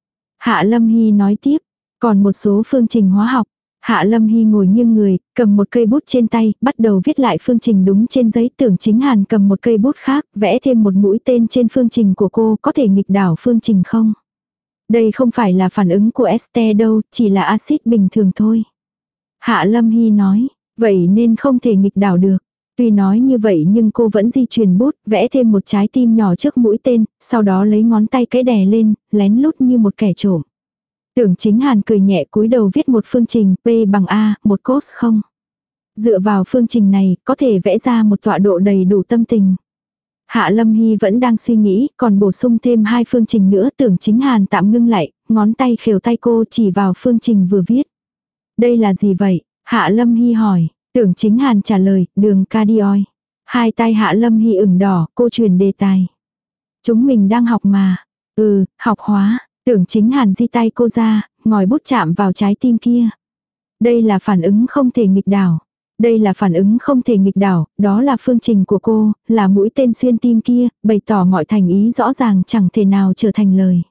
Hạ Lâm Hy nói tiếp, còn một số phương trình hóa học. Hạ Lâm Hy ngồi nghiêng người, cầm một cây bút trên tay, bắt đầu viết lại phương trình đúng trên giấy. Tưởng Chính Hàn cầm một cây bút khác, vẽ thêm một mũi tên trên phương trình của cô, có thể nghịch đảo phương trình không? Đây không phải là phản ứng của este đâu, chỉ là axit bình thường thôi. Hạ Lâm Hy nói, vậy nên không thể nghịch đảo được. Tuy nói như vậy nhưng cô vẫn di chuyển bút, vẽ thêm một trái tim nhỏ trước mũi tên, sau đó lấy ngón tay cái đè lên, lén lút như một kẻ trộm. Tưởng Chính Hàn cười nhẹ cúi đầu viết một phương trình P bằng A, một cos không. Dựa vào phương trình này, có thể vẽ ra một tọa độ đầy đủ tâm tình. Hạ Lâm Hy vẫn đang suy nghĩ, còn bổ sung thêm 2 phương trình nữa. Tưởng Chính Hàn tạm ngưng lại, ngón tay khều tay cô chỉ vào phương trình vừa viết. Đây là gì vậy? Hạ Lâm Hy hỏi. Tưởng Chính Hàn trả lời, đường cardioid. Hai tay Hạ Lâm Hy ửng đỏ, cô truyền đề tài. Chúng mình đang học mà. Học hóa. Tưởng Chính Hàn di tay cô ra, ngòi bút chạm vào trái tim kia. Đây là phản ứng không thể nghịch đảo. Đây là phản ứng không thể nghịch đảo, đó là phương trình của cô, là mũi tên xuyên tim kia, bày tỏ mọi thành ý rõ ràng chẳng thể nào trở thành lời.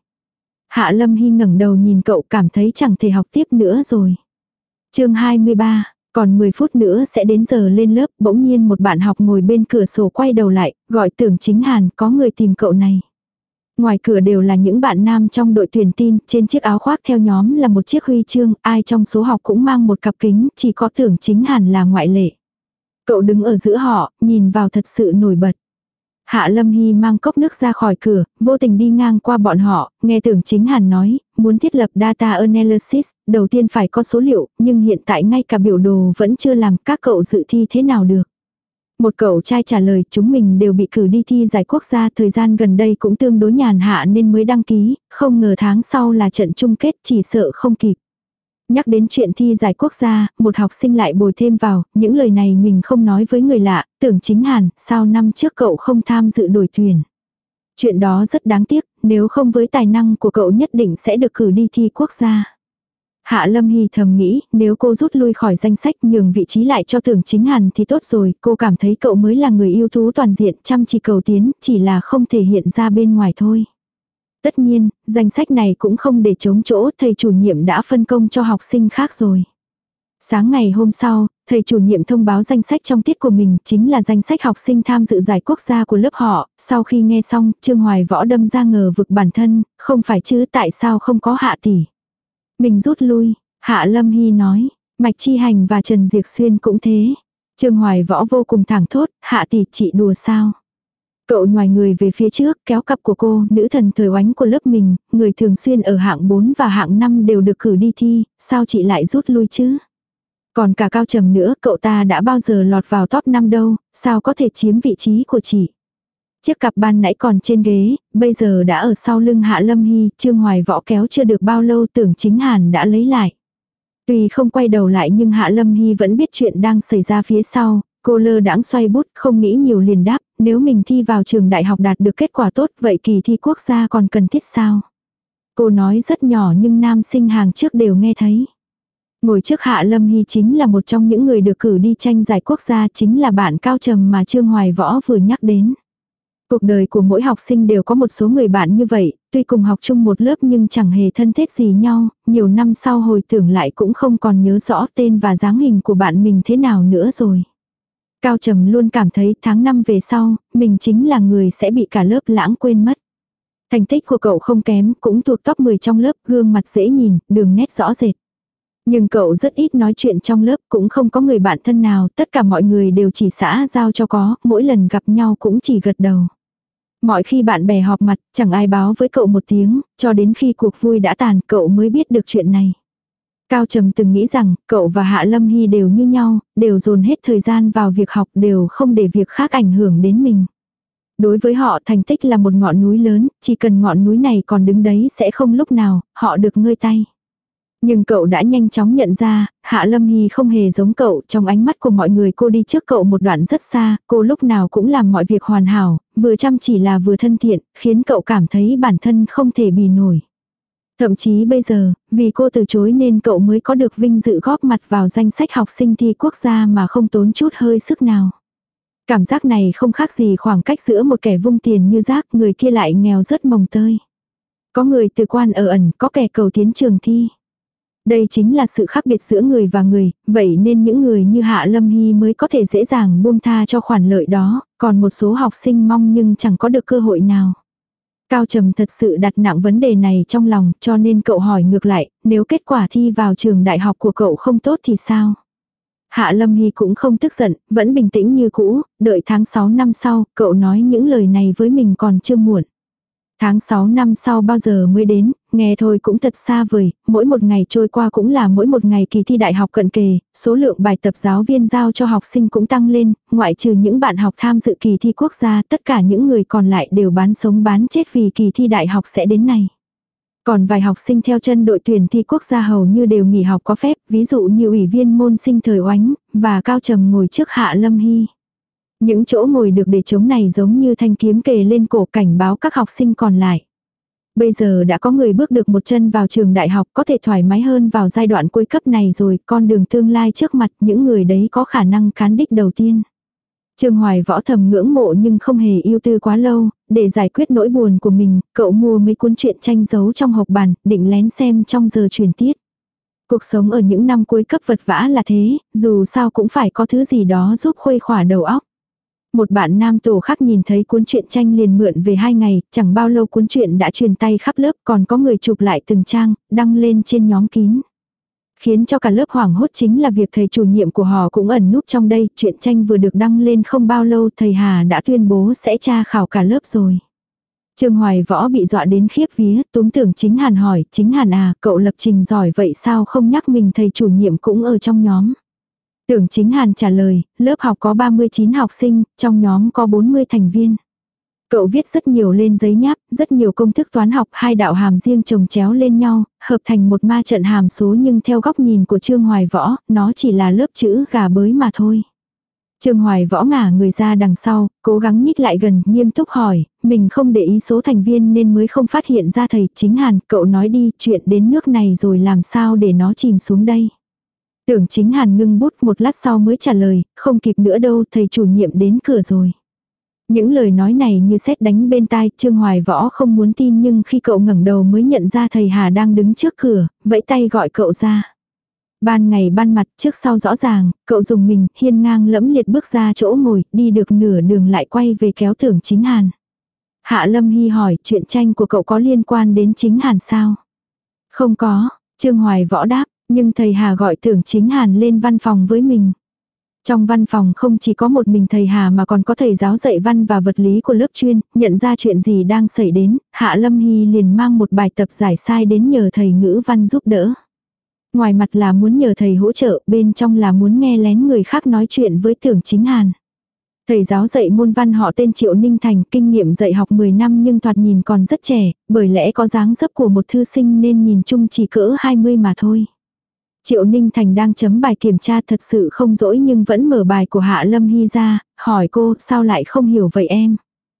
Hạ Lâm Hy ngẩng đầu nhìn cậu, cảm thấy chẳng thể học tiếp nữa rồi. Chương 23, còn 10 phút nữa sẽ đến giờ lên lớp, bỗng nhiên một bạn học ngồi bên cửa sổ quay đầu lại, gọi Tưởng Chính Hàn, có người tìm cậu này. Ngoài cửa đều là những bạn nam trong đội tuyển tin, trên chiếc áo khoác theo nhóm là một chiếc huy chương, ai trong số học cũng mang một cặp kính, chỉ có Tưởng Chính Hàn là ngoại lệ. Cậu đứng ở giữa họ, nhìn vào thật sự nổi bật. Hạ Lâm Hy mang cốc nước ra khỏi cửa, vô tình đi ngang qua bọn họ, nghe Tưởng Chính Hàn nói, muốn thiết lập data analysis, đầu tiên phải có số liệu, nhưng hiện tại ngay cả biểu đồ vẫn chưa làm, các cậu dự thi thế nào được. Một cậu trai trả lời, chúng mình đều bị cử đi thi giải quốc gia, thời gian gần đây cũng tương đối nhàn hạ nên mới đăng ký, không ngờ tháng sau là trận chung kết, chỉ sợ không kịp. Nhắc đến chuyện thi giải quốc gia, một học sinh lại bồi thêm vào, những lời này mình không nói với người lạ. Tưởng Chính Hàn, sao năm trước cậu không tham dự đội tuyển? Chuyện đó rất đáng tiếc, nếu không với tài năng của cậu nhất định sẽ được cử đi thi quốc gia. Hạ Lâm Hy thầm nghĩ, nếu cô rút lui khỏi danh sách nhường vị trí lại cho Tưởng Chính Hàn thì tốt rồi, cô cảm thấy cậu mới là người ưu tú toàn diện, chăm chỉ cầu tiến, chỉ là không thể hiện ra bên ngoài thôi. Tất nhiên, danh sách này cũng không để trống chỗ, thầy chủ nhiệm đã phân công cho học sinh khác rồi. Sáng ngày hôm sau, thầy chủ nhiệm thông báo danh sách trong tiết của mình, chính là danh sách học sinh tham dự giải quốc gia của lớp họ. Sau khi nghe xong, Trương Hoài Võ đâm ra ngờ vực bản thân, không phải chứ, tại sao không có Hạ tỷ. Mình rút lui, Hạ Lâm Hy nói, Mạch Chi Hành và Trần Diệc Xuyên cũng thế. Trương Hoài Võ vô cùng thẳng thốt, Hạ tỷ chị đùa sao. Cậu nhoài người về phía trước, kéo cặp của cô, nữ thần thời oánh của lớp mình, người thường xuyên ở hạng 4 và hạng 5 đều được cử đi thi, sao chị lại rút lui chứ? Còn cả Cao Trầm nữa, cậu ta đã bao giờ lọt vào top 5 đâu, sao có thể chiếm vị trí của chị? Chiếc cặp ban nãy còn trên ghế, bây giờ đã ở sau lưng Hạ Lâm Hy, Trương Hoài Võ kéo chưa được bao lâu Tưởng Chính Hàn đã lấy lại. Tuy không quay đầu lại nhưng Hạ Lâm Hy vẫn biết chuyện đang xảy ra phía sau, cô lơ đãng xoay bút không nghĩ nhiều liền đáp, nếu mình thi vào trường đại học đạt được kết quả tốt vậy kỳ thi quốc gia còn cần thiết sao? Cô nói rất nhỏ nhưng nam sinh hàng trước đều nghe thấy. Ngồi trước Hạ Lâm Hy chính là một trong những người được cử đi tranh giải quốc gia, chính là bạn Cao Trầm mà Trương Hoài Võ vừa nhắc đến. Cuộc đời của mỗi học sinh đều có một số người bạn như vậy, tuy cùng học chung một lớp nhưng chẳng hề thân thiết gì nhau, nhiều năm sau hồi tưởng lại cũng không còn nhớ rõ tên và dáng hình của bạn mình thế nào nữa rồi. Cao Trầm luôn cảm thấy tháng 5 về sau, mình chính là người sẽ bị cả lớp lãng quên mất. Thành tích của cậu không kém, cũng thuộc top 10 trong lớp, gương mặt dễ nhìn, đường nét rõ rệt. Nhưng cậu rất ít nói chuyện trong lớp, cũng không có người bạn thân nào, tất cả mọi người đều chỉ xã giao cho có, mỗi lần gặp nhau cũng chỉ gật đầu. Mọi khi bạn bè họp mặt, chẳng ai báo với cậu một tiếng, cho đến khi cuộc vui đã tàn cậu mới biết được chuyện này. Cao Trầm từng nghĩ rằng, cậu và Hạ Lâm Hy đều như nhau, đều dồn hết thời gian vào việc học, đều không để việc khác ảnh hưởng đến mình. Đối với họ thành tích là một ngọn núi lớn, chỉ cần ngọn núi này còn đứng đấy sẽ không lúc nào, họ được ngơi tay. Nhưng cậu đã nhanh chóng nhận ra, Hạ Lâm Hy không hề giống cậu, trong ánh mắt của mọi người cô đi trước cậu một đoạn rất xa, cô lúc nào cũng làm mọi việc hoàn hảo, vừa chăm chỉ là vừa thân thiện, khiến cậu cảm thấy bản thân không thể bì nổi. Thậm chí bây giờ, vì cô từ chối nên cậu mới có được vinh dự góp mặt vào danh sách học sinh thi quốc gia mà không tốn chút hơi sức nào. Cảm giác này không khác gì khoảng cách giữa một kẻ vung tiền như rác, người kia lại nghèo rất mồng tơi. Có người từ quan ở ẩn, có kẻ cầu tiến trường thi. Đây chính là sự khác biệt giữa người và người, vậy nên những người như Hạ Lâm Hy mới có thể dễ dàng buông tha cho khoản lợi đó, còn một số học sinh mong nhưng chẳng có được cơ hội nào. Cao Trầm thật sự đặt nặng vấn đề này trong lòng, cho nên cậu hỏi ngược lại, nếu kết quả thi vào trường đại học của cậu không tốt thì sao? Hạ Lâm Hy cũng không tức giận, vẫn bình tĩnh như cũ, đợi tháng 6 năm sau, cậu nói những lời này với mình còn chưa muộn. Tháng 6 năm sau bao giờ mới đến, nghe thôi cũng thật xa vời, mỗi một ngày trôi qua cũng là mỗi một ngày kỳ thi đại học cận kề, số lượng bài tập giáo viên giao cho học sinh cũng tăng lên, ngoại trừ những bạn học tham dự kỳ thi quốc gia, tất cả những người còn lại đều bán sống bán chết vì kỳ thi đại học sẽ đến này. Còn vài học sinh theo chân đội tuyển thi quốc gia hầu như đều nghỉ học có phép, ví dụ như ủy viên môn sinh thời oánh, và Cao Trầm ngồi trước Hạ Lâm Hy. Những chỗ ngồi được để trống này giống như thanh kiếm kề lên cổ cảnh báo các học sinh còn lại. Bây giờ đã có người bước được một chân vào trường đại học có thể thoải mái hơn vào giai đoạn cuối cấp này rồi, con đường tương lai trước mặt những người đấy có khả năng cán đích đầu tiên. Trương Hoài Võ thầm ngưỡng mộ nhưng không hề ưu tư quá lâu, để giải quyết nỗi buồn của mình, cậu mua mấy cuốn truyện tranh giấu trong hộp bàn, định lén xem trong giờ truyền tiết. Cuộc sống ở những năm cuối cấp vật vã là thế, dù sao cũng phải có thứ gì đó giúp khuây khỏa đầu óc. Một bạn nam tổ khác nhìn thấy cuốn truyện tranh liền mượn về 2 ngày, chẳng bao lâu cuốn truyện đã truyền tay khắp lớp, còn có người chụp lại từng trang, đăng lên trên nhóm kín. Khiến cho cả lớp hoảng hốt chính là việc thầy chủ nhiệm của họ cũng ẩn núp trong đây, truyện tranh vừa được đăng lên không bao lâu thầy Hà đã tuyên bố sẽ tra khảo cả lớp rồi. Trương Hoài Võ bị dọa đến khiếp vía, túm Tưởng Chính Hàn hỏi, Chính Hàn à, cậu lập trình giỏi vậy sao không nhắc mình thầy chủ nhiệm cũng ở trong nhóm. Tưởng Chính Hàn trả lời, lớp học có 39 học sinh, trong nhóm có 40 thành viên. Cậu viết rất nhiều lên giấy nháp, rất nhiều công thức toán học, 2 đạo hàm riêng chồng chéo lên nhau, hợp thành một ma trận hàm số nhưng theo góc nhìn của Trương Hoài Võ, nó chỉ là lớp chữ gà bới mà thôi. Trương Hoài Võ ngả người ra đằng sau, cố gắng nhích lại gần, nghiêm túc hỏi, mình không để ý số thành viên nên mới không phát hiện ra thầy Chính Hàn, cậu nói đi, chuyện đến nước này rồi làm sao để nó chìm xuống đây. Tưởng Chính Hàn ngưng bút một lát sau mới trả lời, không kịp nữa đâu, thầy chủ nhiệm đến cửa rồi. Những lời nói này như sét đánh bên tai, Trương Hoài Võ không muốn tin nhưng khi cậu ngẩng đầu mới nhận ra thầy Hà đang đứng trước cửa, vẫy tay gọi cậu ra. Ban ngày ban mặt trước sau rõ ràng, cậu dùng mình hiên ngang lẫm liệt bước ra chỗ ngồi, đi được nửa đường lại quay về kéo Tưởng Chính Hàn. Hạ Lâm Hy hỏi chuyện tranh của cậu có liên quan đến Chính Hàn sao? Không có, Trương Hoài Võ đáp, nhưng thầy Hà gọi Tưởng Chính Hàn lên văn phòng với mình. Trong văn phòng không chỉ có một mình thầy Hà mà còn có thầy giáo dạy văn và vật lý của lớp chuyên, nhận ra chuyện gì đang xảy đến, Hạ Lâm Hy liền mang một bài tập giải sai đến nhờ thầy ngữ văn giúp đỡ. Ngoài mặt là muốn nhờ thầy hỗ trợ, bên trong là muốn nghe lén người khác nói chuyện với Tưởng Chính Hàn. Thầy giáo dạy môn văn họ tên Triệu Ninh Thành, kinh nghiệm dạy học 10 năm nhưng thoạt nhìn còn rất trẻ, bởi lẽ có dáng dấp của một thư sinh nên nhìn chung chỉ cỡ 20 mà thôi. Triệu Ninh Thành đang chấm bài kiểm tra thật sự không dỗi nhưng vẫn mở bài của Hạ Lâm Hy ra, hỏi cô sao lại không hiểu vậy em.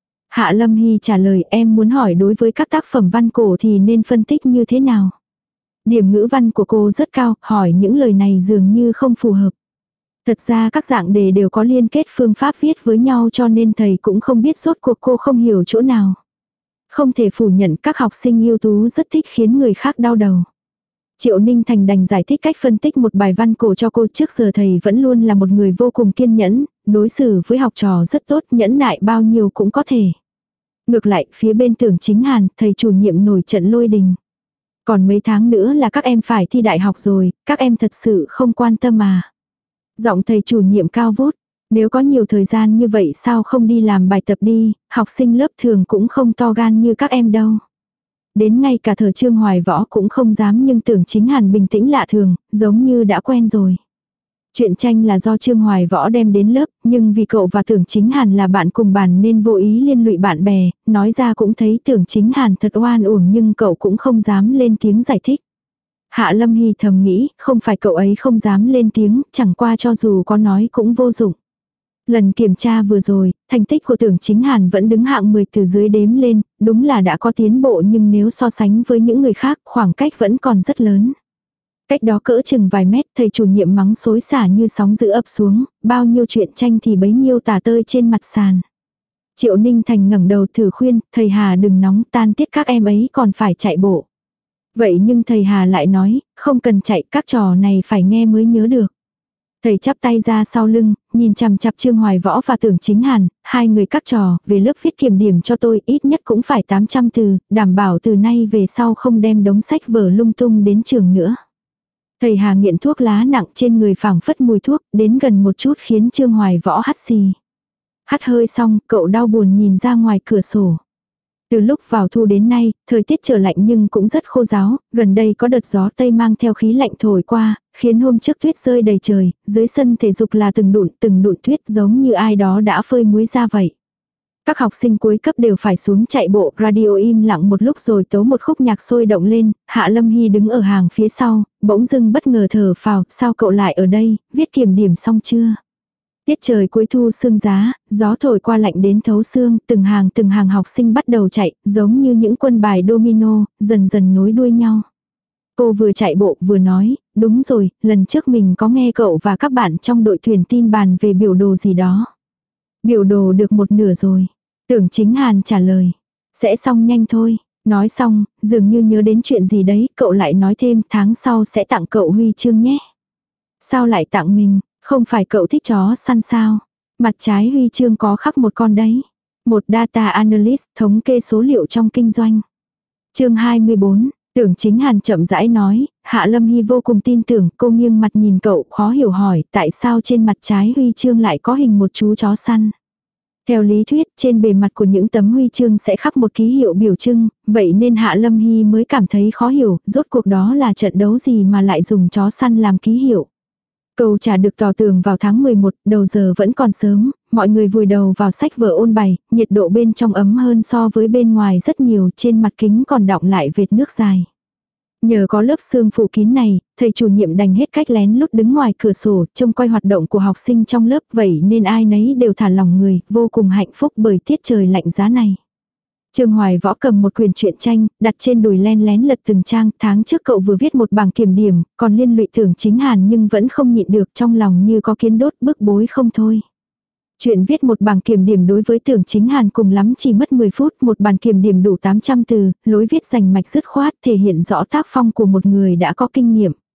Hạ Lâm Hy trả lời em muốn hỏi đối với các tác phẩm văn cổ thì nên phân tích như thế nào. Điểm ngữ văn của cô rất cao, hỏi những lời này dường như không phù hợp. Thật ra các dạng đề đều có liên kết phương pháp viết với nhau cho nên thầy cũng không biết rốt cuộc cô không hiểu chỗ nào. Không thể phủ nhận các học sinh ưu tú rất thích khiến người khác đau đầu. Triệu Ninh Thành đành giải thích cách phân tích một bài văn cổ cho cô. Trước giờ thầy vẫn luôn là một người vô cùng kiên nhẫn, đối xử với học trò rất tốt, nhẫn nại bao nhiêu cũng có thể. Ngược lại, phía bên Tưởng Chính Hàn, thầy chủ nhiệm nổi trận lôi đình. Còn mấy tháng nữa là các em phải thi đại học rồi, các em thật sự không quan tâm à. Giọng thầy chủ nhiệm cao vút, nếu có nhiều thời gian như vậy sao không đi làm bài tập đi, học sinh lớp thường cũng không to gan như các em đâu. Đến ngay cả Thờ Trương Hoài Võ cũng không dám nhưng Tưởng Chính Hàn bình tĩnh lạ thường, giống như đã quen rồi. Chuyện tranh là do Trương Hoài Võ đem đến lớp, nhưng vì cậu và Tưởng Chính Hàn là bạn cùng bàn nên vô ý liên lụy bạn bè, nói ra cũng thấy Tưởng Chính Hàn thật oan uổng nhưng cậu cũng không dám lên tiếng giải thích. Hạ Lâm Hy thầm nghĩ, không phải cậu ấy không dám lên tiếng, chẳng qua cho dù có nói cũng vô dụng. Lần kiểm tra vừa rồi, thành tích của Tưởng Chính Hàn vẫn đứng hạng 10 từ dưới đếm lên, đúng là đã có tiến bộ nhưng nếu so sánh với những người khác khoảng cách vẫn còn rất lớn. Cách đó cỡ chừng vài mét, thầy chủ nhiệm mắng xối xả như sóng dữ ập xuống, bao nhiêu chuyện tranh thì bấy nhiêu tả tơi trên mặt sàn. Triệu Ninh Thành ngẩng đầu thử khuyên, thầy Hà đừng nóng, tan tiết các em ấy còn phải chạy bộ. Vậy nhưng thầy Hà lại nói, không cần chạy, các trò này phải nghe mới nhớ được. Thầy chắp tay ra sau lưng, nhìn chằm chặp Trương Hoài Võ và Tưởng Chính Hàn, hai người các trò, về lớp viết kiểm điểm cho tôi ít nhất cũng phải 800 từ, đảm bảo từ nay về sau không đem đống sách vở lung tung đến trường nữa. Thầy Hà nghiện thuốc lá nặng trên người phảng phất mùi thuốc, đến gần một chút khiến Trương Hoài Võ hắt xì. Hắt hơi xong, cậu đau buồn nhìn ra ngoài cửa sổ. Từ lúc vào thu đến nay, thời tiết trở lạnh nhưng cũng rất khô ráo, gần đây có đợt gió Tây mang theo khí lạnh thổi qua, khiến hôm trước tuyết rơi đầy trời, dưới sân thể dục là từng đụn tuyết giống như ai đó đã phơi muối ra vậy. Các học sinh cuối cấp đều phải xuống chạy bộ, radio im lặng một lúc rồi tấu một khúc nhạc sôi động lên, Hạ Lâm Hy đứng ở hàng phía sau, bỗng dưng bất ngờ thở phào, sao cậu lại ở đây, viết kiểm điểm xong chưa? Tiết trời cuối thu sương giá, gió thổi qua lạnh đến thấu xương, từng hàng học sinh bắt đầu chạy, giống như những quân bài domino, dần dần nối đuôi nhau. Cô vừa chạy bộ vừa nói, đúng rồi, lần trước mình có nghe cậu và các bạn trong đội thuyền tin bàn về biểu đồ gì đó. Biểu đồ được một nửa rồi. Tưởng Chính Hàn trả lời, sẽ xong nhanh thôi. Nói xong, dường như nhớ đến chuyện gì đấy, cậu lại nói thêm tháng sau sẽ tặng cậu huy chương nhé. Sao lại tặng mình? Không phải cậu thích chó săn sao? Mặt trái huy chương có khắc một con đấy. Một data analyst thống kê số liệu trong kinh doanh. Chương 24, Tưởng Chính Hàn chậm rãi nói, Hạ Lâm Hy vô cùng tin tưởng, cô nghiêng mặt nhìn cậu khó hiểu hỏi tại sao trên mặt trái huy chương lại có hình một chú chó săn. Theo lý thuyết, trên bề mặt của những tấm huy chương sẽ khắc một ký hiệu biểu trưng, vậy nên Hạ Lâm Hy mới cảm thấy khó hiểu, rốt cuộc đó là trận đấu gì mà lại dùng chó săn làm ký hiệu. Câu trả được tỏ tường vào tháng 11, đầu giờ vẫn còn sớm, mọi người vùi đầu vào sách vở ôn bài, nhiệt độ bên trong ấm hơn so với bên ngoài rất nhiều, trên mặt kính còn đọng lại vệt nước dài. Nhờ có lớp sương phủ kín này, thầy chủ nhiệm đành hết cách lén lút đứng ngoài cửa sổ, trông coi hoạt động của học sinh trong lớp, vậy nên ai nấy đều thả lòng người, vô cùng hạnh phúc bởi tiết trời lạnh giá này. Trương Hoài Võ cầm một quyển truyện tranh, đặt trên đùi len lén lật từng trang, tháng trước cậu vừa viết một bảng kiểm điểm, còn liên lụy Tưởng Chính Hàn nhưng vẫn không nhịn được, trong lòng như có kiến đốt, bức bối không thôi. Chuyện viết một bảng kiểm điểm đối với Tưởng Chính Hàn cùng lắm chỉ mất 10 phút, một bản kiểm điểm đủ 800 từ, lối viết rành mạch dứt khoát, thể hiện rõ tác phong của một người đã có kinh nghiệm.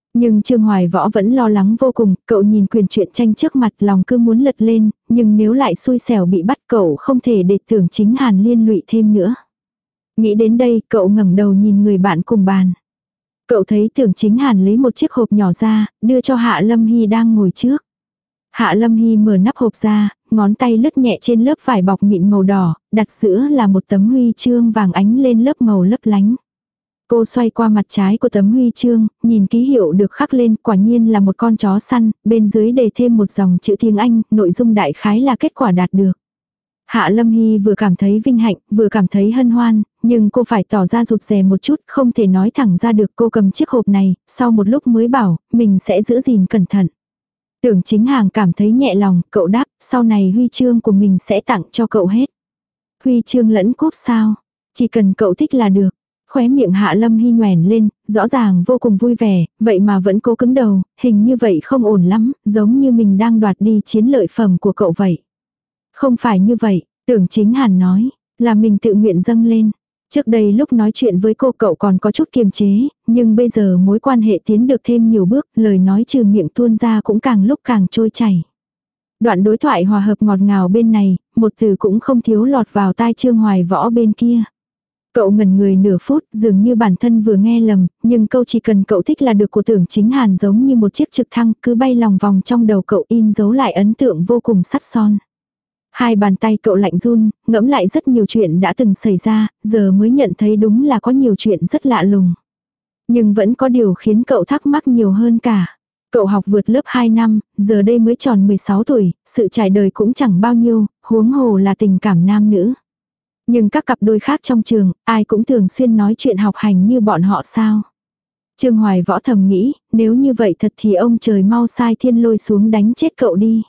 Nhưng Trương Hoài Võ vẫn lo lắng vô cùng, cậu nhìn quyền truyện tranh trước mặt lòng cứ muốn lật lên, nhưng nếu lại xui xẻo bị bắt cậu không thể để Tưởng Chính Hàn liên lụy thêm nữa. Nghĩ đến đây, cậu ngẩng đầu nhìn người bạn cùng bàn. Cậu thấy Tưởng Chính Hàn lấy một chiếc hộp nhỏ ra, đưa cho Hạ Lâm Hy đang ngồi trước. Hạ Lâm Hy mở nắp hộp ra, ngón tay lướt nhẹ trên lớp vải bọc mịn màu đỏ, đặt giữa là một tấm huy chương vàng ánh lên lớp màu lấp lánh. Cô xoay qua mặt trái của tấm huy chương, nhìn ký hiệu được khắc lên, quả nhiên là một con chó săn, bên dưới đề thêm một dòng chữ tiếng Anh, nội dung đại khái là kết quả đạt được. Hạ Lâm Hy vừa cảm thấy vinh hạnh, vừa cảm thấy hân hoan, nhưng cô phải tỏ ra rụt rè một chút, không thể nói thẳng ra được. Cô cầm chiếc hộp này, sau một lúc mới bảo, mình sẽ giữ gìn cẩn thận. Tưởng Chính Hàng cảm thấy nhẹ lòng, cậu đáp, sau này huy chương của mình sẽ tặng cho cậu hết. Huy chương lẫn cúp sao? Chỉ cần cậu thích là được. Khóe miệng Hạ Lâm Hy nhoẻn lên, rõ ràng vô cùng vui vẻ, vậy mà vẫn cố cứng đầu, hình như vậy không ổn lắm, giống như mình đang đoạt đi chiến lợi phẩm của cậu vậy. Không phải như vậy, Tưởng Chính Hàn nói, là mình tự nguyện dâng lên. Trước đây lúc nói chuyện với cô cậu còn có chút kiềm chế, nhưng bây giờ mối quan hệ tiến được thêm nhiều bước, lời nói trừ miệng tuôn ra cũng càng lúc càng trôi chảy. Đoạn đối thoại hòa hợp ngọt ngào bên này, một từ cũng không thiếu lọt vào tai Trương Hoài Võ bên kia. Cậu ngẩn người nửa phút, dường như bản thân vừa nghe lầm, nhưng câu chỉ cần cậu thích là được của Tưởng Chính Hàn giống như một chiếc trực thăng cứ bay lòng vòng trong đầu cậu, in dấu lại ấn tượng vô cùng sắt son. Hai bàn tay cậu lạnh run, ngẫm lại rất nhiều chuyện đã từng xảy ra, giờ mới nhận thấy đúng là có nhiều chuyện rất lạ lùng. Nhưng vẫn có điều khiến cậu thắc mắc nhiều hơn cả. Cậu học vượt lớp 2 năm, giờ đây mới tròn 16 tuổi, sự trải đời cũng chẳng bao nhiêu, huống hồ là tình cảm nam nữ. Nhưng các cặp đôi khác trong trường, ai cũng thường xuyên nói chuyện học hành như bọn họ sao. Trương Hoài Võ thầm nghĩ, nếu như vậy thật thì ông trời mau sai thiên lôi xuống đánh chết cậu đi.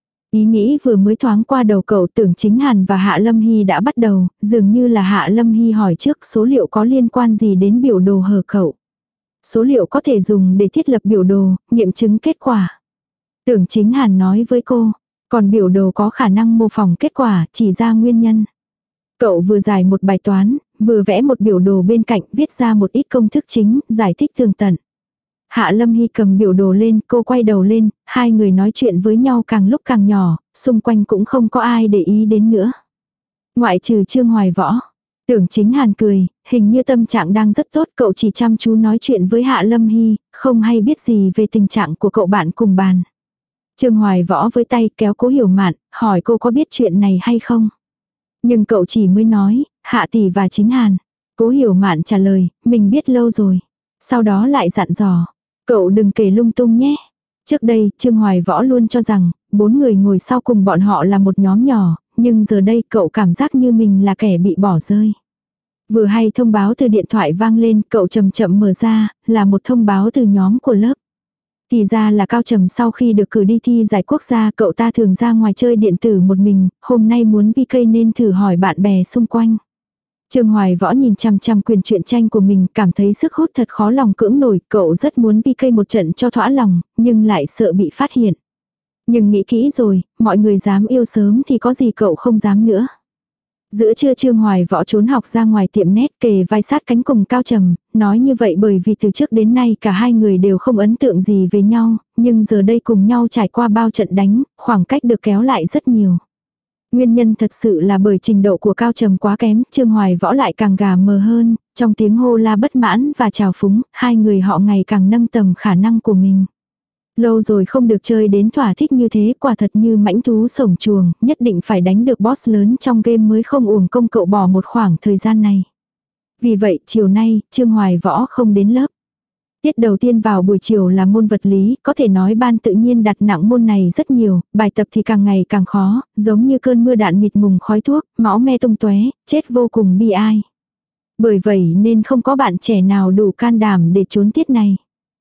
Ý nghĩ vừa mới thoáng qua đầu cậu, Tưởng Chính Hàn và Hạ Lâm Hy đã bắt đầu, dường như là Hạ Lâm Hy hỏi trước số liệu có liên quan gì đến biểu đồ hở cậu. Số liệu có thể dùng để thiết lập biểu đồ, nghiệm chứng kết quả. Tưởng Chính Hàn nói với cô, còn biểu đồ có khả năng mô phỏng kết quả, chỉ ra nguyên nhân. Cậu vừa giải một bài toán, vừa vẽ một biểu đồ bên cạnh, viết ra một ít công thức chính, giải thích tường tận. Hạ Lâm Hy cầm biểu đồ lên, cô quay đầu lên, hai người nói chuyện với nhau càng lúc càng nhỏ, xung quanh cũng không có ai để ý đến nữa. Ngoại trừ Trương Hoài Võ. Tưởng Chính Hàn cười, hình như tâm trạng đang rất tốt, cậu chỉ chăm chú nói chuyện với Hạ Lâm Hy, không hay biết gì về tình trạng của cậu bạn cùng bàn. Trương Hoài Võ với tay kéo Cố Hiểu Mạn, hỏi cô có biết chuyện này hay không. Nhưng cậu chỉ mới nói, Hạ tỷ và Chính Hàn. Cố Hiểu Mạn trả lời, mình biết lâu rồi. Sau đó lại dặn dò, cậu đừng kể lung tung nhé. Trước đây, Trương Hoài Võ luôn cho rằng, 4 người ngồi sau cùng bọn họ là một nhóm nhỏ, nhưng giờ đây cậu cảm giác như mình là kẻ bị bỏ rơi. Vừa hay thông báo từ điện thoại vang lên, cậu chậm chậm mở ra, là một thông báo từ nhóm của lớp. Thì ra là Cao Trầm sau khi được cử đi thi giải quốc gia, cậu ta thường ra ngoài chơi điện tử một mình, hôm nay muốn PK nên thử hỏi bạn bè xung quanh. Trương Hoài Võ nhìn chăm chăm quyền truyện tranh của mình, cảm thấy sức hút thật khó lòng cưỡng nổi, cậu rất muốn PK một trận cho thỏa lòng, nhưng lại sợ bị phát hiện. Nhưng nghĩ kỹ rồi, mọi người dám yêu sớm thì có gì cậu không dám nữa. Giữa trưa Trương Hoài Võ trốn học ra ngoài tiệm nét, kề vai sát cánh cùng Cao Trầm, nói như vậy bởi vì từ trước đến nay cả hai người đều không ấn tượng gì về nhau, nhưng giờ đây cùng nhau trải qua bao trận đánh, khoảng cách được kéo lại rất nhiều. Nguyên nhân thật sự là bởi trình độ của Cao Trầm quá kém, Trương Hoài Võ lại càng gà mờ hơn, trong tiếng hô la bất mãn và trào phúng, hai người họ ngày càng nâng tầm khả năng của mình. Lâu rồi không được chơi đến thỏa thích như thế, quả thật như mãnh thú sổng chuồng, nhất định phải đánh được boss lớn trong game mới không uổng công cậu bỏ một khoảng thời gian này. Vì vậy, chiều nay, Trương Hoài Võ không đến lớp. Tiết đầu tiên vào buổi chiều là môn vật lý, có thể nói ban tự nhiên đặt nặng môn này rất nhiều, bài tập thì càng ngày càng khó, giống như cơn mưa đạn mịt mùng khói thuốc, máu me tung tóe, chết vô cùng bi ai. Bởi vậy nên không có bạn trẻ nào đủ can đảm để trốn tiết này.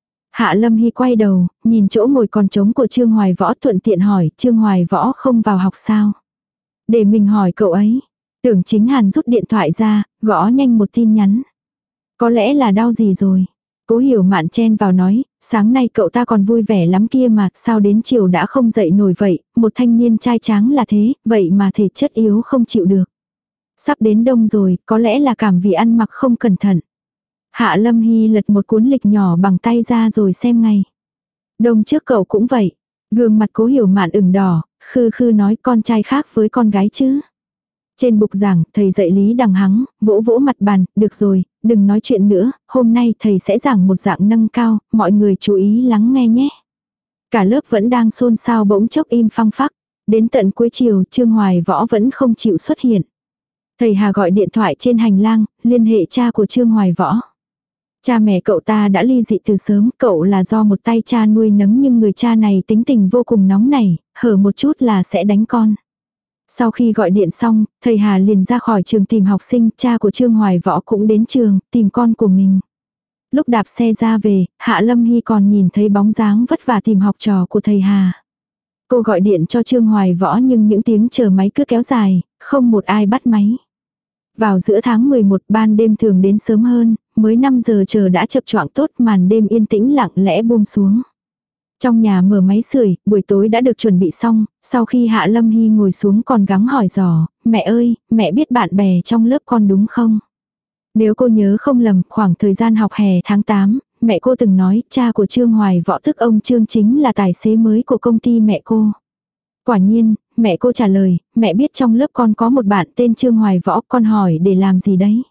Hạ Lâm Hy quay đầu, nhìn chỗ ngồi còn trống của Trương Hoài Võ, thuận tiện hỏi, Trương Hoài Võ không vào học sao? Để mình hỏi cậu ấy. Tưởng Chính Hàn rút điện thoại ra, gõ nhanh một tin nhắn. Có lẽ là đau gì rồi. Cố Hiểu Mạn chen vào nói, sáng nay cậu ta còn vui vẻ lắm kia mà, sao đến chiều đã không dậy nổi vậy, một thanh niên trai tráng là thế, vậy mà thể chất yếu không chịu được. Sắp đến đông rồi, có lẽ là cảm vì ăn mặc không cẩn thận. Hạ Lâm Hy lật một cuốn lịch nhỏ bằng tay ra rồi xem ngay. Đông trước cậu cũng vậy. Gương mặt Cố Hiểu Mạn ửng đỏ, khư khư nói con trai khác với con gái chứ. Trên bục giảng, thầy dạy Lý đằng hắng, vỗ vỗ mặt bàn, được rồi, đừng nói chuyện nữa, hôm nay thầy sẽ giảng một dạng nâng cao, mọi người chú ý lắng nghe nhé. Cả lớp vẫn đang xôn xao bỗng chốc im phăng phắc. Đến tận cuối chiều, Trương Hoài Võ vẫn không chịu xuất hiện. Thầy Hà gọi điện thoại trên hành lang, liên hệ cha của Trương Hoài Võ. Cha mẹ cậu ta đã ly dị từ sớm, cậu là do một tay cha nuôi nấng nhưng người cha này tính tình vô cùng nóng nảy, hở một chút là sẽ đánh con. Sau khi gọi điện xong, thầy Hà liền ra khỏi trường tìm học sinh, cha của Trương Hoài Võ cũng đến trường, tìm con của mình. Lúc đạp xe ra về, Hạ Lâm Hy còn nhìn thấy bóng dáng vất vả tìm học trò của thầy Hà. Cô gọi điện cho Trương Hoài Võ nhưng những tiếng chờ máy cứ kéo dài, không một ai bắt máy. Vào giữa tháng 11 ban đêm thường đến sớm hơn, mới 5 giờ chờ đã chập choạng tốt, màn đêm yên tĩnh lặng lẽ buông xuống. Trong nhà mở máy sưởi, buổi tối đã được chuẩn bị xong, sau khi Hạ Lâm Hy ngồi xuống còn gắng hỏi dò, mẹ ơi, mẹ biết bạn bè trong lớp con đúng không? Nếu cô nhớ không lầm, khoảng thời gian học hè tháng 8, mẹ cô từng nói cha của Trương Hoài Võ tức ông Trương chính là tài xế mới của công ty mẹ cô. Quả nhiên, mẹ cô trả lời, mẹ biết trong lớp con có một bạn tên Trương Hoài Võ, con hỏi để làm gì đấy?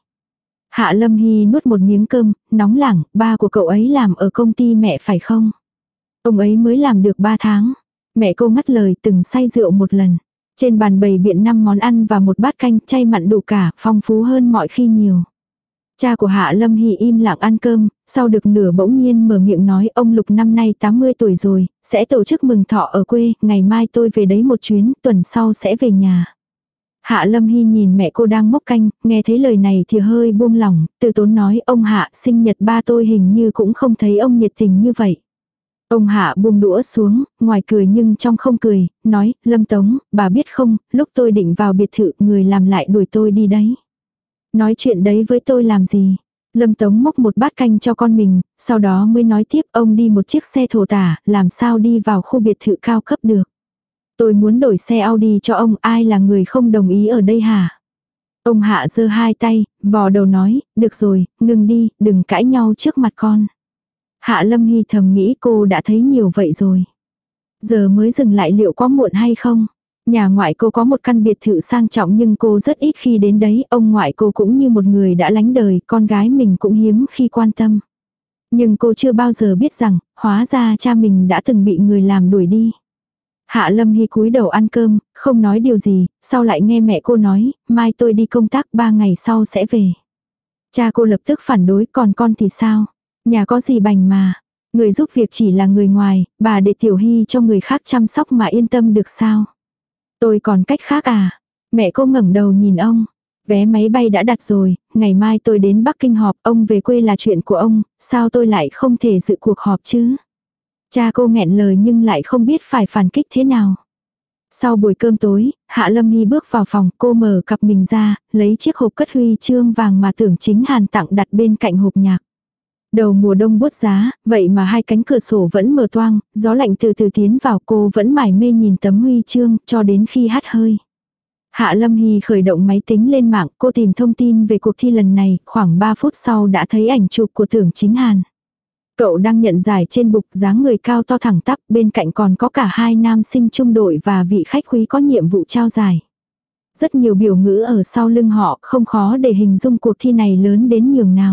Hạ Lâm Hy nuốt một miếng cơm, nóng lẳng, ba của cậu ấy làm ở công ty mẹ phải không? Ông ấy mới làm được 3 tháng. Mẹ cô ngắt lời, từng say rượu một lần. Trên bàn bày biện 5 món ăn và một bát canh chay mặn đủ cả, phong phú hơn mọi khi nhiều. Cha của Hạ Lâm Hy im lặng ăn cơm, sau được nửa bỗng nhiên mở miệng nói ông Lục năm nay 80 tuổi rồi, sẽ tổ chức mừng thọ ở quê, ngày mai tôi về đấy một chuyến, tuần sau sẽ về nhà. Hạ Lâm Hy nhìn mẹ cô đang múc canh, nghe thấy lời này thì hơi buông lỏng, từ tốn nói ông Hạ sinh nhật ba tôi hình như cũng không thấy ông nhiệt tình như vậy. Ông Hạ buông đũa xuống, ngoài cười nhưng trong không cười, nói, Lâm Tống, bà biết không, lúc tôi định vào biệt thự người làm lại đuổi tôi đi đấy. Nói chuyện đấy với tôi làm gì? Lâm Tống múc một bát canh cho con mình, sau đó mới nói tiếp ông đi một chiếc xe thổ tả, làm sao đi vào khu biệt thự cao cấp được. Tôi muốn đổi xe Audi cho ông, ai là người không đồng ý ở đây hả? Ông Hạ giơ hai tay, vò đầu nói, được rồi, ngừng đi, đừng cãi nhau trước mặt con. Hạ Lâm Hy thầm nghĩ cô đã thấy nhiều vậy rồi. Giờ mới dừng lại liệu có muộn hay không? Nhà ngoại cô có một căn biệt thự sang trọng nhưng cô rất ít khi đến đấy, ông ngoại cô cũng như một người đã lánh đời, con gái mình cũng hiếm khi quan tâm. Nhưng cô chưa bao giờ biết rằng, hóa ra cha mình đã từng bị người làm đuổi đi. Hạ Lâm Hy cúi đầu ăn cơm, không nói điều gì, sau lại nghe mẹ cô nói, mai tôi đi công tác 3 ngày sau sẽ về. Cha cô lập tức phản đối, còn con thì sao? Nhà có gì bành mà. Người giúp việc chỉ là người ngoài, bà để Tiểu Hy cho người khác chăm sóc mà yên tâm được sao? Tôi còn cách khác à? Mẹ cô ngẩng đầu nhìn ông. Vé máy bay đã đặt rồi, ngày mai tôi đến Bắc Kinh họp, ông về quê là chuyện của ông, sao tôi lại không thể dự cuộc họp chứ? Cha cô nghẹn lời nhưng lại không biết phải phản kích thế nào. Sau buổi cơm tối, Hạ Lâm Hy bước vào phòng, cô mở cặp mình ra, lấy chiếc hộp cất huy chương vàng mà Tưởng Chính Hàn tặng đặt bên cạnh hộp nhạc. Đầu mùa đông buốt giá, vậy mà hai cánh cửa sổ vẫn mở toang, gió lạnh từ từ tiến vào, cô vẫn mải mê nhìn tấm huy chương cho đến khi hắt hơi. Hạ Lâm Hy khởi động máy tính lên mạng, cô tìm thông tin về cuộc thi lần này, khoảng 3 phút sau đã thấy ảnh chụp của Tưởng Chính Hàn. Cậu đang nhận giải trên bục, dáng người cao to thẳng tắp, bên cạnh còn có cả hai nam sinh trung đội và vị khách quý có nhiệm vụ trao giải. Rất nhiều biểu ngữ ở sau lưng họ, không khó để hình dung cuộc thi này lớn đến nhường nào.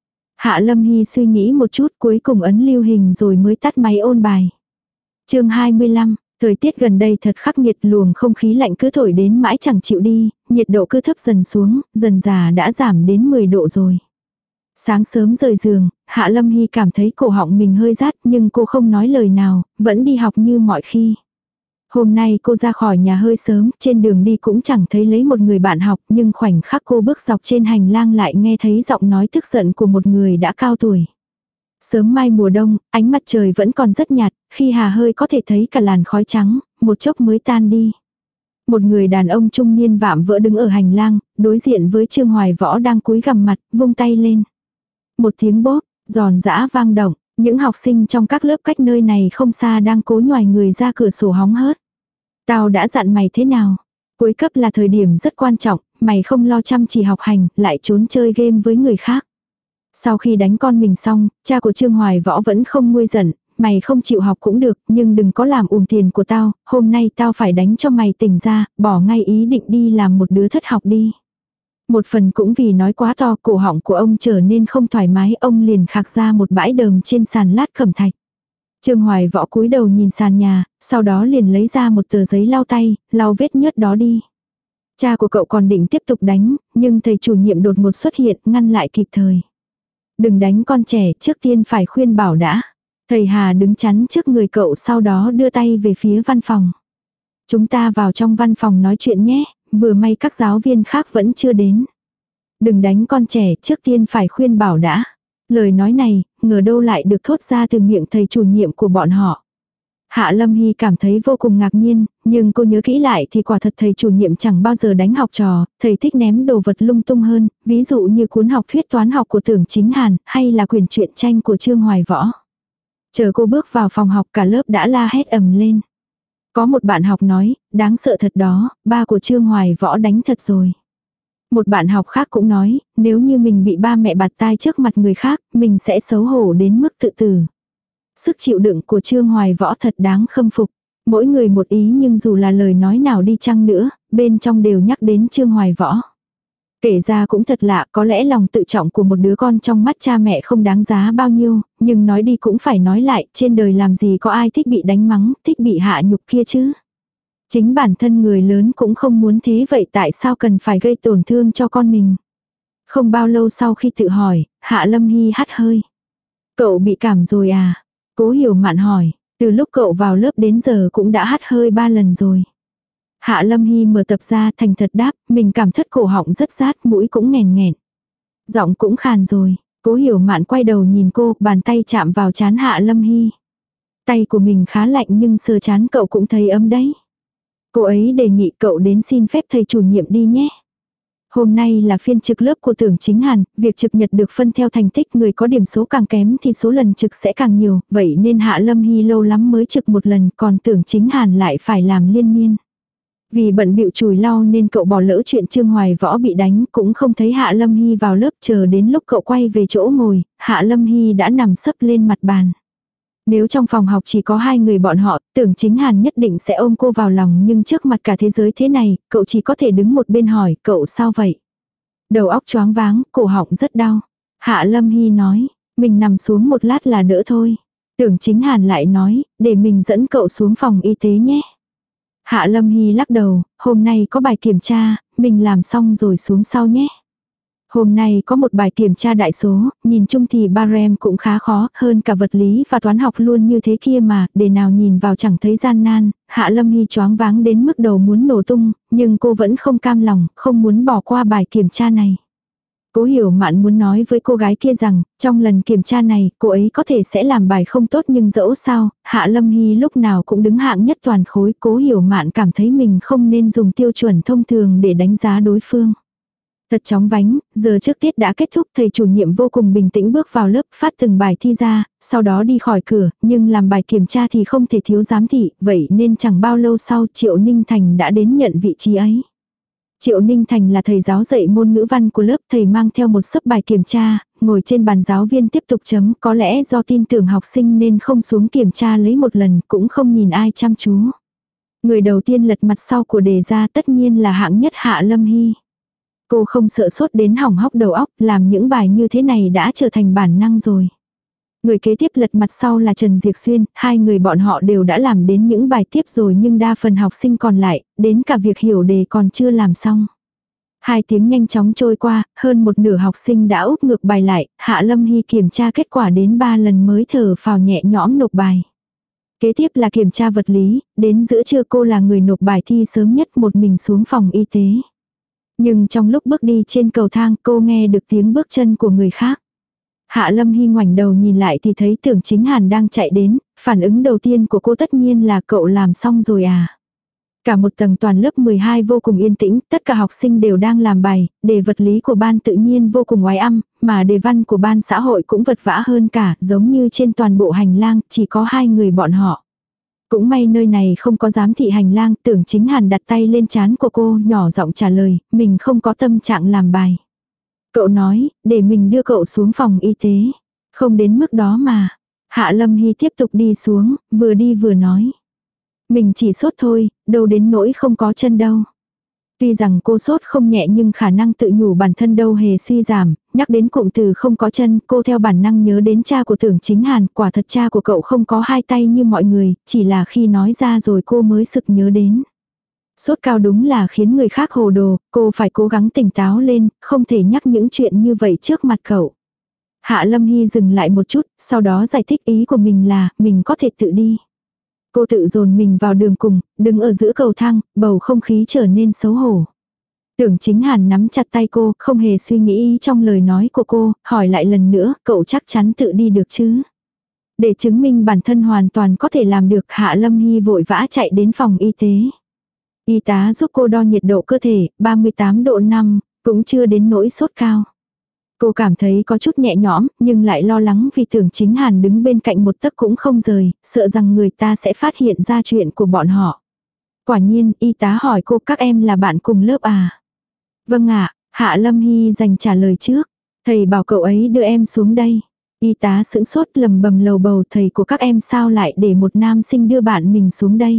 Hạ Lâm Hy suy nghĩ một chút, cuối cùng ấn lưu hình rồi mới tắt máy ôn bài. Chương 25, thời tiết gần đây thật khắc nghiệt, luồng không khí lạnh cứ thổi đến mãi chẳng chịu đi, nhiệt độ cứ thấp dần xuống, dần dà đã giảm đến 10 độ rồi. Sáng sớm rời giường, Hạ Lâm Hy cảm thấy cổ họng mình hơi rát nhưng cô không nói lời nào, vẫn đi học như mọi khi. Hôm nay cô ra khỏi nhà hơi sớm, trên đường đi cũng chẳng thấy lấy một người bạn học, nhưng khoảnh khắc cô bước dọc trên hành lang lại nghe thấy giọng nói tức giận của một người đã cao tuổi. Sớm mai mùa đông, ánh mặt trời vẫn còn rất nhạt, khi hà hơi có thể thấy cả làn khói trắng, một chốc mới tan đi. Một người đàn ông trung niên vạm vỡ đứng ở hành lang, đối diện với Trương Hoài Võ đang cúi gằm mặt, vung tay lên. Một tiếng bóp, giòn giã vang động, những học sinh trong các lớp cách nơi này không xa đang cố nhoài người ra cửa sổ hóng hớt. Tao đã dặn mày thế nào? Cuối cấp là thời điểm rất quan trọng, mày không lo chăm chỉ học hành, lại trốn chơi game với người khác. Sau khi đánh con mình xong, cha của Trương Hoài Võ vẫn không nguôi giận, mày không chịu học cũng được, nhưng đừng có làm uổng tiền của tao, hôm nay tao phải đánh cho mày tỉnh ra, bỏ ngay ý định đi làm một đứa thất học đi. Một phần cũng vì nói quá to, cổ họng của ông trở nên không thoải mái, ông liền khạc ra một bãi đờm trên sàn lát cẩm thạch. Trương Hoài Võ cúi đầu nhìn sàn nhà, sau đó liền lấy ra một tờ giấy lau tay, lau vết nhớt đó đi. Cha của cậu còn định tiếp tục đánh, nhưng thầy chủ nhiệm đột ngột xuất hiện, ngăn lại kịp thời. Đừng đánh con trẻ, trước tiên phải khuyên bảo đã. Thầy Hà đứng chắn trước người cậu, sau đó đưa tay về phía văn phòng. Chúng ta vào trong văn phòng nói chuyện nhé, vừa may các giáo viên khác vẫn chưa đến. Đừng đánh con trẻ, trước tiên phải khuyên bảo đã. Lời nói này, ngờ đâu lại được thốt ra từ miệng thầy chủ nhiệm của bọn họ. Hạ Lâm Hy cảm thấy vô cùng ngạc nhiên, nhưng cô nhớ kỹ lại thì quả thật thầy chủ nhiệm chẳng bao giờ đánh học trò, thầy thích ném đồ vật lung tung hơn, ví dụ như cuốn học thuyết toán học của Tưởng Chính Hàn, hay là quyển truyện tranh của Trương Hoài Võ. Chờ cô bước vào phòng học cả lớp đã la hét ầm lên. Có một bạn học nói, đáng sợ thật đó, ba của Trương Hoài Võ đánh thật rồi. Một bạn học khác cũng nói, nếu như mình bị ba mẹ bạt tai trước mặt người khác, mình sẽ xấu hổ đến mức tự tử. Sức chịu đựng của Trương Hoài Võ thật đáng khâm phục. Mỗi người một ý, nhưng dù là lời nói nào đi chăng nữa, bên trong đều nhắc đến Trương Hoài Võ. Kể ra cũng thật lạ, có lẽ lòng tự trọng của một đứa con trong mắt cha mẹ không đáng giá bao nhiêu, nhưng nói đi cũng phải nói lại, trên đời làm gì có ai thích bị đánh mắng, thích bị hạ nhục kia chứ. Chính bản thân người lớn cũng không muốn thế, vậy tại sao cần phải gây tổn thương cho con mình. Không bao lâu sau khi tự hỏi, Hạ Lâm Hy hắt hơi. Cậu bị cảm rồi à? Cố Hiểu Mạn hỏi, từ lúc cậu vào lớp đến giờ cũng đã hắt hơi 3 lần rồi. Hạ Lâm Hy mở tập ra, thành thật đáp, mình cảm thất cổ họng rất rát, mũi cũng nghèn nghẹn. Giọng cũng khàn rồi. Cố Hiểu Mạn quay đầu nhìn cô, bàn tay chạm vào trán Hạ Lâm Hy. Tay của mình khá lạnh nhưng sờ trán cậu cũng thấy ấm đấy. Cô ấy đề nghị cậu đến xin phép thầy chủ nhiệm đi nhé. Hôm nay là phiên trực lớp của Tưởng Chính Hàn, việc trực nhật được phân theo thành tích, người có điểm số càng kém thì số lần trực sẽ càng nhiều, vậy nên Hạ Lâm Hy lâu lắm mới trực một lần, còn Tưởng Chính Hàn lại phải làm liên miên. Vì bận bịu chùi lau nên cậu bỏ lỡ chuyện Trương Hoài Võ bị đánh, cũng không thấy Hạ Lâm Hy vào lớp, chờ đến lúc cậu quay về chỗ ngồi, Hạ Lâm Hy đã nằm sấp lên mặt bàn. Nếu trong phòng học chỉ có 2 người bọn họ, Tưởng Chính Hàn nhất định sẽ ôm cô vào lòng, nhưng trước mặt cả thế giới thế này, cậu chỉ có thể đứng một bên hỏi, cậu sao vậy? Đầu óc choáng váng, cổ họng rất đau. Hạ Lâm Hy nói, mình nằm xuống một lát là đỡ thôi. Tưởng Chính Hàn lại nói, để mình dẫn cậu xuống phòng y tế nhé. Hạ Lâm Hy lắc đầu, hôm nay có bài kiểm tra, mình làm xong rồi xuống sau nhé. Hôm nay có một bài kiểm tra đại số, nhìn chung thì barem cũng khá khó, hơn cả vật lý và toán học luôn như thế kia mà, để nào nhìn vào chẳng thấy gian nan. Hạ Lâm Hy choáng váng đến mức đầu muốn nổ tung, nhưng cô vẫn không cam lòng, không muốn bỏ qua bài kiểm tra này. Cố Hiểu Mạn muốn nói với cô gái kia rằng, trong lần kiểm tra này, cô ấy có thể sẽ làm bài không tốt, nhưng dẫu sao, Hạ Lâm Hy lúc nào cũng đứng hạng nhất toàn khối. Cố Hiểu Mạn cảm thấy mình không nên dùng tiêu chuẩn thông thường để đánh giá đối phương. Thật chóng vánh, giờ trước tiết đã kết thúc, thầy chủ nhiệm vô cùng bình tĩnh bước vào lớp, phát từng bài thi ra, sau đó đi khỏi cửa, nhưng làm bài kiểm tra thì không thể thiếu giám thị, vậy nên chẳng bao lâu sau Triệu Ninh Thành đã đến nhận vị trí ấy. Triệu Ninh Thành là thầy giáo dạy môn ngữ văn của lớp, thầy mang theo một xấp bài kiểm tra, ngồi trên bàn giáo viên tiếp tục chấm, có lẽ do tin tưởng học sinh nên không xuống kiểm tra lấy một lần, cũng không nhìn ai chăm chú. Người đầu tiên lật mặt sau của đề ra tất nhiên là hạng nhất Hạ Lâm Hy. Cô không sợ sốt đến hỏng hóc đầu óc, làm những bài như thế này đã trở thành bản năng rồi. Người kế tiếp lật mặt sau là Trần Diệc Xuyên, 2 người bọn họ đều đã làm đến những bài tiếp rồi, nhưng đa phần học sinh còn lại, đến cả việc hiểu đề còn chưa làm xong. 2 tiếng nhanh chóng trôi qua, hơn một nửa học sinh đã úp ngược bài lại, Hạ Lâm Hy kiểm tra kết quả đến 3 lần mới thở phào nhẹ nhõm nộp bài. Kế tiếp là kiểm tra vật lý, đến giữa trưa cô là người nộp bài thi sớm nhất, một mình xuống phòng y tế. Nhưng trong lúc bước đi trên cầu thang, cô nghe được tiếng bước chân của người khác. Hạ Lâm Hy ngoảnh đầu nhìn lại thì thấy Tưởng Chính Hàn đang chạy đến, phản ứng đầu tiên của cô tất nhiên là cậu làm xong rồi à. Cả một tầng toàn lớp 12 vô cùng yên tĩnh, tất cả học sinh đều đang làm bài, đề vật lý của ban tự nhiên vô cùng oái âm, mà đề văn của ban xã hội cũng vật vã hơn cả, giống như trên toàn bộ hành lang, chỉ có 2 người bọn họ. Cũng may nơi này không có giám thị hành lang, Tưởng Chính Hàn đặt tay lên trán của cô, nhỏ giọng trả lời, mình không có tâm trạng làm bài. Cậu nói, để mình đưa cậu xuống phòng y tế. Không đến mức đó mà. Hạ Lâm Hy tiếp tục đi xuống, vừa đi vừa nói. Mình chỉ sốt thôi, đâu đến nỗi không có chân đâu. Tuy rằng cô sốt không nhẹ nhưng khả năng tự nhủ bản thân đâu hề suy giảm, nhắc đến cụm từ không có chân, cô theo bản năng nhớ đến cha của Tưởng Chính Hàn, quả thật cha của cậu không có hai tay như mọi người, chỉ là khi nói ra rồi cô mới sực nhớ đến. Sốt cao đúng là khiến người khác hồ đồ, cô phải cố gắng tỉnh táo lên, không thể nhắc những chuyện như vậy trước mặt cậu. Hạ Lâm Hy dừng lại một chút, sau đó giải thích ý của mình là, mình có thể tự đi. Cô tự dồn mình vào đường cùng, đứng ở giữa cầu thang, bầu không khí trở nên xấu hổ. Tưởng Chính Hàn nắm chặt tay cô, không hề suy nghĩ ý trong lời nói của cô, hỏi lại lần nữa, cậu chắc chắn tự đi được chứ? Để chứng minh bản thân hoàn toàn có thể làm được, Hạ Lâm Hy vội vã chạy đến phòng y tế. Y tá giúp cô đo nhiệt độ cơ thể, 38 độ 5, cũng chưa đến nỗi sốt cao. Cô cảm thấy có chút nhẹ nhõm, nhưng lại lo lắng vì Tưởng Chính Hàn đứng bên cạnh một tấc cũng không rời, sợ rằng người ta sẽ phát hiện ra chuyện của bọn họ. Quả nhiên, y tá hỏi cô các em là bạn cùng lớp à? Vâng ạ, Hạ Lâm Hy dành trả lời trước. Thầy bảo cậu ấy đưa em xuống đây. Y tá sững sốt lầm bầm lầu bầu, thầy của các em sao lại để một nam sinh đưa bạn mình xuống đây.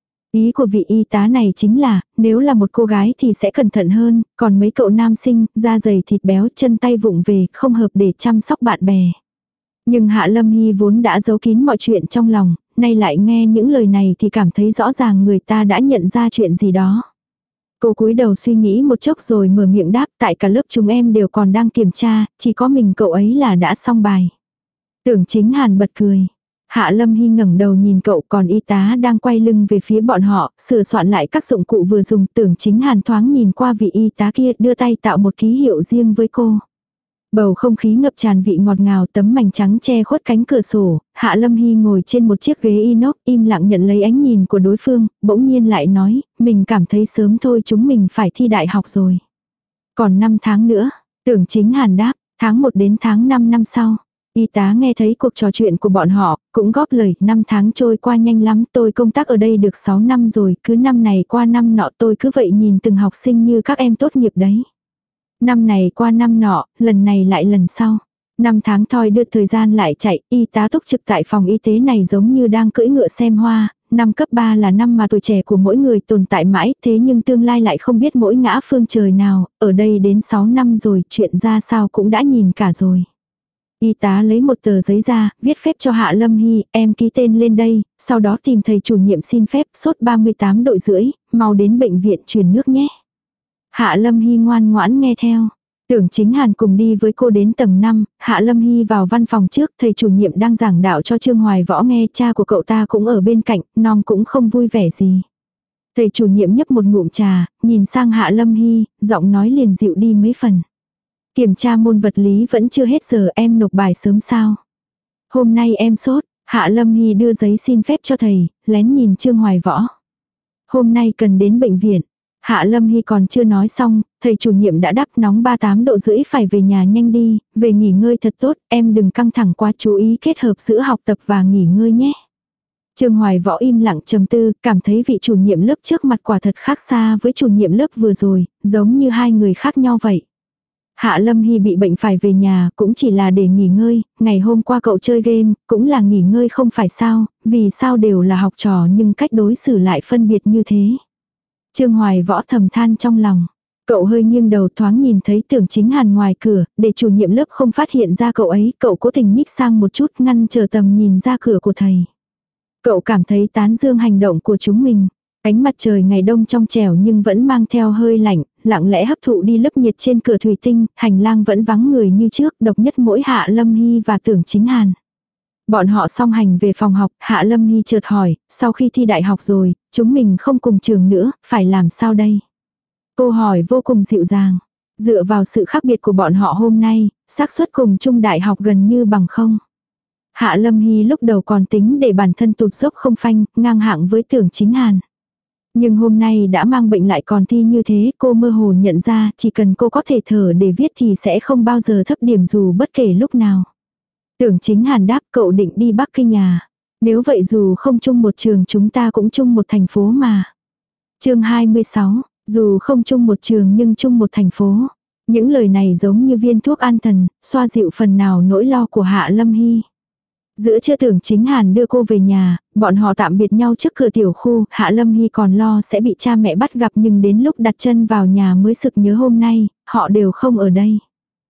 Ý của vị y tá này chính là, nếu là một cô gái thì sẽ cẩn thận hơn, còn mấy cậu nam sinh, da dày thịt béo, chân tay vụng về, không hợp để chăm sóc bạn bè. Nhưng Hạ Lâm Hy vốn đã giấu kín mọi chuyện trong lòng, nay lại nghe những lời này thì cảm thấy rõ ràng người ta đã nhận ra chuyện gì đó. Cô cúi đầu suy nghĩ một chốc rồi mở miệng đáp, tại cả lớp chúng em đều còn đang kiểm tra, chỉ có mình cậu ấy là đã xong bài. Tưởng Chính Hàn bật cười. Hạ Lâm Hy ngẩng đầu nhìn cậu, còn y tá đang quay lưng về phía bọn họ, sửa soạn lại các dụng cụ vừa dùng. Tưởng Chính Hàn thoáng nhìn qua vị y tá kia, đưa tay tạo một ký hiệu riêng với cô. Bầu không khí ngập tràn vị ngọt ngào, tấm mảnh trắng che khuất cánh cửa sổ. Hạ Lâm Hy ngồi trên một chiếc ghế inox, im lặng nhận lấy ánh nhìn của đối phương, bỗng nhiên lại nói, mình cảm thấy sớm thôi chúng mình phải thi đại học rồi. Còn 5 tháng nữa, Tưởng Chính Hàn đáp, tháng 1 đến tháng 5 năm sau. Y tá nghe thấy cuộc trò chuyện của bọn họ, cũng góp lời, 5 tháng trôi qua nhanh lắm, tôi công tác ở đây được 6 năm rồi, cứ năm này qua năm nọ tôi cứ vậy nhìn từng học sinh như các em tốt nghiệp đấy. Năm này qua năm nọ, lần này lại lần sau. 5 tháng thoi đưa thời gian lại chạy, y tá túc trực tại phòng y tế này giống như đang cưỡi ngựa xem hoa. Năm cấp 3 là năm mà tuổi trẻ của mỗi người tồn tại mãi, thế nhưng tương lai lại không biết mỗi ngã phương trời nào, ở đây đến 6 năm rồi, chuyện ra sao cũng đã nhìn cả rồi. Y tá lấy một tờ giấy ra, viết phép cho Hạ Lâm Hy, em ký tên lên đây, sau đó tìm thầy chủ nhiệm xin phép, sốt 38 độ rưỡi, mau đến bệnh viện truyền nước nhé. Hạ Lâm Hy ngoan ngoãn nghe theo. Tưởng Chính Hàn cùng đi với cô đến tầng 5, Hạ Lâm Hy vào văn phòng trước, thầy chủ nhiệm đang giảng đạo cho Trương Hoài Võ nghe, cha của cậu ta cũng ở bên cạnh, non cũng không vui vẻ gì. Thầy chủ nhiệm nhấp một ngụm trà, nhìn sang Hạ Lâm Hy, giọng nói liền dịu đi mấy phần. Kiểm tra môn vật lý vẫn chưa hết giờ, em nộp bài sớm sao? Hôm nay em sốt, Hạ Lâm Hy đưa giấy xin phép cho thầy, lén nhìn Trương Hoài Võ. Hôm nay cần đến bệnh viện. Hạ Lâm Hy còn chưa nói xong, thầy chủ nhiệm đã đáp, nóng 38 độ rưỡi phải về nhà nhanh đi, về nghỉ ngơi thật tốt, em đừng căng thẳng quá, chú ý kết hợp giữa học tập và nghỉ ngơi nhé. Trương Hoài Võ im lặng trầm tư, cảm thấy vị chủ nhiệm lớp trước mặt quả thật khác xa với chủ nhiệm lớp vừa rồi, giống như hai người khác nhau vậy. Hạ Lâm Hy bị bệnh phải về nhà, cũng chỉ là để nghỉ ngơi, ngày hôm qua cậu chơi game, cũng là nghỉ ngơi không phải sao, vì sao đều là học trò nhưng cách đối xử lại phân biệt như thế. Trương Hoài Võ thầm than trong lòng. Cậu hơi nghiêng đầu thoáng nhìn thấy Tưởng Chính Hàn ngoài cửa, để chủ nhiệm lớp không phát hiện ra cậu ấy, cậu cố tình nhích sang một chút ngăn trở tầm nhìn ra cửa của thầy. Cậu cảm thấy tán dương hành động của chúng mình. Ánh mặt trời ngày đông trong trẻo nhưng vẫn mang theo hơi lạnh, lặng lẽ hấp thụ đi lớp nhiệt trên cửa thủy tinh, hành lang vẫn vắng người như trước, độc nhất mỗi Hạ Lâm Hy và Tưởng Chính Hàn. Bọn họ song hành về phòng học, Hạ Lâm Hy chợt hỏi, sau khi thi đại học rồi, chúng mình không cùng trường nữa, phải làm sao đây? Cô hỏi vô cùng dịu dàng. Dựa vào sự khác biệt của bọn họ hôm nay, xác suất cùng chung đại học gần như bằng không. Hạ Lâm Hy lúc đầu còn tính để bản thân tụt dốc không phanh, ngang hạng với Tưởng Chính Hàn. Nhưng hôm nay đã mang bệnh lại còn thi như thế, cô mơ hồ nhận ra chỉ cần cô có thể thở để viết thì sẽ không bao giờ thấp điểm dù bất kể lúc nào. Tưởng Chính Hàn đáp, cậu định đi Bắc Kinh à? Nếu vậy dù không chung một trường chúng ta cũng chung một thành phố mà. Chương 26, dù không chung một trường nhưng chung một thành phố. Những lời này giống như viên thuốc an thần, xoa dịu phần nào nỗi lo của Hạ Lâm Hy. Giữa trưa Tưởng Chính Hàn đưa cô về nhà, bọn họ tạm biệt nhau trước cửa tiểu khu, Hạ Lâm Hy còn lo sẽ bị cha mẹ bắt gặp nhưng đến lúc đặt chân vào nhà mới sực nhớ hôm nay, họ đều không ở đây.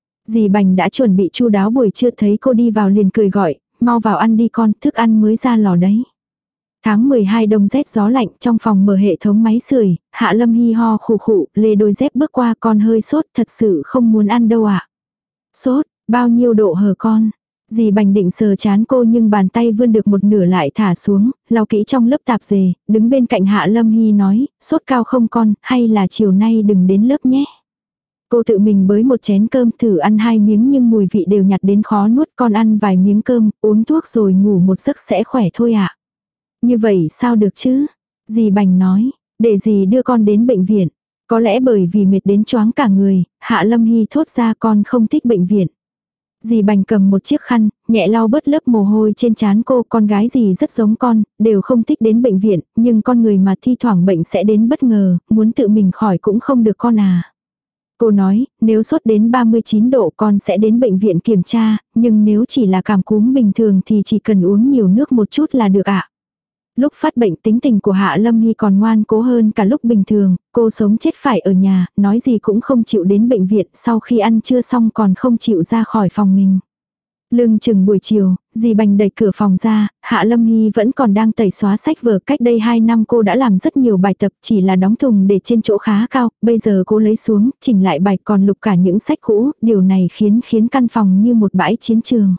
Dì Bành đã chuẩn bị chu đáo buổi trưa thấy cô đi vào liền cười gọi, mau vào ăn đi con, thức ăn mới ra lò đấy. Tháng 12 đông rét gió lạnh, trong phòng mở hệ thống máy sưởi, Hạ Lâm Hy ho khụ khụ, lê đôi dép bước qua, con hơi sốt, thật sự không muốn ăn đâu ạ. Sốt, bao nhiêu độ hờ con? Dì Bành định sờ chán cô nhưng bàn tay vươn được một nửa lại thả xuống, lau kỹ trong lớp tạp dề, đứng bên cạnh Hạ Lâm Hy nói, sốt cao không con, hay là chiều nay đừng đến lớp nhé. Cô tự mình bới một chén cơm thử ăn 2 miếng nhưng mùi vị đều nhạt đến khó nuốt, con ăn vài miếng cơm, uống thuốc rồi ngủ một giấc sẽ khỏe thôi ạ. Như vậy sao được chứ? Dì Bành nói, để dì đưa con đến bệnh viện. Có lẽ bởi vì mệt đến choáng cả người, Hạ Lâm Hy thốt ra con không thích bệnh viện. Dì Bành cầm một chiếc khăn, nhẹ lau bớt lớp mồ hôi trên trán cô, con gái dì rất giống con, đều không thích đến bệnh viện, nhưng con người mà thi thoảng bệnh sẽ đến bất ngờ, muốn tự mình khỏi cũng không được con à. Cô nói, nếu sốt đến 39 độ con sẽ đến bệnh viện kiểm tra, nhưng nếu chỉ là cảm cúm bình thường thì chỉ cần uống nhiều nước một chút là được ạ. Lúc phát bệnh tính tình của Hạ Lâm Hy còn ngoan cố hơn cả lúc bình thường, cô sống chết phải ở nhà, nói gì cũng không chịu đến bệnh viện, sau khi ăn trưa xong còn không chịu ra khỏi phòng mình. Lưng chừng buổi chiều, dì Bành đẩy cửa phòng ra, Hạ Lâm Hy vẫn còn đang tẩy xóa sách vở, cách đây 2 năm cô đã làm rất nhiều bài tập chỉ là đóng thùng để trên chỗ khá cao, bây giờ cô lấy xuống, chỉnh lại bài còn lục cả những sách cũ, điều này khiến căn phòng như một bãi chiến trường.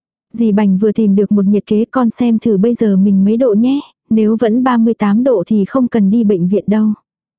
Dì Bành vừa tìm được một nhiệt kế, con xem thử bây giờ mình mấy độ nhé, nếu vẫn 38 độ thì không cần đi bệnh viện đâu.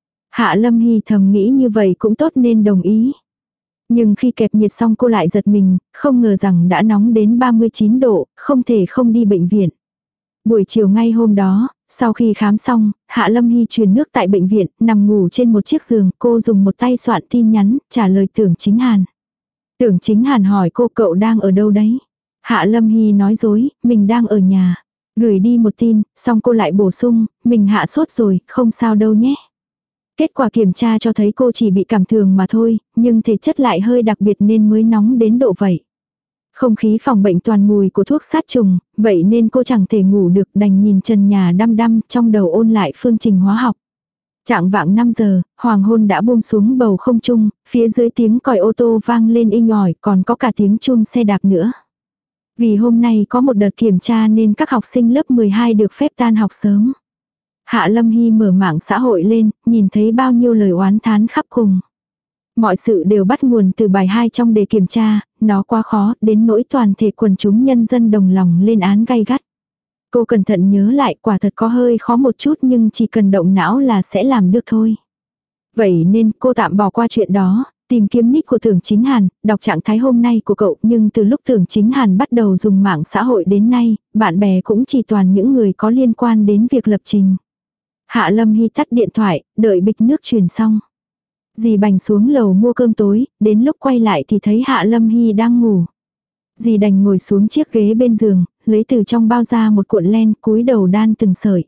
Hạ Lâm Hy thầm nghĩ như vậy cũng tốt nên đồng ý. Nhưng khi kẹp nhiệt xong cô lại giật mình, không ngờ rằng đã nóng đến 39 độ, không thể không đi bệnh viện. Buổi chiều ngay hôm đó, sau khi khám xong, Hạ Lâm Hy truyền nước tại bệnh viện, nằm ngủ trên một chiếc giường, cô dùng một tay soạn tin nhắn, trả lời Tưởng Chính Hàn. Tưởng Chính Hàn hỏi cô cậu đang ở đâu đấy? Hạ Lâm Hy nói dối, mình đang ở nhà. Gửi đi một tin, xong cô lại bổ sung, mình hạ sốt rồi, không sao đâu nhé. Kết quả kiểm tra cho thấy cô chỉ bị cảm thường mà thôi, nhưng thể chất lại hơi đặc biệt nên mới nóng đến độ vậy. Không khí phòng bệnh toàn mùi của thuốc sát trùng, vậy nên cô chẳng thể ngủ được, đành nhìn trần nhà đăm đăm trong đầu ôn lại phương trình hóa học. Trạng vạng 5 giờ, hoàng hôn đã buông xuống bầu không trung, phía dưới tiếng còi ô tô vang lên inh ỏi, còn có cả tiếng chuông xe đạp nữa. Vì hôm nay có một đợt kiểm tra nên các học sinh lớp 12 được phép tan học sớm. Hạ Lâm Hy mở mạng xã hội lên, nhìn thấy bao nhiêu lời oán thán khắp cùng. Mọi sự đều bắt nguồn từ bài 2 trong đề kiểm tra, nó quá khó, đến nỗi toàn thể quần chúng nhân dân đồng lòng lên án gay gắt. Cô cẩn thận nhớ lại, quả thật có hơi khó một chút nhưng chỉ cần động não là sẽ làm được thôi. Vậy nên cô tạm bỏ qua chuyện đó, tìm kiếm nick của Tưởng Chính Hàn, đọc trạng thái hôm nay của cậu, nhưng từ lúc Tưởng Chính Hàn bắt đầu dùng mạng xã hội đến nay, bạn bè cũng chỉ toàn những người có liên quan đến việc lập trình. Hạ Lâm Hy tắt điện thoại, đợi bịch nước truyền xong. Dì Bành xuống lầu mua cơm tối, đến lúc quay lại thì thấy Hạ Lâm Hy đang ngủ. Dì đành ngồi xuống chiếc ghế bên giường, lấy từ trong bao ra một cuộn len, cúi đầu đan từng sợi.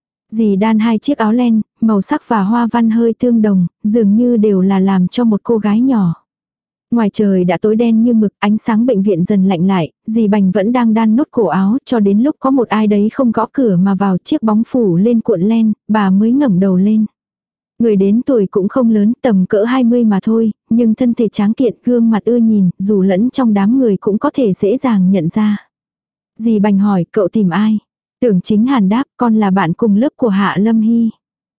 Dì đan 2 chiếc áo len, màu sắc và hoa văn hơi tương đồng, dường như đều là làm cho một cô gái nhỏ. Ngoài trời đã tối đen như mực, ánh sáng bệnh viện dần lạnh lại, dì Bành vẫn đang đan nốt cổ áo, cho đến lúc có một ai đấy không gõ cửa mà vào, chiếc bóng phủ lên cuộn len, bà mới ngẩng đầu lên. Người đến tuổi cũng không lớn, tầm cỡ 20 mà thôi, nhưng thân thể tráng kiện, gương mặt ưa nhìn, dù lẫn trong đám người cũng có thể dễ dàng nhận ra. Dì Bành hỏi, cậu tìm ai? Tưởng Chính Hàn đáp, con là bạn cùng lớp của Hạ Lâm Hy.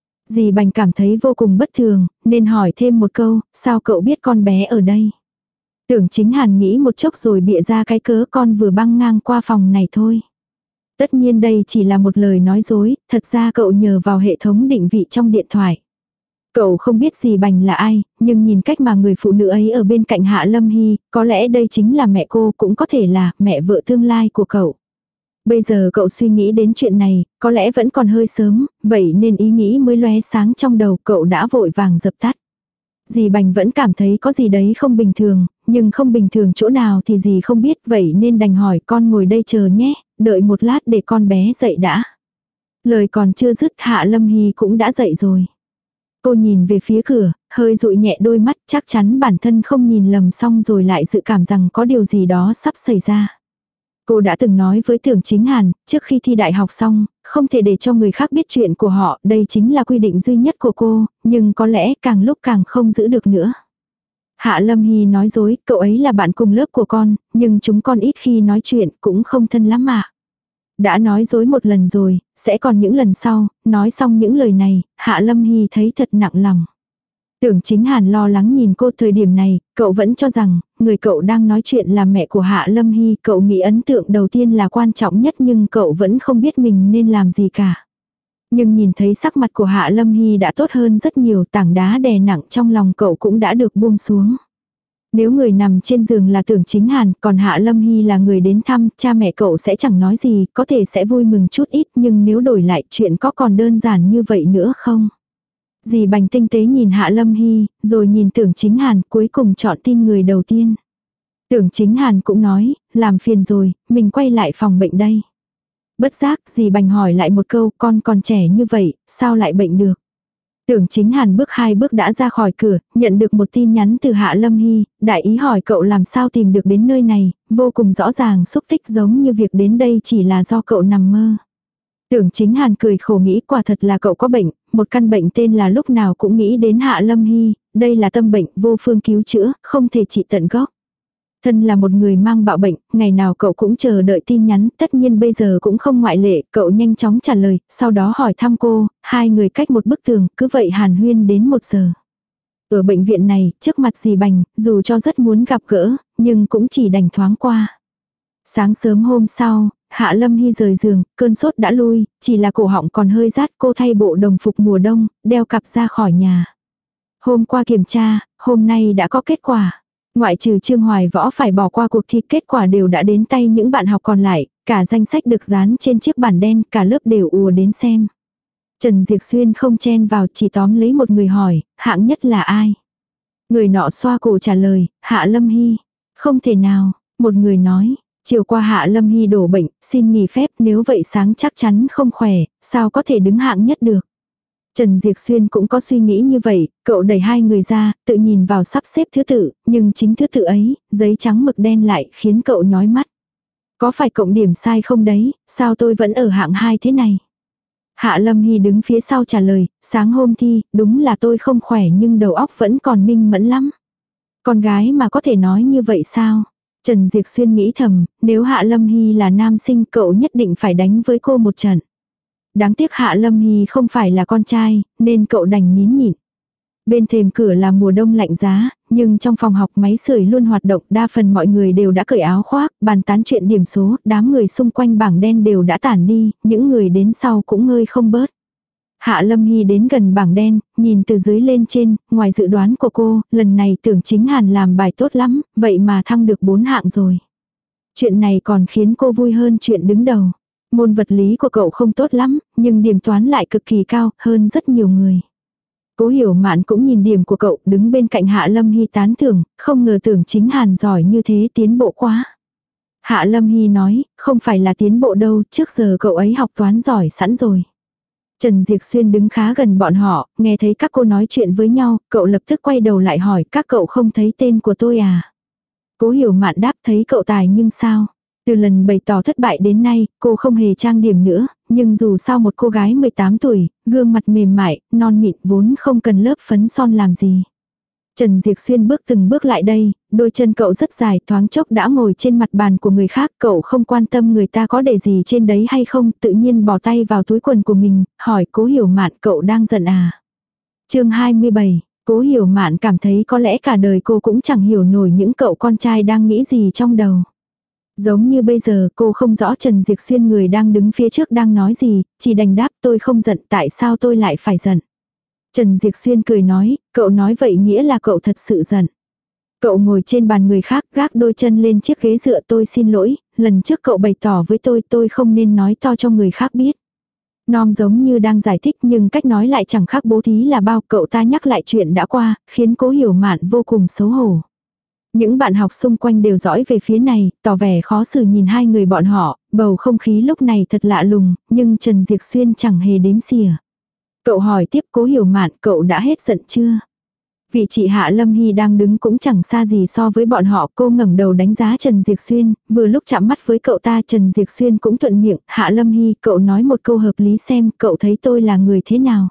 Dì Bành cảm thấy vô cùng bất thường, nên hỏi thêm một câu, sao cậu biết con bé ở đây? Tưởng Chính Hàn nghĩ một chốc rồi bịa ra cái cớ con vừa băng ngang qua phòng này thôi. Tất nhiên đây chỉ là một lời nói dối, thật ra cậu nhờ vào hệ thống định vị trong điện thoại. Cậu không biết dì Bành là ai, nhưng nhìn cách mà người phụ nữ ấy ở bên cạnh Hạ Lâm Hy, có lẽ đây chính là mẹ cô, cũng có thể là mẹ vợ tương lai của cậu. Bây giờ cậu suy nghĩ đến chuyện này, có lẽ vẫn còn hơi sớm, vậy nên ý nghĩ mới lóe sáng trong đầu, cậu đã vội vàng dập tắt. Dì Bành vẫn cảm thấy có gì đấy không bình thường, nhưng không bình thường chỗ nào thì dì không biết, vậy nên đành hỏi con ngồi đây chờ nhé, đợi một lát để con bé dậy đã. Lời còn chưa dứt Hạ Lâm Hy cũng đã dậy rồi. Cô nhìn về phía cửa, hơi dụi nhẹ đôi mắt, chắc chắn bản thân không nhìn lầm, xong rồi lại dự cảm rằng có điều gì đó sắp xảy ra. Cô đã từng nói với Tưởng Chính Hàn, trước khi thi đại học xong, không thể để cho người khác biết chuyện của họ, đây chính là quy định duy nhất của cô, nhưng có lẽ càng lúc càng không giữ được nữa. Hạ Lâm Hy nói dối, cậu ấy là bạn cùng lớp của con, nhưng chúng con ít khi nói chuyện, cũng không thân lắm mà. Đã nói dối một lần rồi, sẽ còn những lần sau. Nói xong những lời này, Hạ Lâm Hy thấy thật nặng lòng. Tưởng Chính Hàn lo lắng nhìn cô, thời điểm này, cậu vẫn cho rằng, người cậu đang nói chuyện là mẹ của Hạ Lâm Hy, cậu nghĩ ấn tượng đầu tiên là quan trọng nhất, nhưng cậu vẫn không biết mình nên làm gì cả. Nhưng nhìn thấy sắc mặt của Hạ Lâm Hy đã tốt hơn rất nhiều, tảng đá đè nặng trong lòng cậu cũng đã được buông xuống. Nếu người nằm trên giường là Tưởng Chính Hàn, còn Hạ Lâm Hy là người đến thăm, cha mẹ cậu sẽ chẳng nói gì, có thể sẽ vui mừng chút ít, nhưng nếu đổi lại chuyện có còn đơn giản như vậy nữa không? Dì Bành tinh tế nhìn Hạ Lâm Hy, rồi nhìn Tưởng Chính Hàn, cuối cùng chọn tin người đầu tiên. Tưởng Chính Hàn cũng nói, làm phiền rồi, mình quay lại phòng bệnh đây. Bất giác, dì Bành hỏi lại một câu, con còn trẻ như vậy, sao lại bệnh được? Tưởng Chính Hàn bước 2 bước đã ra khỏi cửa, nhận được một tin nhắn từ Hạ Lâm Hy, đại ý hỏi cậu làm sao tìm được đến nơi này, vô cùng rõ ràng xúc tích, giống như việc đến đây chỉ là do cậu nằm mơ. Tưởng Chính Hàn cười khổ nghĩ, quả thật là cậu có bệnh, một căn bệnh tên là lúc nào cũng nghĩ đến Hạ Lâm Hy, đây là tâm bệnh vô phương cứu chữa, không thể trị tận gốc. Thân là một người mang bạo bệnh, ngày nào cậu cũng chờ đợi tin nhắn, tất nhiên bây giờ cũng không ngoại lệ, cậu nhanh chóng trả lời, sau đó hỏi thăm cô, hai người cách một bức tường, cứ vậy hàn huyên đến 1 giờ. Ở bệnh viện này, trước mặt dì Bành, dù cho rất muốn gặp gỡ, nhưng cũng chỉ đành thoáng qua. Sáng sớm hôm sau, Hạ Lâm Hy rời giường, cơn sốt đã lui, chỉ là cổ họng còn hơi rát, cô thay bộ đồng phục mùa đông, đeo cặp ra khỏi nhà. Hôm qua kiểm tra, hôm nay đã có kết quả. Ngoại trừ Trương Hoài Võ phải bỏ qua cuộc thi, kết quả đều đã đến tay những bạn học còn lại, cả danh sách được dán trên chiếc bản đen, cả lớp đều ùa đến xem. Trần Diệp Xuyên không chen vào, chỉ tóm lấy một người hỏi, hạng nhất là ai? Người nọ xoa cổ trả lời, Hạ Lâm Hy. Không thể nào, một người nói, chiều qua Hạ Lâm Hy đổ bệnh, xin nghỉ phép, nếu vậy sáng chắc chắn không khỏe, sao có thể đứng hạng nhất được. Trần Diệp Xuyên cũng có suy nghĩ như vậy, cậu đẩy hai người ra, tự nhìn vào sắp xếp thứ tự, nhưng chính thứ tự ấy, giấy trắng mực đen lại khiến cậu nhói mắt. Có phải cộng điểm sai không đấy, sao tôi vẫn ở hạng 2 thế này? Hạ Lâm Hy đứng phía sau trả lời, sáng hôm thi, đúng là tôi không khỏe nhưng đầu óc vẫn còn minh mẫn lắm. Con gái mà có thể nói như vậy sao? Trần Diệp Xuyên nghĩ thầm, nếu Hạ Lâm Hy là nam sinh cậu nhất định phải đánh với cô một trận. Đáng tiếc Hạ Lâm Hy không phải là con trai, nên cậu đành nín nhịn. Bên thềm cửa là mùa đông lạnh giá, nhưng trong phòng học máy sưởi luôn hoạt động, đa phần mọi người đều đã cởi áo khoác, bàn tán chuyện điểm số, đám người xung quanh bảng đen đều đã tản đi, những người đến sau cũng ngơi không bớt. Hạ Lâm Hy đến gần bảng đen, nhìn từ dưới lên trên, ngoài dự đoán của cô, lần này Tưởng Chính Hàn làm bài tốt lắm, vậy mà thăng được 4 hạng rồi. Chuyện này còn khiến cô vui hơn chuyện đứng đầu. Môn vật lý của cậu không tốt lắm, nhưng điểm toán lại cực kỳ cao, hơn rất nhiều người. Cố Hiểu Mạn cũng nhìn điểm của cậu, đứng bên cạnh Hạ Lâm Hy tán thưởng, không ngờ Tưởng Chính Hàn giỏi như thế, tiến bộ quá. Hạ Lâm Hy nói, không phải là tiến bộ đâu, trước giờ cậu ấy học toán giỏi sẵn rồi. Trần Diệp Xuyên đứng khá gần bọn họ, nghe thấy các cô nói chuyện với nhau, cậu lập tức quay đầu lại hỏi, các cậu không thấy tên của tôi à? Cố Hiểu Mạn đáp, thấy cậu tài nhưng sao? Từ lần bày tỏ thất bại đến nay, cô không hề trang điểm nữa, nhưng dù sao một cô gái 18 tuổi, gương mặt mềm mại, non mịn vốn không cần lớp phấn son làm gì. Trần Diệp Xuyên bước từng bước lại đây, đôi chân cậu rất dài, thoáng chốc đã ngồi trên mặt bàn của người khác, cậu không quan tâm người ta có để gì trên đấy hay không, tự nhiên bỏ tay vào túi quần của mình, hỏi Cố Hiểu Mạn, cậu đang giận à? Chương 27, Cố Hiểu Mạn cảm thấy có lẽ cả đời cô cũng chẳng hiểu nổi những cậu con trai đang nghĩ gì trong đầu. Giống như bây giờ cô không rõ Trần Diệp Xuyên người đang đứng phía trước đang nói gì, chỉ đành đáp tôi không giận, tại sao tôi lại phải giận. Trần Diệp Xuyên cười nói, cậu nói vậy nghĩa là cậu thật sự giận. Cậu ngồi trên bàn người khác, gác đôi chân lên chiếc ghế dựa, tôi xin lỗi, lần trước cậu bày tỏ với tôi không nên nói to cho người khác biết. Nom giống như đang giải thích nhưng cách nói lại chẳng khác bố thí là bao, cậu ta nhắc lại chuyện đã qua, khiến Cố Hiểu Mạn vô cùng xấu hổ. Những bạn học xung quanh đều dõi về phía này, tỏ vẻ khó xử nhìn hai người bọn họ, bầu không khí lúc này thật lạ lùng, nhưng Trần Diệp Xuyên chẳng hề đếm xỉa. Cậu hỏi tiếp Cố Hiểu Mạn, cậu đã hết giận chưa? Vị chị Hạ Lâm Hy đang đứng cũng chẳng xa gì so với bọn họ, cô ngẩng đầu đánh giá Trần Diệp Xuyên, vừa lúc chạm mắt với cậu ta Trần Diệp Xuyên cũng thuận miệng, Hạ Lâm Hy, cậu nói một câu hợp lý xem, cậu thấy tôi là người thế nào?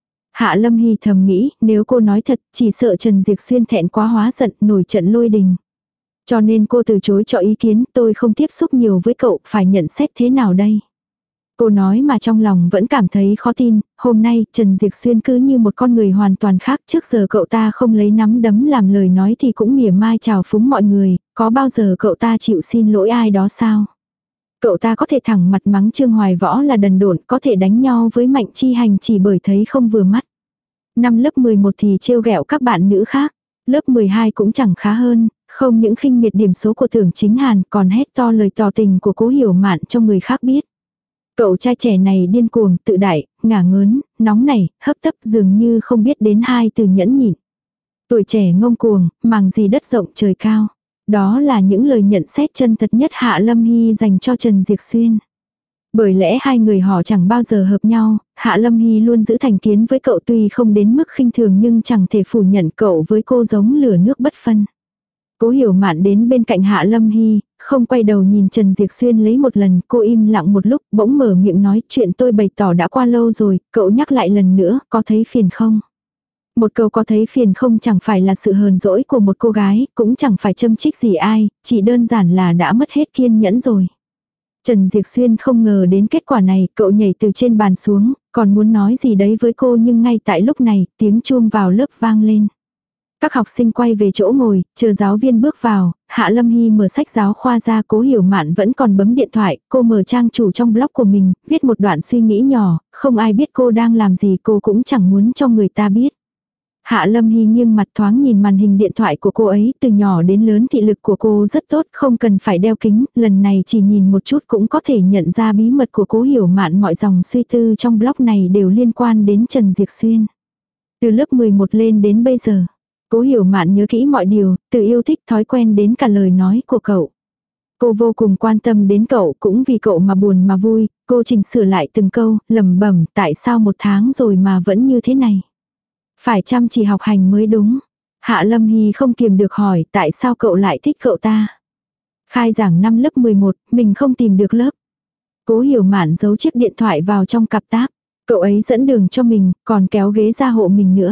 Hạ Lâm Hy thầm nghĩ, nếu cô nói thật, chỉ sợ Trần Diệp Xuyên thẹn quá hóa giận, nổi trận lôi đình. Cho nên cô từ chối cho ý kiến, tôi không tiếp xúc nhiều với cậu, phải nhận xét thế nào đây? Cô nói mà trong lòng vẫn cảm thấy khó tin, hôm nay Trần Diệp Xuyên cứ như một con người hoàn toàn khác, trước giờ cậu ta không lấy nắm đấm làm lời nói thì cũng mỉa mai chào phúng mọi người, có bao giờ cậu ta chịu xin lỗi ai đó sao? Cậu ta có thể thẳng mặt mắng Trương Hoài Võ là đần độn, có thể đánh nhau với Mạnh Chi Hành chỉ bởi thấy không vừa mắt. Năm lớp 11 thì trêu ghẹo các bạn nữ khác, lớp 12 cũng chẳng khá hơn, không những khinh miệt điểm số của Tưởng Chính Hàn còn hét to lời tỏ tình của Cố Hiểu Mạn cho người khác biết. Cậu trai trẻ này điên cuồng, tự đại, ngả ngớn, nóng nảy, hấp tấp dường như không biết đến hai từ nhẫn nhịn. Tuổi trẻ ngông cuồng, màng gì đất rộng trời cao. Đó là những lời nhận xét chân thật nhất Hạ Lâm Hy dành cho Trần Diệp Xuyên. Bởi lẽ hai người họ chẳng bao giờ hợp nhau, Hạ Lâm Hy luôn giữ thành kiến với cậu tuy không đến mức khinh thường nhưng chẳng thể phủ nhận cậu với cô giống lửa nước bất phân. Cố Hiểu Mạn đến bên cạnh Hạ Lâm Hy, không quay đầu nhìn Trần Diệp Xuyên lấy một lần, cô im lặng một lúc, bỗng mở miệng nói chuyện tôi bày tỏ đã qua lâu rồi, cậu nhắc lại lần nữa, có thấy phiền không? Một câu có thấy phiền không chẳng phải là sự hờn dỗi của một cô gái, cũng chẳng phải châm chích gì ai, chỉ đơn giản là đã mất hết kiên nhẫn rồi. Trần Diệp Xuyên không ngờ đến kết quả này, cậu nhảy từ trên bàn xuống, còn muốn nói gì đấy với cô nhưng ngay tại lúc này, tiếng chuông vào lớp vang lên. Các học sinh quay về chỗ ngồi, chờ giáo viên bước vào, Hạ Lâm Hy mở sách giáo khoa ra, Cố Hiểu Mạn vẫn còn bấm điện thoại, cô mở trang chủ trong blog của mình, viết một đoạn suy nghĩ nhỏ, không ai biết cô đang làm gì, cô cũng chẳng muốn cho người ta biết. Hạ Lâm Hy nghiêng mặt thoáng nhìn màn hình điện thoại của cô ấy, từ nhỏ đến lớn thị lực của cô rất tốt, không cần phải đeo kính, lần này chỉ nhìn một chút cũng có thể nhận ra bí mật của Cố Hiểu Mạn, mọi dòng suy tư trong blog này đều liên quan đến Trần Diệp Xuyên. Từ lớp 11 lên đến bây giờ, Cố Hiểu Mạn nhớ kỹ mọi điều, từ yêu thích thói quen đến cả lời nói của cậu. Cô vô cùng quan tâm đến cậu, cũng vì cậu mà buồn mà vui, cô chỉnh sửa lại từng câu, lẩm bẩm tại sao một tháng rồi mà vẫn như thế này. Phải chăm chỉ học hành mới đúng. Hạ Lâm Hy không kiềm được hỏi tại sao cậu lại thích cậu ta. Khai giảng năm lớp 11, mình không tìm được lớp. Cố Hiểu Mạn giấu chiếc điện thoại vào trong cặp táp. Cậu ấy dẫn đường cho mình, còn kéo ghế ra hộ mình nữa.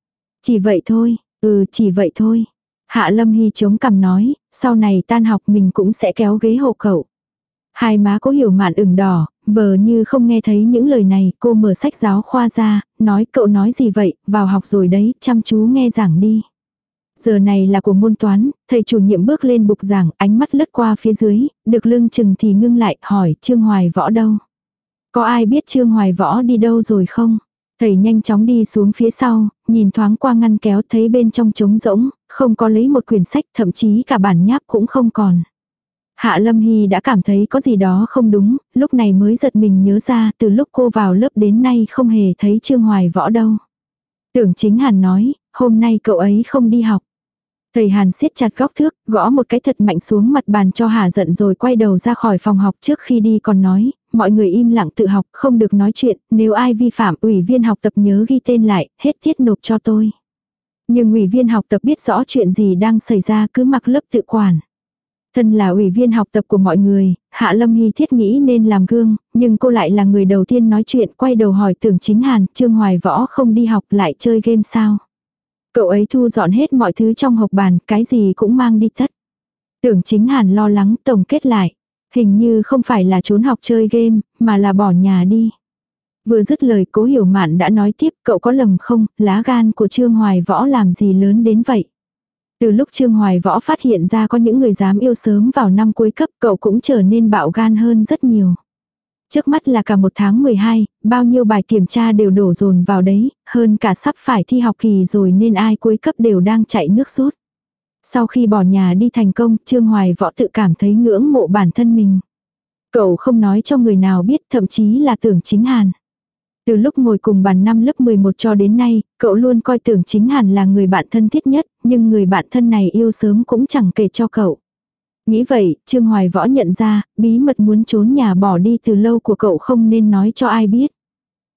Chỉ vậy thôi, chỉ vậy thôi. Hạ Lâm Hy chống cằm nói, sau này tan học mình cũng sẽ kéo ghế hộ cậu. Hai má Cố Hiểu Mạn ửng đỏ, vờ như không nghe thấy những lời này, cô mở sách giáo khoa ra, nói cậu nói gì vậy, vào học rồi đấy, chăm chú nghe giảng đi. Giờ này là của môn toán, thầy chủ nhiệm bước lên bục giảng, ánh mắt lướt qua phía dưới, được lưng chừng thì ngưng lại, hỏi Trương Hoài Võ đâu? Có ai biết Trương Hoài Võ đi đâu rồi không? Thầy nhanh chóng đi xuống phía sau, nhìn thoáng qua ngăn kéo thấy bên trong trống rỗng, không có lấy một quyển sách, thậm chí cả bản nháp cũng không còn. Hạ Lâm Hy đã cảm thấy có gì đó không đúng, lúc này mới giật mình nhớ ra từ lúc cô vào lớp đến nay không hề thấy Trương Hoài Võ đâu. Tưởng Chính Hàn nói, hôm nay cậu ấy không đi học. Thầy Hàn siết chặt góc thước, gõ một cái thật mạnh xuống mặt bàn cho Hà giận rồi quay đầu ra khỏi phòng học, trước khi đi còn nói, mọi người im lặng tự học, không được nói chuyện, nếu ai vi phạm ủy viên học tập nhớ ghi tên lại, hết tiết nộp cho tôi. Nhưng ủy viên học tập biết rõ chuyện gì đang xảy ra cứ mặc lớp tự quản. Thân là ủy viên học tập của mọi người, Hạ Lâm Hy thiết nghĩ nên làm gương, nhưng cô lại là người đầu tiên nói chuyện, quay đầu hỏi Tưởng Chính Hàn, Trương Hoài Võ không đi học lại chơi game sao? Cậu ấy thu dọn hết mọi thứ trong hộp bàn, cái gì cũng mang đi tất. Tưởng Chính Hàn lo lắng tổng kết lại, hình như không phải là trốn học chơi game, mà là bỏ nhà đi. Vừa dứt lời Cố Hiểu Mạn đã nói tiếp, cậu có lầm không, lá gan của Trương Hoài Võ làm gì lớn đến vậy? Từ lúc Trương Hoài Võ phát hiện ra có những người dám yêu sớm vào năm cuối cấp, cậu cũng trở nên bạo gan hơn rất nhiều. Trước mắt là cả một tháng 12, bao nhiêu bài kiểm tra đều đổ dồn vào đấy, hơn cả sắp phải thi học kỳ rồi nên ai cuối cấp đều đang chạy nước rút. Sau khi bỏ nhà đi thành công, Trương Hoài Võ tự cảm thấy ngưỡng mộ bản thân mình. Cậu không nói cho người nào biết, thậm chí là Tưởng Chính Hàn. Từ lúc ngồi cùng bàn năm lớp 11 cho đến nay, cậu luôn coi Tưởng Chính Hàn là người bạn thân thiết nhất, nhưng người bạn thân này yêu sớm cũng chẳng kể cho cậu. Nghĩ vậy, Trương Hoài Võ nhận ra, bí mật muốn trốn nhà bỏ đi từ lâu của cậu không nên nói cho ai biết.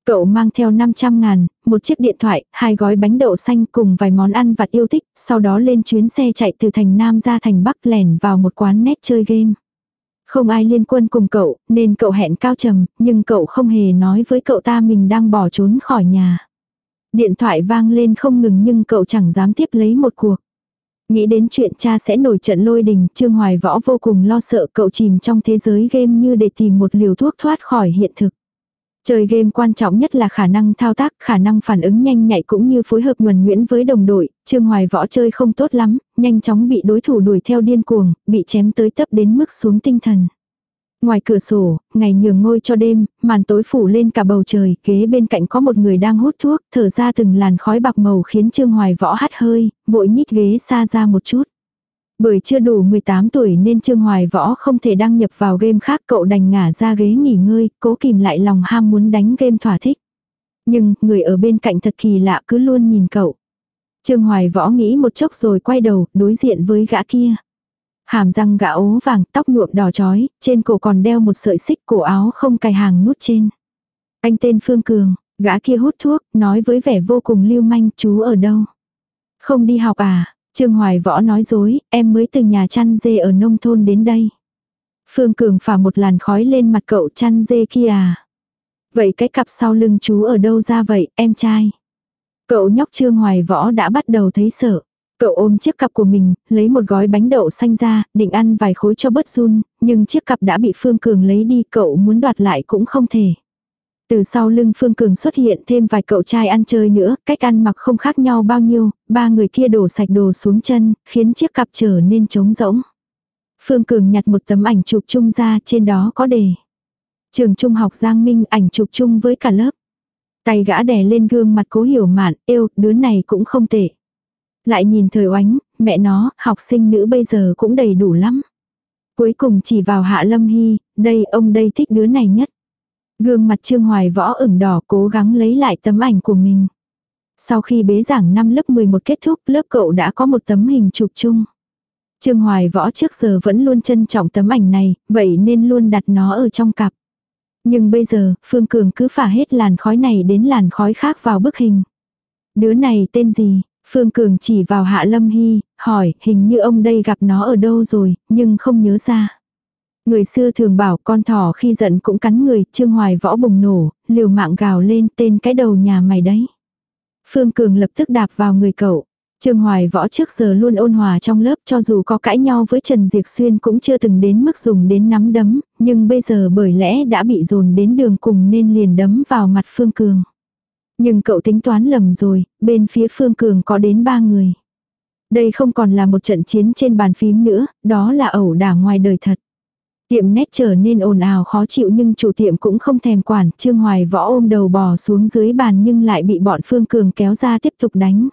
Cậu mang theo 500.000, một chiếc điện thoại, 2 gói bánh đậu xanh cùng vài món ăn vặt yêu thích, sau đó lên chuyến xe chạy từ thành Nam ra thành Bắc lẻn vào một quán net chơi game. Không ai liên quân cùng cậu, nên cậu hẹn Cao Trầm, nhưng cậu không hề nói với cậu ta mình đang bỏ trốn khỏi nhà. Điện thoại vang lên không ngừng nhưng cậu chẳng dám tiếp lấy một cuộc. Nghĩ đến chuyện cha sẽ nổi trận lôi đình, Trương Hoài Võ vô cùng lo sợ cậu chìm trong thế giới game như để tìm một liều thuốc thoát khỏi hiện thực. Chơi game quan trọng nhất là khả năng thao tác, khả năng phản ứng nhanh nhạy cũng như phối hợp nhuần nhuyễn với đồng đội. Trương Hoài Võ chơi không tốt lắm, nhanh chóng bị đối thủ đuổi theo điên cuồng, bị chém tới tấp đến mức xuống tinh thần. Ngoài cửa sổ, ngày nhường ngôi cho đêm, màn tối phủ lên cả bầu trời, ghế bên cạnh có một người đang hút thuốc, thở ra từng làn khói bạc màu khiến Trương Hoài Võ hắt hơi, vội nhích ghế xa ra một chút. Bởi chưa đủ 18 tuổi nên Trương Hoài Võ không thể đăng nhập vào game khác, cậu đành ngả ra ghế nghỉ ngơi, cố kìm lại lòng ham muốn đánh game thỏa thích. Nhưng, người ở bên cạnh thật kỳ lạ cứ luôn nhìn cậu. Trương Hoài Võ nghĩ một chốc rồi quay đầu, đối diện với gã kia. Hàm răng gã ố vàng, tóc nhuộm đỏ chói, trên cổ còn đeo một sợi xích, cổ áo không cài hàng nút trên. Anh tên Phương Cường, gã kia hút thuốc, nói với vẻ vô cùng lưu manh, chú ở đâu? Không đi học à? Trương Hoài Võ nói dối, em mới từ nhà chăn dê ở nông thôn đến đây. Phương Cường phả một làn khói lên mặt cậu, chăn dê kia à? Vậy cái cặp sau lưng chú ở đâu ra vậy, em trai? Cậu nhóc Trương Hoài Võ đã bắt đầu thấy sợ. Cậu ôm chiếc cặp của mình, lấy một gói bánh đậu xanh ra, định ăn vài khối cho bớt run, nhưng chiếc cặp đã bị Phương Cường lấy đi, cậu muốn đoạt lại cũng không thể. Từ sau lưng Phương Cường xuất hiện thêm vài cậu trai ăn chơi nữa, cách ăn mặc không khác nhau bao nhiêu, ba người kia đổ sạch đồ xuống chân, khiến chiếc cặp trở nên trống rỗng. Phương Cường nhặt một tấm ảnh chụp chung ra, trên đó có đề: Trường trung học Giang Minh, ảnh chụp chung với cả lớp. Tay gã đè lên gương mặt Cố Hiểu Mạn, đứa này cũng không tệ. Lại nhìn Thời Oánh, mẹ nó, học sinh nữ bây giờ cũng đầy đủ lắm. Cuối cùng chỉ vào Hạ Lâm Hy, ông đây thích đứa này nhất. Gương mặt Trương Hoài Võ ửng đỏ, cố gắng lấy lại tấm ảnh của mình. Sau khi bế giảng năm lớp 11 kết thúc, lớp cậu đã có một tấm hình chụp chung. Trương Hoài Võ trước giờ vẫn luôn trân trọng tấm ảnh này, vậy nên luôn đặt nó ở trong cặp. Nhưng bây giờ, Phương Cường cứ phả hết làn khói này đến làn khói khác vào bức hình. Đứa này tên gì? Phương Cường chỉ vào Hạ Lâm Hy, hỏi, hình như ông đây gặp nó ở đâu rồi, nhưng không nhớ ra. Người xưa thường bảo con thỏ khi giận cũng cắn người, Trương Hoài Võ bùng nổ, liều mạng gào lên, tên cái đầu nhà mày đấy. Phương Cường lập tức đạp vào người cậu. Trương Hoài Võ trước giờ luôn ôn hòa trong lớp, cho dù có cãi nhau với Trần Diệc Xuyên cũng chưa từng đến mức dùng đến nắm đấm, nhưng bây giờ bởi lẽ đã bị dồn đến đường cùng nên liền đấm vào mặt Phương Cường. Nhưng cậu tính toán lầm rồi, bên phía Phương Cường có đến 3 người. Đây không còn là một trận chiến trên bàn phím nữa, đó là ẩu đả ngoài đời thật. Tiệm nét trở nên ồn ào khó chịu nhưng chủ tiệm cũng không thèm quản, Trương Hoài Võ ôm đầu bò xuống dưới bàn nhưng lại bị bọn Phương Cường kéo ra tiếp tục đánh.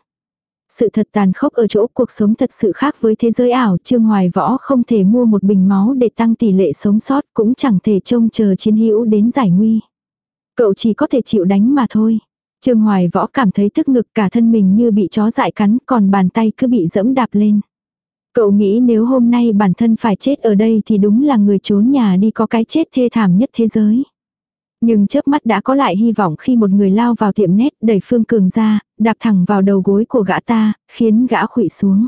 Sự thật tàn khốc ở chỗ cuộc sống thật sự khác với thế giới ảo, Trương Hoài Võ không thể mua một bình máu để tăng tỷ lệ sống sót, cũng chẳng thể trông chờ chiến hữu đến giải nguy. Cậu chỉ có thể chịu đánh mà thôi. Trương Hoài Võ cảm thấy tức ngực, cả thân mình như bị chó dại cắn, còn bàn tay cứ bị dẫm đạp lên. Cậu nghĩ nếu hôm nay bản thân phải chết ở đây thì đúng là người trốn nhà đi có cái chết thê thảm nhất thế giới. Nhưng chớp mắt đã có lại hy vọng khi một người lao vào tiệm nét, đẩy Phương Cường ra, đạp thẳng vào đầu gối của gã ta, khiến gã khuỵu xuống.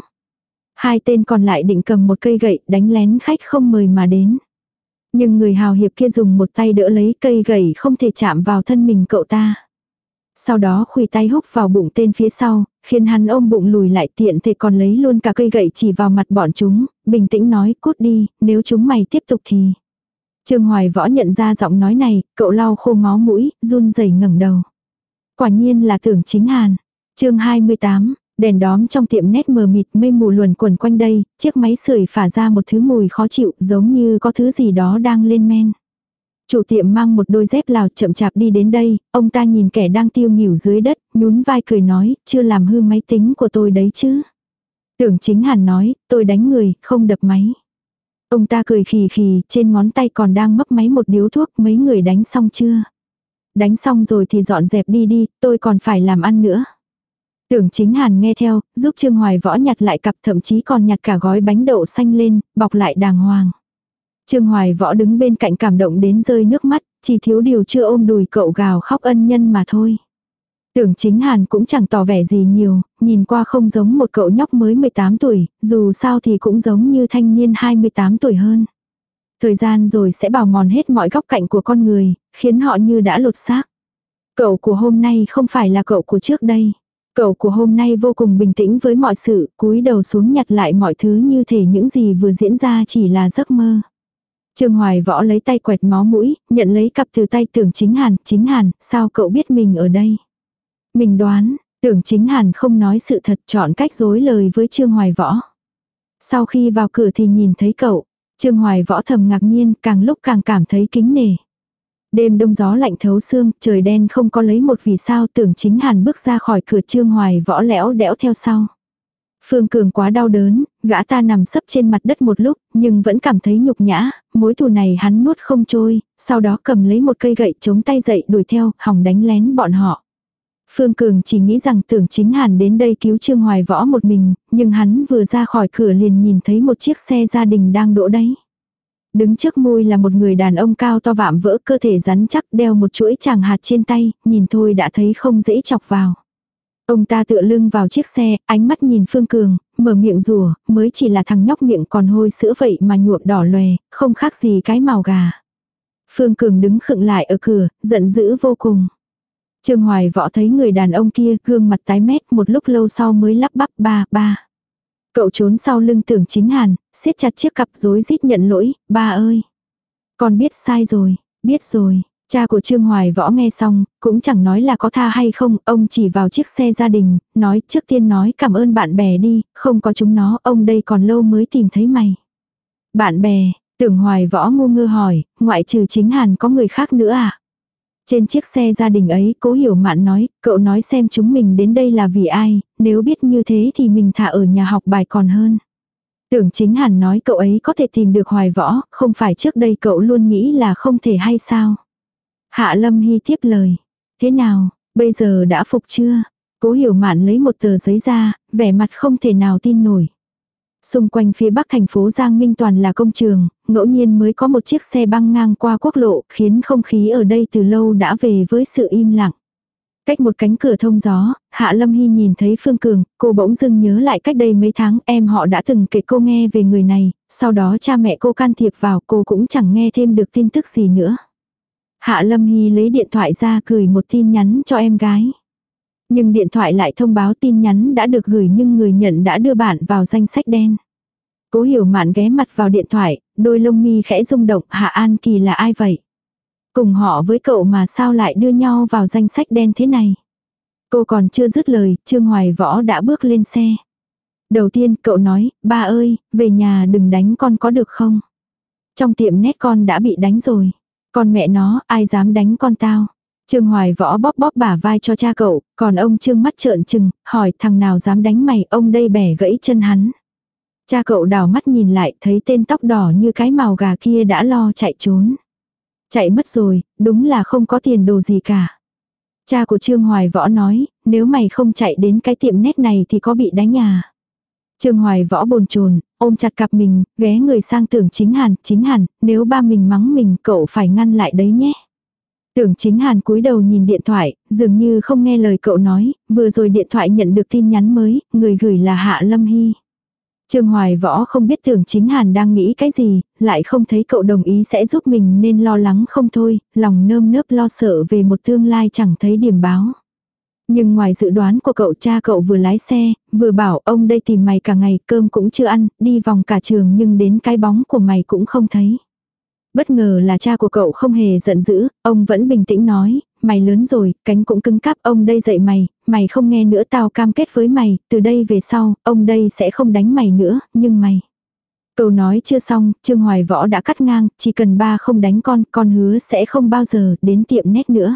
Hai tên còn lại định cầm một cây gậy đánh lén khách không mời mà đến. Nhưng người hào hiệp kia dùng một tay đỡ lấy, cây gậy không thể chạm vào thân mình cậu ta. Sau đó khuỷu tay húc vào bụng tên phía sau, khiến hắn ôm bụng lùi lại, tiện thể còn lấy luôn cả cây gậy chỉ vào mặt bọn chúng, bình tĩnh nói, cút đi, nếu chúng mày tiếp tục thì. Trương Hoài Võ nhận ra giọng nói này, cậu lau khô máu mũi, run rẩy ngẩng đầu. Quả nhiên là Tưởng Chính Hàn. Chương 28, đèn đóm trong tiệm nét mờ mịt, mây mù luồn quẩn quanh đây, chiếc máy sưởi phả ra một thứ mùi khó chịu, giống như có thứ gì đó đang lên men. Chủ tiệm mang một đôi dép Lào chậm chạp đi đến đây, ông ta nhìn kẻ đang tiêu nghỉu dưới đất, nhún vai cười nói, chưa làm hư máy tính của tôi đấy chứ. Tưởng Chính Hàn nói, tôi đánh người, không đập máy. Ông ta cười khì khì, trên ngón tay còn đang mấp máy một điếu thuốc, mấy người đánh xong chưa? Đánh xong rồi thì dọn dẹp đi đi, tôi còn phải làm ăn nữa. Tưởng Chính Hàn nghe theo, giúp Trương Hoài Võ nhặt lại cặp, thậm chí còn nhặt cả gói bánh đậu xanh lên, bọc lại đàng hoàng. Trương Hoài Võ đứng bên cạnh cảm động đến rơi nước mắt, chỉ thiếu điều chưa ôm đùi cậu gào khóc ân nhân mà thôi. Tưởng Chính Hàn cũng chẳng tỏ vẻ gì nhiều, nhìn qua không giống một cậu nhóc mới 18 tuổi, dù sao thì cũng giống như thanh niên 28 tuổi hơn. Thời gian rồi sẽ bào mòn hết mọi góc cạnh của con người, khiến họ như đã lột xác. Cậu của hôm nay không phải là cậu của trước đây. Cậu của hôm nay vô cùng bình tĩnh với mọi sự, cúi đầu xuống nhặt lại mọi thứ như thể những gì vừa diễn ra chỉ là giấc mơ. Trương Hoài Võ lấy tay quẹt máu mũi, nhận lấy cặp từ tay Tưởng Chính Hàn, sao cậu biết mình ở đây? Mình đoán, Tưởng Chính Hàn không nói sự thật, chọn cách dối lời với Trương Hoài Võ. Sau khi vào cửa thì nhìn thấy cậu, Trương Hoài Võ thầm ngạc nhiên, càng lúc càng cảm thấy kính nể. Đêm đông gió lạnh thấu xương, trời đen không có lấy một vì sao. Tưởng Chính Hàn bước ra khỏi cửa, Trương Hoài Võ lẽo đẽo theo sau. Phương Cường quá đau đớn, gã ta nằm sấp trên mặt đất một lúc, nhưng vẫn cảm thấy nhục nhã, mối thù này hắn nuốt không trôi, sau đó cầm lấy một cây gậy chống tay dậy đuổi theo, hòng đánh lén bọn họ. Phương Cường chỉ nghĩ rằng Tưởng Chính Hàn đến đây cứu Trương Hoài Võ một mình, nhưng hắn vừa ra khỏi cửa liền nhìn thấy một chiếc xe gia đình đang đỗ đấy. Đứng trước mui là một người đàn ông cao to vạm vỡ, cơ thể rắn chắc, đeo một chuỗi tràng hạt trên tay, nhìn thôi đã thấy không dễ chọc vào. Ông ta tựa lưng vào chiếc xe, ánh mắt nhìn Phương Cường, mở miệng rủa, mới chỉ là thằng nhóc miệng còn hôi sữa vậy mà nhuộm đỏ lòe, không khác gì cái mào gà. Phương Cường đứng khựng lại ở cửa, giận dữ vô cùng. Trương Hoài Võ thấy người đàn ông kia, gương mặt tái mét, một lúc lâu sau mới lắp bắp ba. Cậu trốn sau lưng Tưởng Chính Hàn, siết chặt chiếc cặp rối rít nhận lỗi, ba ơi. Con biết sai rồi, biết rồi. Cha của Trương Hoài Võ nghe xong, cũng chẳng nói là có tha hay không, ông chỉ vào chiếc xe gia đình, nói trước tiên nói cảm ơn bạn bè đi, không có chúng nó, ông đây còn lâu mới tìm thấy mày. Bạn bè, Tưởng Hoài Võ ngu ngơ hỏi, ngoại trừ Chính Hàn có người khác nữa à? Trên chiếc xe gia đình ấy, Cố Hiểu Mạn nói, cậu nói xem chúng mình đến đây là vì ai, nếu biết như thế thì mình thà ở nhà học bài còn hơn. Tưởng Chính Hàn nói cậu ấy có thể tìm được Hoài Võ, không phải trước đây cậu luôn nghĩ là không thể hay sao? Hạ Lâm Hy tiếp lời, thế nào, bây giờ đã phục chưa? Cố Hiểu Mạn lấy một tờ giấy ra, vẻ mặt không thể nào tin nổi. Xung quanh phía bắc thành phố Giang Minh toàn là công trường, ngẫu nhiên mới có một chiếc xe băng ngang qua quốc lộ, khiến không khí ở đây từ lâu đã về với sự im lặng. Cách một cánh cửa thông gió, Hạ Lâm Hy nhìn thấy Phương Cường, cô bỗng dưng nhớ lại cách đây mấy tháng em họ đã từng kể cô nghe về người này, sau đó cha mẹ cô can thiệp vào, cô cũng chẳng nghe thêm được tin tức gì nữa. Hạ Lâm Hy lấy điện thoại ra gửi một tin nhắn cho em gái. Nhưng điện thoại lại thông báo tin nhắn đã được gửi nhưng người nhận đã đưa bạn vào danh sách đen. Cố Hiểu Mạn ghé mặt vào điện thoại, đôi lông mi khẽ rung động, Hạ An Kỳ là ai vậy? Cùng họ với cậu mà sao lại đưa nhau vào danh sách đen thế này? Cô còn chưa dứt lời, Trương Hoài Võ đã bước lên xe. Đầu tiên cậu nói, ba ơi, về nhà đừng đánh con có được không? Trong tiệm nét con đã bị đánh rồi. Con mẹ nó, ai dám đánh con tao? Trương Hoài Võ bóp bóp bả vai cho cha cậu, còn ông Trương mắt trợn trừng, hỏi thằng nào dám đánh mày, ông đây bẻ gãy chân hắn. Cha cậu đảo mắt nhìn lại, thấy tên tóc đỏ như cái mào gà kia đã lo chạy trốn. Chạy mất rồi, đúng là không có tiền đồ gì cả. Cha của Trương Hoài Võ nói, nếu mày không chạy đến cái tiệm nét này thì có bị đánh à. Trương Hoài Võ bồn chồn, ôm chặt cặp mình, ghé người sang Tưởng Chính Hàn, nếu ba mình mắng mình cậu phải ngăn lại đấy nhé. Tưởng Chính Hàn cúi đầu nhìn điện thoại, dường như không nghe lời cậu nói, vừa rồi điện thoại nhận được tin nhắn mới, người gửi là Hạ Lâm Hy. Trương Hoài Võ không biết Tưởng Chính Hàn đang nghĩ cái gì, lại không thấy cậu đồng ý sẽ giúp mình nên lo lắng không thôi, lòng nơm nớp lo sợ về một tương lai chẳng thấy điểm báo. Nhưng ngoài dự đoán của cậu, cha cậu vừa lái xe, vừa bảo ông đây tìm mày cả ngày, cơm cũng chưa ăn, đi vòng cả trường nhưng đến cái bóng của mày cũng không thấy. Bất ngờ là cha của cậu không hề giận dữ, ông vẫn bình tĩnh nói, mày lớn rồi, cánh cũng cứng cáp, ông đây dạy mày, mày không nghe nữa tao cam kết với mày, từ đây về sau, ông đây sẽ không đánh mày nữa, nhưng mày. Câu nói chưa xong, Trương Hoài Võ đã cắt ngang, chỉ cần ba không đánh con hứa sẽ không bao giờ đến tiệm nét nữa.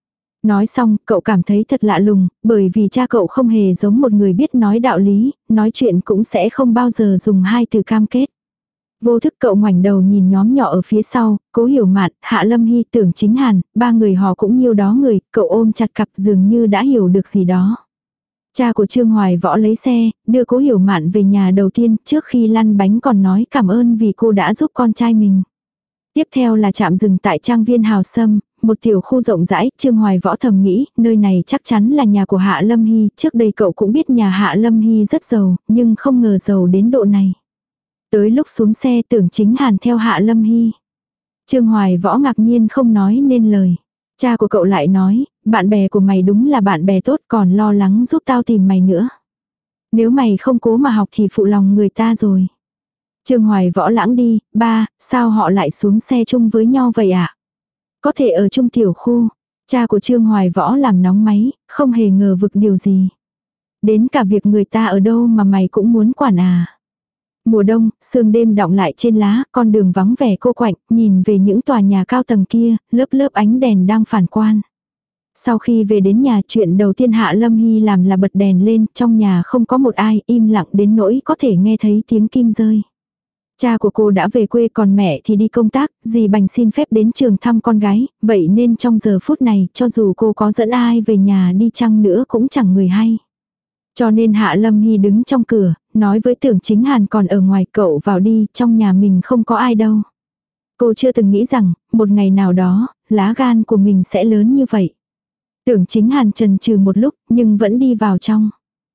Nói xong, cậu cảm thấy thật lạ lùng, bởi vì cha cậu không hề giống một người biết nói đạo lý, nói chuyện cũng sẽ không bao giờ dùng hai từ cam kết. Vô thức cậu ngoảnh đầu nhìn nhóm nhỏ ở phía sau, Cố Hiểu Mạn, Hạ Lâm Hy, Tưởng Chính Hàn, ba người họ cũng nhiêu đó người, cậu ôm chặt cặp dường như đã hiểu được gì đó. Cha của Trương Hoài Võ lấy xe, đưa Cố Hiểu Mạn về nhà đầu tiên, trước khi lăn bánh còn nói cảm ơn vì cô đã giúp con trai mình. Tiếp theo là trạm dừng tại trang viên Hào Sâm, một tiểu khu rộng rãi. Trương Hoài Võ thầm nghĩ, nơi này chắc chắn là nhà của Hạ Lâm Hy. Trước đây cậu cũng biết nhà Hạ Lâm Hy rất giàu, nhưng không ngờ giàu đến độ này. Tới lúc xuống xe Tưởng Chính Hàn theo Hạ Lâm Hy. Trương Hoài Võ ngạc nhiên không nói nên lời. Cha của cậu lại nói, bạn bè của mày đúng là bạn bè tốt, còn lo lắng giúp tao tìm mày nữa. Nếu mày không cố mà học thì phụ lòng người ta rồi. Trương Hoài Võ lãng đi, ba, sao họ lại xuống xe chung với nhau vậy ạ? Có thể ở chung tiểu khu. Cha của Trương Hoài Võ làm nóng máy, không hề ngờ vực điều gì. Đến cả việc người ta ở đâu mà mày cũng muốn quản à? Mùa đông, sương đêm đọng lại trên lá, con đường vắng vẻ cô quạnh, nhìn về những tòa nhà cao tầng kia, lớp lớp ánh đèn đang phản quang. Sau khi về đến nhà, chuyện đầu tiên Hạ Lâm Hy làm là bật đèn lên, trong nhà không có một ai, im lặng đến nỗi có thể nghe thấy tiếng kim rơi. Cha của cô đã về quê còn mẹ thì đi công tác, dì Bành xin phép đến trường thăm con gái, vậy nên trong giờ phút này, cho dù cô có dẫn ai về nhà đi chăng nữa cũng chẳng người hay. Cho nên Hạ Lâm Hy đứng trong cửa, nói với Tưởng Chính Hàn còn ở ngoài, cậu vào đi, trong nhà mình không có ai đâu. Cô chưa từng nghĩ rằng, một ngày nào đó, lá gan của mình sẽ lớn như vậy. Tưởng Chính Hàn chần chừ một lúc, nhưng vẫn đi vào trong.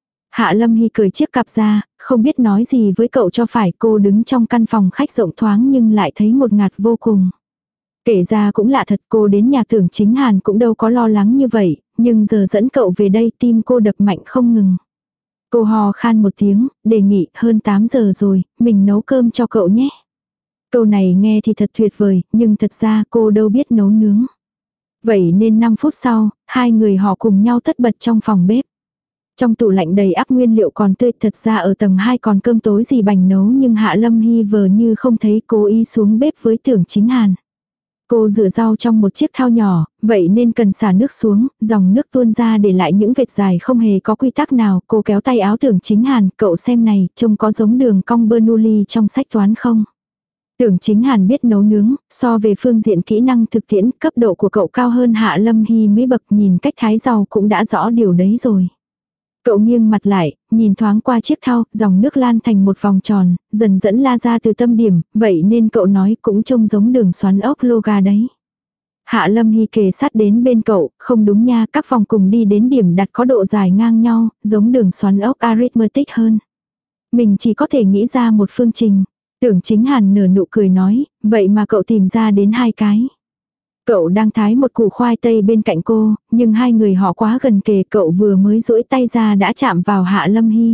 Hạ Lâm Hy cởi chiếc cặp ra, không biết nói gì với cậu cho phải. Cô đứng trong căn phòng khách rộng thoáng nhưng lại thấy ngột ngạt vô cùng. Kể ra cũng lạ thật, cô đến nhà Tưởng Chính Hàn cũng đâu có lo lắng như vậy, nhưng giờ dẫn cậu về đây tim cô đập mạnh không ngừng. Cô hò khan một tiếng, đề nghị hơn 8 giờ rồi, mình nấu cơm cho cậu nhé. Câu này nghe thì thật tuyệt vời, nhưng thật ra cô đâu biết nấu nướng. Vậy nên 5 phút sau, hai người họ cùng nhau tất bật trong phòng bếp. Trong tủ lạnh đầy ắp nguyên liệu còn tươi, thật ra ở tầng 2 còn cơm tối dì Bành nấu, nhưng Hạ Lâm Hy vờ như không thấy, cố ý xuống bếp với Tưởng Chính Hàn. Cô rửa rau trong một chiếc thau nhỏ, vậy nên cần xả nước xuống, dòng nước tuôn ra để lại những vệt dài không hề có quy tắc nào. Cô kéo tay áo Tưởng Chính Hàn, cậu xem này, trông có giống đường cong Bernoulli trong sách toán không? Tưởng Chính Hàn biết nấu nướng, so về phương diện kỹ năng thực tiễn, cấp độ của cậu cao hơn Hạ Lâm Hy mấy bậc, nhìn cách thái rau cũng đã rõ điều đấy rồi. Cậu nghiêng mặt lại, nhìn thoáng qua chiếc thau, dòng nước lan thành một vòng tròn, dần dẫn la ra từ tâm điểm, vậy nên cậu nói cũng trông giống đường xoắn ốc Loga đấy. Hạ Lâm Hy kề sát đến bên cậu, không đúng nha, các vòng cùng đi đến điểm đặt có độ dài ngang nhau, giống đường xoắn ốc arithmetic hơn. Mình chỉ có thể nghĩ ra một phương trình. Tưởng Chính Hàn nở nụ cười nói, vậy mà cậu tìm ra đến 2 cái. Cậu đang thái một củ khoai tây bên cạnh cô, nhưng hai người họ quá gần kề, cậu vừa mới duỗi tay ra đã chạm vào Hạ Lâm Hy.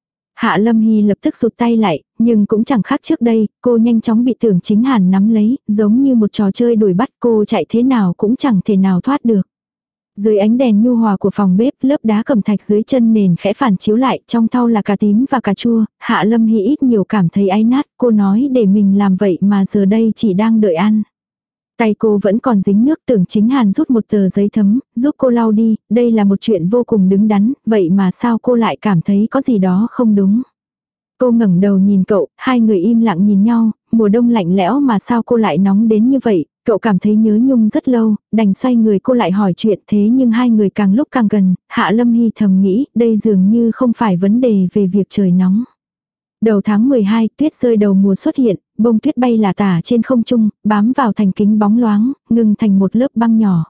Hạ Lâm Hy lập tức rụt tay lại, nhưng cũng chẳng khác trước đây, cô nhanh chóng bị Tưởng Chính Hàn nắm lấy, giống như một trò chơi đuổi bắt, cô chạy thế nào cũng chẳng thể nào thoát được. Dưới ánh đèn nhu hòa của phòng bếp, lớp đá cẩm thạch dưới chân nền khẽ phản chiếu lại, trong thau là cà tím và cà chua. Hạ Lâm Hy ít nhiều cảm thấy áy nát, cô nói để mình làm vậy mà giờ đây chỉ đang đợi ăn. Tay cô vẫn còn dính nước. Tưởng Chính Hàn rút một tờ giấy thấm, giúp cô lau đi, đây là một chuyện vô cùng đứng đắn, vậy mà sao cô lại cảm thấy có gì đó không đúng. Cô ngẩng đầu nhìn cậu, hai người im lặng nhìn nhau, mùa đông lạnh lẽo mà sao cô lại nóng đến như vậy, cậu cảm thấy nhớ nhung rất lâu, đành xoay người cô lại hỏi chuyện, thế nhưng hai người càng lúc càng gần, Hạ Lâm Hy thầm nghĩ, đây dường như không phải vấn đề về việc trời nóng. Đầu tháng 12, tuyết rơi đầu mùa xuất hiện, bông tuyết bay lả tả trên không trung, bám vào thành kính bóng loáng, ngưng thành một lớp băng nhỏ.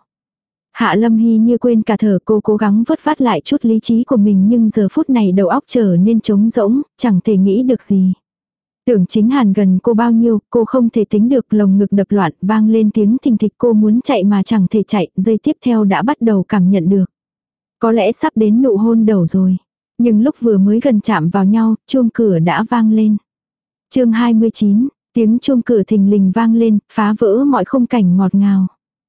Hạ Lâm Hy như quên cả thở, cô cố gắng vớt vát lại chút lý trí của mình, nhưng giờ phút này đầu óc trở nên trống rỗng, chẳng thể nghĩ được gì. Tưởng Chính Hàn gần cô bao nhiêu, cô không thể tính được, lồng ngực đập loạn, vang lên tiếng thình thịch, cô muốn chạy mà chẳng thể chạy, giây tiếp theo đã bắt đầu cảm nhận được. Có lẽ sắp đến nụ hôn đầu rồi. Nhưng lúc vừa mới gần chạm vào nhau, chuông cửa đã vang lên. Chương 29, tiếng chuông cửa thình lình vang lên, phá vỡ mọi khung cảnh ngọt ngào.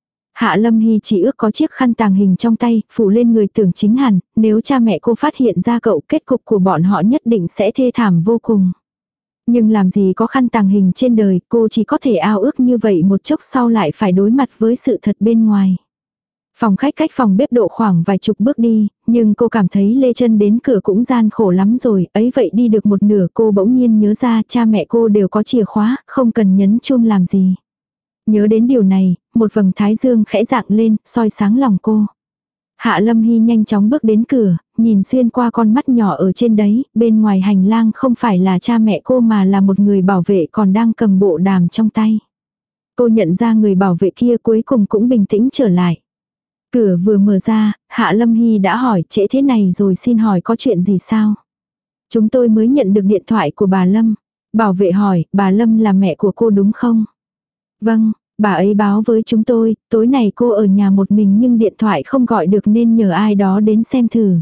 Hạ Lâm Hy chỉ ước có chiếc khăn tàng hình trong tay, phủ lên người Tưởng Chính Hàn, nếu cha mẹ cô phát hiện ra cậu, kết cục của bọn họ nhất định sẽ thê thảm vô cùng. Nhưng làm gì có khăn tàng hình trên đời, cô chỉ có thể ao ước như vậy, một chốc sau lại phải đối mặt với sự thật bên ngoài. Phòng khách cách phòng bếp độ khoảng vài chục bước đi, nhưng cô cảm thấy lê chân đến cửa cũng gian khổ lắm rồi, ấy vậy đi được một nửa cô bỗng nhiên nhớ ra cha mẹ cô đều có chìa khóa, không cần nhấn chuông làm gì. Nhớ đến điều này, một vầng thái dương khẽ rạng lên, soi sáng lòng cô. Hạ Lâm Hy nhanh chóng bước đến cửa, nhìn xuyên qua con mắt nhỏ ở trên đấy, bên ngoài hành lang không phải là cha mẹ cô mà là một người bảo vệ còn đang cầm bộ đàm trong tay. Cô nhận ra người bảo vệ kia cuối cùng cũng bình tĩnh trở lại. Cửa vừa mở ra, Hạ Lâm Hy đã hỏi trễ thế này rồi, xin hỏi có chuyện gì sao? Chúng tôi mới nhận được điện thoại của bà Lâm. Bảo vệ hỏi, bà Lâm là mẹ của cô đúng không? Vâng, bà ấy báo với chúng tôi, tối này cô ở nhà một mình nhưng điện thoại không gọi được nên nhờ ai đó đến xem thử.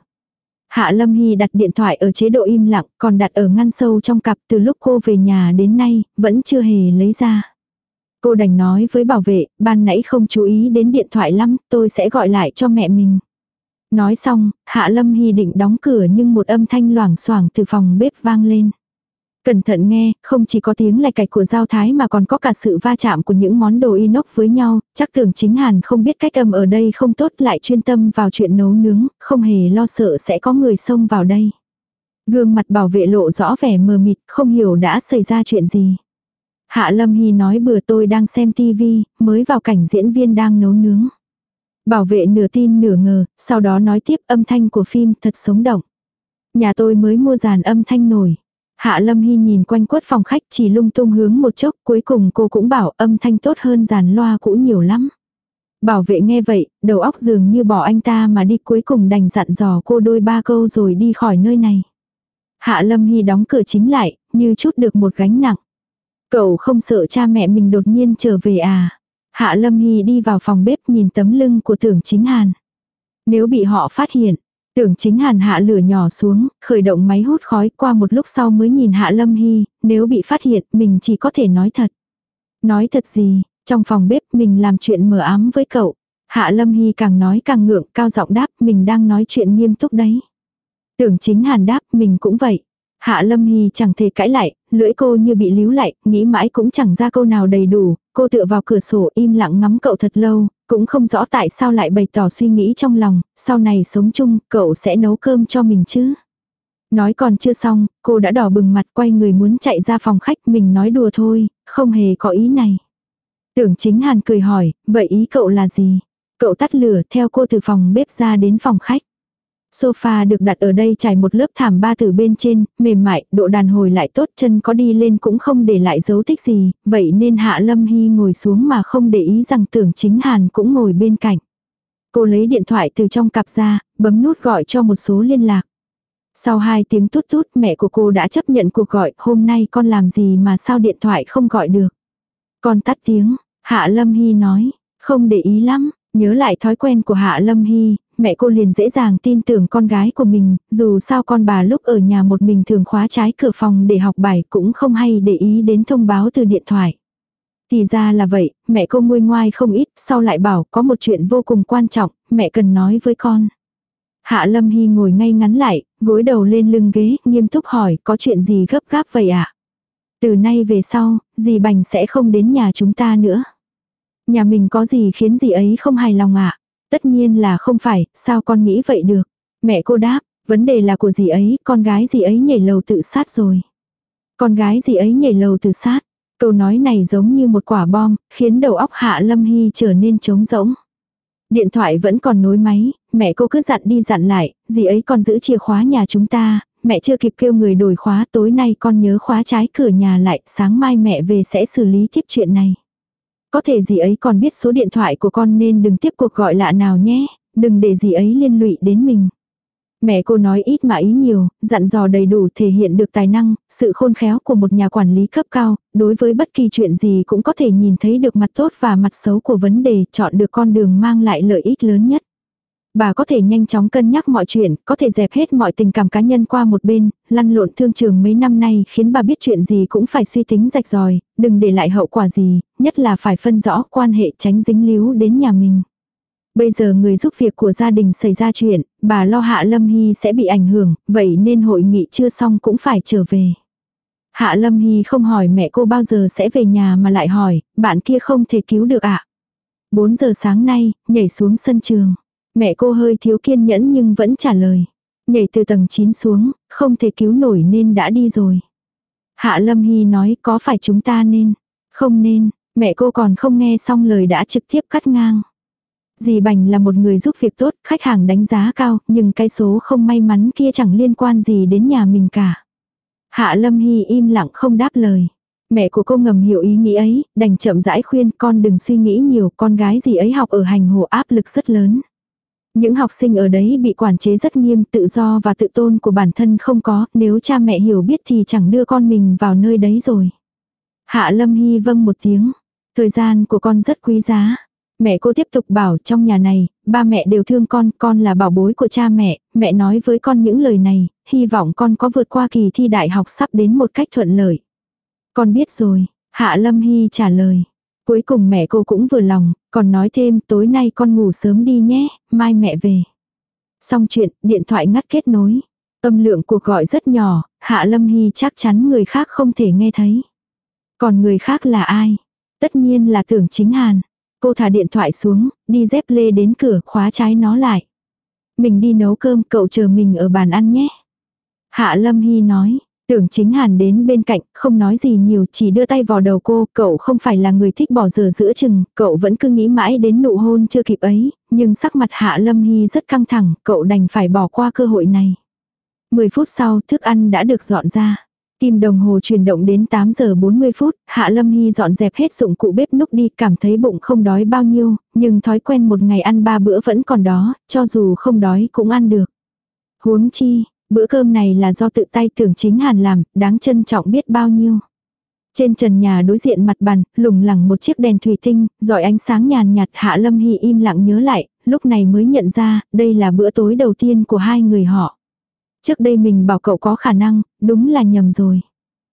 Hạ Lâm Hy đặt điện thoại ở chế độ im lặng, còn đặt ở ngăn sâu trong cặp, từ lúc cô về nhà đến nay, vẫn chưa hề lấy ra. Cô đành nói với bảo vệ, ban nãy không chú ý đến điện thoại lắm, tôi sẽ gọi lại cho mẹ mình. Nói xong, Hạ Lâm Hy định đóng cửa nhưng một âm thanh loảng xoảng từ phòng bếp vang lên. Cẩn thận nghe, không chỉ có tiếng lạch cạch của dao thái mà còn có cả sự va chạm của những món đồ inox với nhau, chắc Tưởng Chính Hàn không biết cách âm ở đây không tốt, lại chuyên tâm vào chuyện nấu nướng, không hề lo sợ sẽ có người xông vào đây. Gương mặt bảo vệ lộ rõ vẻ mờ mịt, không hiểu đã xảy ra chuyện gì. Hạ Lâm Hy nói bừa, tôi đang xem tivi, mới vào cảnh diễn viên đang nấu nướng. Bảo vệ nửa tin nửa ngờ, sau đó nói tiếp, âm thanh của phim thật sống động. Nhà tôi mới mua dàn âm thanh nổi. Hạ Lâm Hy nhìn quanh quất phòng khách chỉ lung tung hướng một chốc, cuối cùng cô cũng bảo âm thanh tốt hơn dàn loa cũ nhiều lắm. Bảo vệ nghe vậy, đầu óc dường như bỏ anh ta mà đi, cuối cùng đành dặn dò cô đôi ba câu rồi đi khỏi nơi này. Hạ Lâm Hy đóng cửa chính lại, như chút được một gánh nặng. Cậu không sợ cha mẹ mình đột nhiên trở về à? Hạ Lâm Hy đi vào phòng bếp nhìn tấm lưng của Tưởng Chính Hàn. Nếu bị họ phát hiện, Tưởng Chính Hàn hạ lửa nhỏ xuống, khởi động máy hút khói, qua một lúc sau mới nhìn Hạ Lâm Hy, nếu bị phát hiện mình chỉ có thể nói thật. Nói thật gì, trong phòng bếp mình làm chuyện mờ ám với cậu. Hạ Lâm Hy càng nói càng ngượng, cao giọng đáp, mình đang nói chuyện nghiêm túc đấy. Tưởng Chính Hàn đáp, mình cũng vậy. Hạ Lâm Hy chẳng thể cãi lại, lưỡi cô như bị líu lại, nghĩ mãi cũng chẳng ra câu nào đầy đủ, cô tựa vào cửa sổ im lặng ngắm cậu thật lâu, cũng không rõ tại sao lại bày tỏ suy nghĩ trong lòng, sau này sống chung, cậu sẽ nấu cơm cho mình chứ. Nói còn chưa xong, cô đã đỏ bừng mặt quay người muốn chạy ra phòng khách, mình nói đùa thôi, không hề có ý này. Tưởng Chính Hàn cười hỏi, vậy ý cậu là gì? Cậu tắt lửa theo cô từ phòng bếp ra đến phòng khách. Sofa được đặt ở đây trải một lớp thảm ba từ bên trên, mềm mại, độ đàn hồi lại tốt, chân có đi lên cũng không để lại dấu tích gì, vậy nên Hạ Lâm Hy ngồi xuống mà không để ý rằng Tưởng Chính Hàn cũng ngồi bên cạnh. Cô lấy điện thoại từ trong cặp ra, bấm nút gọi cho một số liên lạc. Sau 2 tiếng tút tút, mẹ của cô đã chấp nhận cuộc gọi, hôm nay con làm gì mà sao điện thoại không gọi được. Con tắt tiếng, Hạ Lâm Hy nói, không để ý lắm, nhớ lại thói quen của Hạ Lâm Hy. Mẹ cô liền dễ dàng tin tưởng con gái của mình, dù sao con bà lúc ở nhà một mình thường khóa trái cửa phòng để học bài, cũng không hay để ý đến thông báo từ điện thoại. Thì ra là vậy, mẹ cô nguôi ngoai không ít, sau lại bảo có một chuyện vô cùng quan trọng, mẹ cần nói với con. Hạ Lâm Hy ngồi ngay ngắn lại, gối đầu lên lưng ghế, nghiêm túc hỏi, có chuyện gì gấp gáp vậy ạ? Từ nay về sau, dì Bành sẽ không đến nhà chúng ta nữa. Nhà mình có gì khiến dì ấy không hài lòng ạ? Tất nhiên là không phải, sao con nghĩ vậy được? Mẹ cô đáp, vấn đề là của dì ấy, con gái dì ấy nhảy lầu tự sát rồi. Con gái dì ấy nhảy lầu tự sát. Câu nói này giống như một quả bom, khiến đầu óc Hạ Lâm Hy trở nên trống rỗng. Điện thoại vẫn còn nối máy, mẹ cô cứ dặn đi dặn lại, dì ấy còn giữ chìa khóa nhà chúng ta, mẹ chưa kịp kêu người đổi khóa, tối nay con nhớ khóa trái cửa nhà lại, sáng mai mẹ về sẽ xử lý tiếp chuyện này. Có thể dì ấy còn biết số điện thoại của con nên đừng tiếp cuộc gọi lạ nào nhé, đừng để dì ấy liên lụy đến mình. Mẹ cô nói ít mà ý nhiều, dặn dò đầy đủ, thể hiện được tài năng, sự khôn khéo của một nhà quản lý cấp cao, đối với bất kỳ chuyện gì cũng có thể nhìn thấy được mặt tốt và mặt xấu của vấn đề, chọn được con đường mang lại lợi ích lớn nhất. Bà có thể nhanh chóng cân nhắc mọi chuyện, có thể dẹp hết mọi tình cảm cá nhân qua một bên, lăn lộn thương trường mấy năm nay khiến bà biết chuyện gì cũng phải suy tính rạch ròi, đừng để lại hậu quả gì, nhất là phải phân rõ quan hệ, tránh dính líu đến nhà mình. Bây giờ người giúp việc của gia đình xảy ra chuyện, bà lo Hạ Lâm Hy sẽ bị ảnh hưởng, vậy nên hội nghị chưa xong cũng phải trở về. Hạ Lâm Hy không hỏi mẹ cô bao giờ sẽ về nhà mà lại hỏi, bạn kia không thể cứu được ạ? 4 giờ sáng nay, nhảy xuống sân trường. Mẹ cô hơi thiếu kiên nhẫn nhưng vẫn trả lời. Nhảy từ tầng 9 xuống, không thể cứu nổi nên đã đi rồi. Hạ Lâm Hy nói, có phải chúng ta nên? Không nên, mẹ cô còn không nghe xong lời đã trực tiếp cắt ngang. Dì Bành là một người giúp việc tốt, khách hàng đánh giá cao, nhưng cái số không may mắn kia chẳng liên quan gì đến nhà mình cả. Hạ Lâm Hy im lặng không đáp lời. Mẹ của cô ngầm hiểu ý nghĩ ấy, đành chậm rãi khuyên con đừng suy nghĩ nhiều, con gái gì ấy học ở hành hồ áp lực rất lớn. Những học sinh ở đấy bị quản chế rất nghiêm, tự do và tự tôn của bản thân không có, nếu cha mẹ hiểu biết thì chẳng đưa con mình vào nơi đấy rồi. Hạ Lâm Hy vâng một tiếng. Thời gian của con rất quý giá. Mẹ cô tiếp tục bảo trong nhà này, ba mẹ đều thương con là bảo bối của cha mẹ nói với con những lời này, hy vọng con có vượt qua kỳ thi đại học sắp đến một cách thuận lợi. Con biết rồi, Hạ Lâm Hy trả lời. Cuối cùng mẹ cô cũng vừa lòng, còn nói thêm tối nay con ngủ sớm đi nhé, mai mẹ về. Xong chuyện, điện thoại ngắt kết nối. Âm lượng cuộc gọi rất nhỏ, Hạ Lâm Hy chắc chắn người khác không thể nghe thấy. Còn người khác là ai? Tất nhiên là Tưởng Chính Hàn. Cô thả điện thoại xuống, đi dép lê đến cửa, khóa trái nó lại. Mình đi nấu cơm, cậu chờ mình ở bàn ăn nhé. Hạ Lâm Hy nói. Tưởng Chính Hàn đến bên cạnh, không nói gì nhiều, chỉ đưa tay vào đầu cô, cậu không phải là người thích bỏ giờ giữa chừng, cậu vẫn cứ nghĩ mãi đến nụ hôn chưa kịp ấy, nhưng sắc mặt Hạ Lâm Hy rất căng thẳng, cậu đành phải bỏ qua cơ hội này. 10 phút sau, thức ăn đã được dọn ra. Kim đồng hồ chuyển động đến 8 giờ 40 phút, Hạ Lâm Hy dọn dẹp hết dụng cụ bếp núc đi, cảm thấy bụng không đói bao nhiêu, nhưng thói quen một ngày ăn 3 bữa vẫn còn đó, cho dù không đói cũng ăn được. Huống chi, bữa cơm này là do tự tay Tưởng Chính Hàn làm, đáng trân trọng biết bao nhiêu. Trên trần nhà đối diện mặt bàn, lủng lẳng một chiếc đèn thủy tinh, dọi ánh sáng nhàn nhạt. Hạ Lâm Hy im lặng nhớ lại, lúc này mới nhận ra, đây là bữa tối đầu tiên của hai người họ. Trước đây mình bảo cậu có khả năng, đúng là nhầm rồi.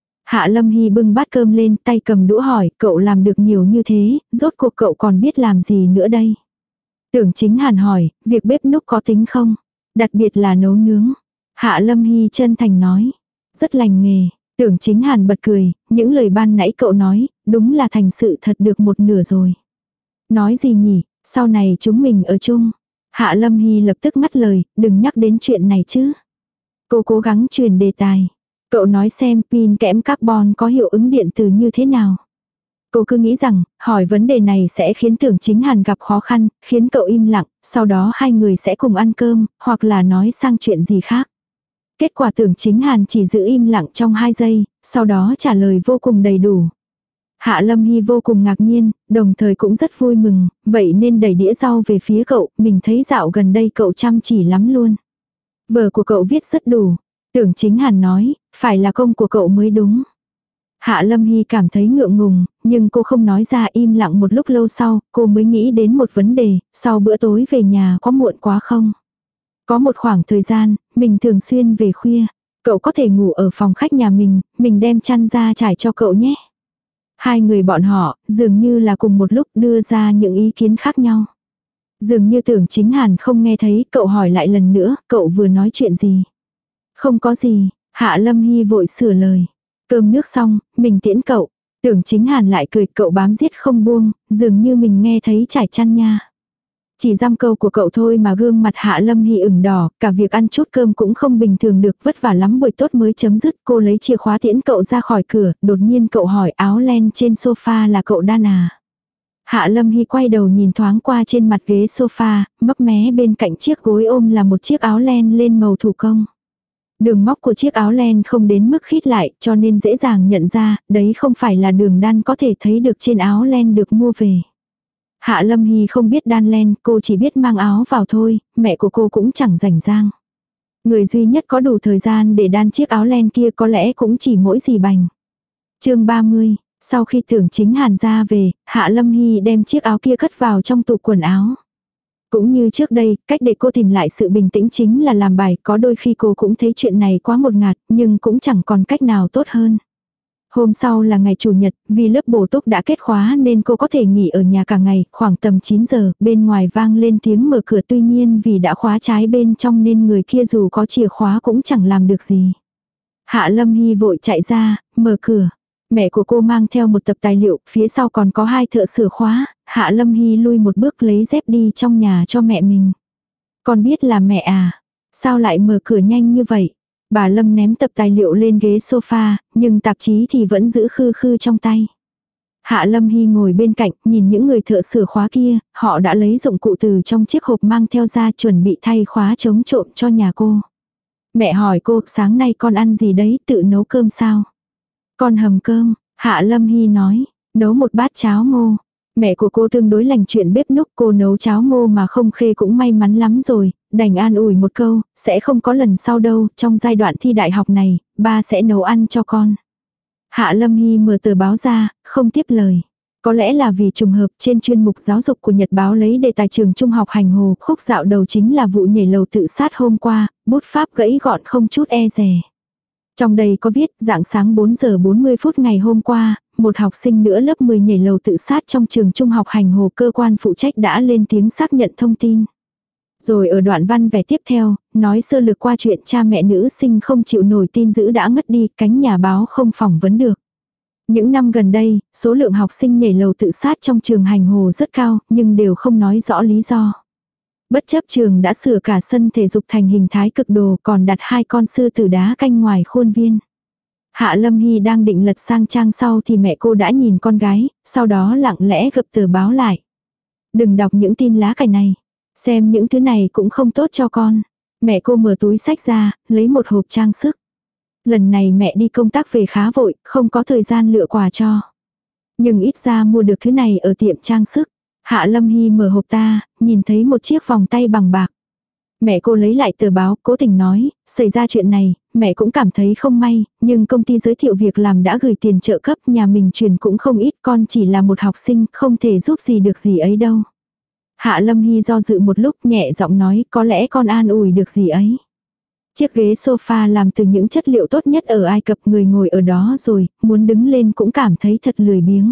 Hạ Lâm Hy bưng bát cơm lên, tay cầm đũa hỏi, cậu làm được nhiều như thế, rốt cuộc cậu còn biết làm gì nữa đây? Tưởng Chính Hàn hỏi, việc bếp núc có tính không? Đặc biệt là nấu nướng. Hạ Lâm Hy chân thành nói, rất lành nghề. Tưởng Chính Hàn bật cười, những lời ban nãy cậu nói, đúng là thành sự thật được một nửa rồi. Nói gì nhỉ, sau này chúng mình ở chung. Hạ Lâm Hy lập tức ngắt lời, đừng nhắc đến chuyện này chứ. Cô cố gắng truyền đề tài. Cậu nói xem pin kẽm carbon có hiệu ứng điện từ như thế nào. Cô cứ nghĩ rằng, hỏi vấn đề này sẽ khiến Tưởng Chính Hàn gặp khó khăn, khiến cậu im lặng, sau đó hai người sẽ cùng ăn cơm, hoặc là nói sang chuyện gì khác. Kết quả Tưởng Chính Hàn chỉ giữ im lặng trong 2 giây, sau đó trả lời vô cùng đầy đủ. Hạ Lâm Hy vô cùng ngạc nhiên, đồng thời cũng rất vui mừng, vậy nên đẩy đĩa rau về phía cậu, mình thấy dạo gần đây cậu chăm chỉ lắm luôn. Vở của cậu viết rất đủ. Tưởng Chính Hàn nói, phải là công của cậu mới đúng. Hạ Lâm Hy cảm thấy ngượng ngùng, nhưng cô không nói ra, im lặng một lúc lâu sau, cô mới nghĩ đến một vấn đề, sau bữa tối về nhà có muộn quá không? Có một khoảng thời gian, mình thường xuyên về khuya. Cậu có thể ngủ ở phòng khách nhà mình đem chăn ra trải cho cậu nhé. Hai người bọn họ, dường như là cùng một lúc đưa ra những ý kiến khác nhau. Dường như Tưởng Chính Hàn không nghe thấy, cậu hỏi lại lần nữa, cậu vừa nói chuyện gì? Không có gì, Hạ Lâm Hy vội sửa lời. Cơm nước xong, mình tiễn cậu. Tưởng Chính Hàn lại cười, cậu bám giết không buông, dường như mình nghe thấy trải chăn nha. Chỉ dăm câu của cậu thôi mà gương mặt Hạ Lâm Hy ửng đỏ, cả việc ăn chút cơm cũng không bình thường được, vất vả lắm buổi tốt mới chấm dứt. Cô lấy chìa khóa tiễn cậu ra khỏi cửa, đột nhiên cậu hỏi áo len trên sofa là cậu đan à. Hạ Lâm Hy quay đầu nhìn thoáng qua trên mặt ghế sofa, mấp mé bên cạnh chiếc gối ôm là một chiếc áo len lên màu thủ công. Đường móc của chiếc áo len không đến mức khít lại, cho nên dễ dàng nhận ra, đấy không phải là đường đan có thể thấy được trên áo len được mua về. Hạ Lâm Hy không biết đan len, cô chỉ biết mang áo vào thôi, mẹ của cô cũng chẳng rảnh rang. Người duy nhất có đủ thời gian để đan chiếc áo len kia có lẽ cũng chỉ mỗi dì Bành. Chương 30, sau khi Tưởng Chính Hàn ra về, Hạ Lâm Hy đem chiếc áo kia cất vào trong tủ quần áo. Cũng như trước đây, cách để cô tìm lại sự bình tĩnh chính là làm bài, có đôi khi cô cũng thấy chuyện này quá ngột ngạt, nhưng cũng chẳng còn cách nào tốt hơn. Hôm sau là ngày Chủ nhật, vì lớp bổ túc đã kết khóa nên cô có thể nghỉ ở nhà cả ngày, khoảng tầm 9 giờ, bên ngoài vang lên tiếng mở cửa, tuy nhiên vì đã khóa trái bên trong nên người kia dù có chìa khóa cũng chẳng làm được gì. Hạ Lâm Hy vội chạy ra, mở cửa. Mẹ của cô mang theo một tập tài liệu, phía sau còn có 2 thợ sửa khóa. Hạ Lâm Hy lui một bước lấy dép đi trong nhà cho mẹ mình. Con biết là mẹ à? Sao lại mở cửa nhanh như vậy? Bà Lâm ném tập tài liệu lên ghế sofa, nhưng tạp chí thì vẫn giữ khư khư trong tay. Hạ Lâm Hy ngồi bên cạnh, nhìn những người thợ sửa khóa kia, họ đã lấy dụng cụ từ trong chiếc hộp mang theo ra chuẩn bị thay khóa chống trộm cho nhà cô. Mẹ hỏi cô, sáng nay con ăn gì đấy, tự nấu cơm sao? Con hầm cơm. Hạ Lâm Hy nói, nấu một bát cháo ngô. Mẹ của cô tương đối lành chuyện bếp núc, cô nấu cháo ngô mà không khê cũng may mắn lắm rồi, đành an ủi một câu, sẽ không có lần sau đâu, trong giai đoạn thi đại học này, ba sẽ nấu ăn cho con. Hạ Lâm Hy mở tờ báo ra, không tiếp lời. Có lẽ là vì trùng hợp trên chuyên mục giáo dục của Nhật báo lấy đề tài trường trung học hành hồ, khúc dạo đầu chính là vụ nhảy lầu tự sát hôm qua, bút pháp gãy gọn không chút e dè. Trong đây có viết, rạng sáng 4 giờ 40 phút ngày hôm qua, một học sinh nữa lớp 10 nhảy lầu tự sát trong trường trung học hành hồ, cơ quan phụ trách đã lên tiếng xác nhận thông tin. Rồi ở đoạn văn vẻ tiếp theo, nói sơ lược qua chuyện cha mẹ nữ sinh không chịu nổi tin dữ đã ngất đi, cánh nhà báo không phỏng vấn được. Những năm gần đây, số lượng học sinh nhảy lầu tự sát trong trường hành hồ rất cao, nhưng đều không nói rõ lý do. Bất chấp trường đã sửa cả sân thể dục thành hình thái cực đồ, còn đặt 2 con sư tử đá canh ngoài khuôn viên. Hạ Lâm Hy đang định lật sang trang sau thì mẹ cô đã nhìn con gái, sau đó lặng lẽ gập tờ báo lại. Đừng đọc những tin lá cải này. Xem những thứ này cũng không tốt cho con. Mẹ cô mở túi sách ra, lấy một hộp trang sức. Lần này mẹ đi công tác về khá vội, không có thời gian lựa quà cho. Nhưng ít ra mua được thứ này ở tiệm trang sức. Hạ Lâm Hy mở hộp ta, nhìn thấy một chiếc vòng tay bằng bạc. Mẹ cô lấy lại tờ báo, cố tình nói, xảy ra chuyện này, mẹ cũng cảm thấy không may, nhưng công ty giới thiệu việc làm đã gửi tiền trợ cấp, nhà mình truyền cũng không ít, con chỉ là một học sinh, không thể giúp gì được gì ấy đâu. Hạ Lâm Hy do dự một lúc, nhẹ giọng nói, có lẽ con an ủi được gì ấy. Chiếc ghế sofa làm từ những chất liệu tốt nhất ở Ai Cập, người ngồi ở đó rồi, muốn đứng lên cũng cảm thấy thật lười biếng.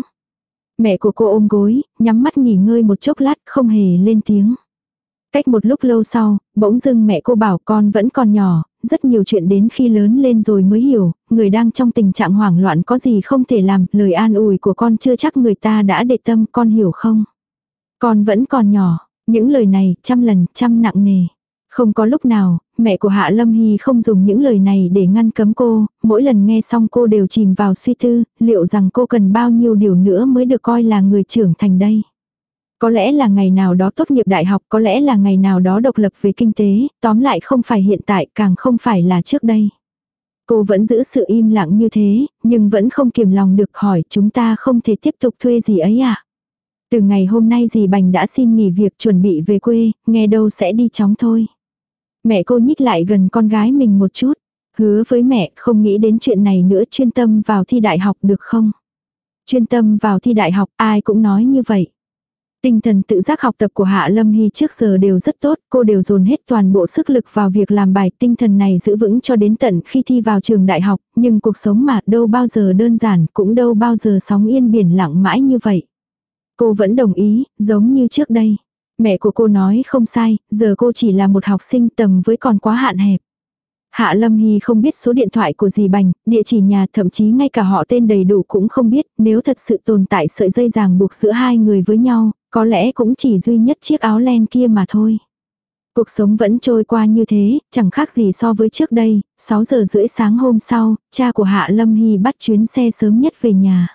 Mẹ của cô ôm gối, nhắm mắt nghỉ ngơi một chốc lát, không hề lên tiếng. Cách một lúc lâu sau, bỗng dưng mẹ cô bảo con vẫn còn nhỏ, rất nhiều chuyện đến khi lớn lên rồi mới hiểu, người đang trong tình trạng hoảng loạn có gì không thể làm, lời an ủi của con chưa chắc người ta đã để tâm, con hiểu không? Con vẫn còn nhỏ, những lời này trăm lần trăm nặng nề. Không có lúc nào, mẹ của Hạ Lâm Hy không dùng những lời này để ngăn cấm cô, mỗi lần nghe xong cô đều chìm vào suy tư, liệu rằng cô cần bao nhiêu điều nữa mới được coi là người trưởng thành đây. Có lẽ là ngày nào đó tốt nghiệp đại học, có lẽ là ngày nào đó độc lập về kinh tế, tóm lại không phải hiện tại, càng không phải là trước đây. Cô vẫn giữ sự im lặng như thế, nhưng vẫn không kiềm lòng được hỏi chúng ta không thể tiếp tục thuê gì ấy à. Từ ngày hôm nay dì Bành đã xin nghỉ việc chuẩn bị về quê, nghe đâu sẽ đi chóng thôi. Mẹ cô nhích lại gần con gái mình một chút, hứa với mẹ không nghĩ đến chuyện này nữa, chuyên tâm vào thi đại học được không? Chuyên tâm vào thi đại học, ai cũng nói như vậy. Tinh thần tự giác học tập của Hạ Lâm Hy trước giờ đều rất tốt, cô đều dồn hết toàn bộ sức lực vào việc làm bài, tinh thần này giữ vững cho đến tận khi thi vào trường đại học, nhưng cuộc sống mà đâu bao giờ đơn giản, cũng đâu bao giờ sóng yên biển lặng mãi như vậy. Cô vẫn đồng ý, giống như trước đây. Mẹ của cô nói không sai, giờ cô chỉ là một học sinh, tầm với còn quá hạn hẹp. Hạ Lâm Hy không biết số điện thoại của dì Bành, địa chỉ nhà, thậm chí ngay cả họ tên đầy đủ cũng không biết, nếu thật sự tồn tại sợi dây ràng buộc giữa hai người với nhau, có lẽ cũng chỉ duy nhất chiếc áo len kia mà thôi. Cuộc sống vẫn trôi qua như thế, chẳng khác gì so với trước đây, 6 giờ rưỡi sáng hôm sau, cha của Hạ Lâm Hy bắt chuyến xe sớm nhất về nhà.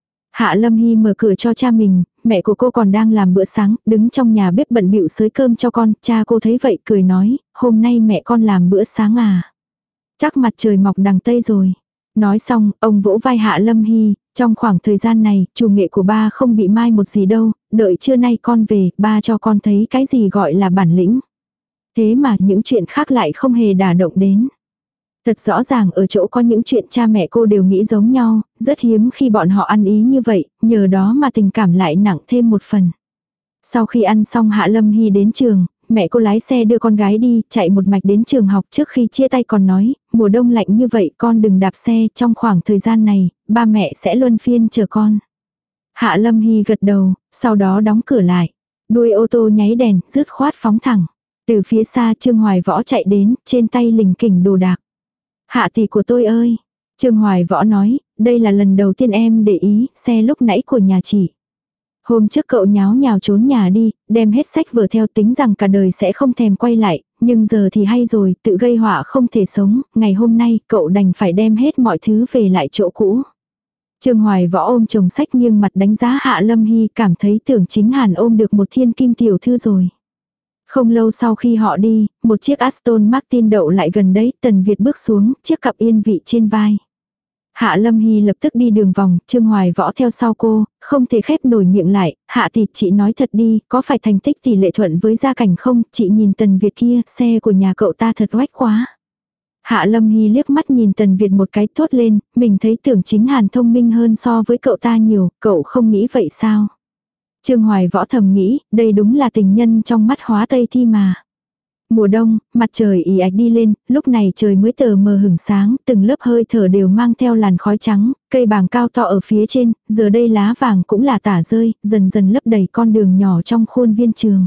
Hạ Lâm Hy mở cửa cho cha mình, mẹ của cô còn đang làm bữa sáng, đứng trong nhà bếp bận bịu xới cơm cho con, cha cô thấy vậy cười nói, hôm nay mẹ con làm bữa sáng à. Chắc mặt trời mọc đằng Tây rồi. Nói xong, ông vỗ vai Hạ Lâm Hy, trong khoảng thời gian này, chủ nghệ của ba không bị mai một gì đâu, đợi trưa nay con về, ba cho con thấy cái gì gọi là bản lĩnh. Thế mà những chuyện khác lại không hề đả động đến. Thật rõ ràng ở chỗ có những chuyện cha mẹ cô đều nghĩ giống nhau, rất hiếm khi bọn họ ăn ý như vậy, nhờ đó mà tình cảm lại nặng thêm một phần. Sau khi ăn xong Hạ Lâm Hy đến trường, mẹ cô lái xe đưa con gái đi, chạy một mạch đến trường học, trước khi chia tay còn nói, mùa đông lạnh như vậy con đừng đạp xe, trong khoảng thời gian này, ba mẹ sẽ luân phiên chờ con. Hạ Lâm Hy gật đầu, sau đó đóng cửa lại. Đuôi ô tô nháy đèn, dứt khoát phóng thẳng. Từ phía xa Trương Hoài Võ chạy đến, trên tay lình kình đồ đạc. Hạ tỷ của tôi ơi! Trương Hoài Võ nói, đây là lần đầu tiên em để ý, xe lúc nãy của nhà chị. Hôm trước cậu nháo nhào trốn nhà đi, đem hết sách vở theo, tính rằng cả đời sẽ không thèm quay lại, nhưng giờ thì hay rồi, tự gây họa không thể sống, ngày hôm nay cậu đành phải đem hết mọi thứ về lại chỗ cũ. Trương Hoài Võ ôm chồng sách nghiêng mặt đánh giá Hạ Lâm Hy, cảm thấy Tưởng Chính Hàn ôm được một thiên kim tiểu thư rồi. Không lâu sau khi họ đi, một chiếc Aston Martin đậu lại gần đấy, Tần Việt bước xuống, chiếc cặp yên vị trên vai. Hạ Lâm Hy lập tức đi đường vòng, Trương Hoài Võ theo sau cô, không thể khép nổi miệng lại, Hạ thì chị nói thật đi, có phải thành tích tỷ lệ thuận với gia cảnh không, chị nhìn Tần Việt kia, xe của nhà cậu ta thật oách quá. Hạ Lâm Hy liếc mắt nhìn Tần Việt một cái thốt lên, mình thấy Tưởng Chính Hàn thông minh hơn so với cậu ta nhiều, cậu không nghĩ vậy sao? Trương Hoài Võ thầm nghĩ, đây đúng là tình nhân trong mắt Hóa Tây Thi mà. Mùa đông, mặt trời ì ạch đi lên, lúc này trời mới tờ mờ hửng sáng, từng lớp hơi thở đều mang theo làn khói trắng, cây bàng cao to ở phía trên, giờ đây lá vàng cũng là tả rơi, dần dần lấp đầy con đường nhỏ trong khuôn viên trường.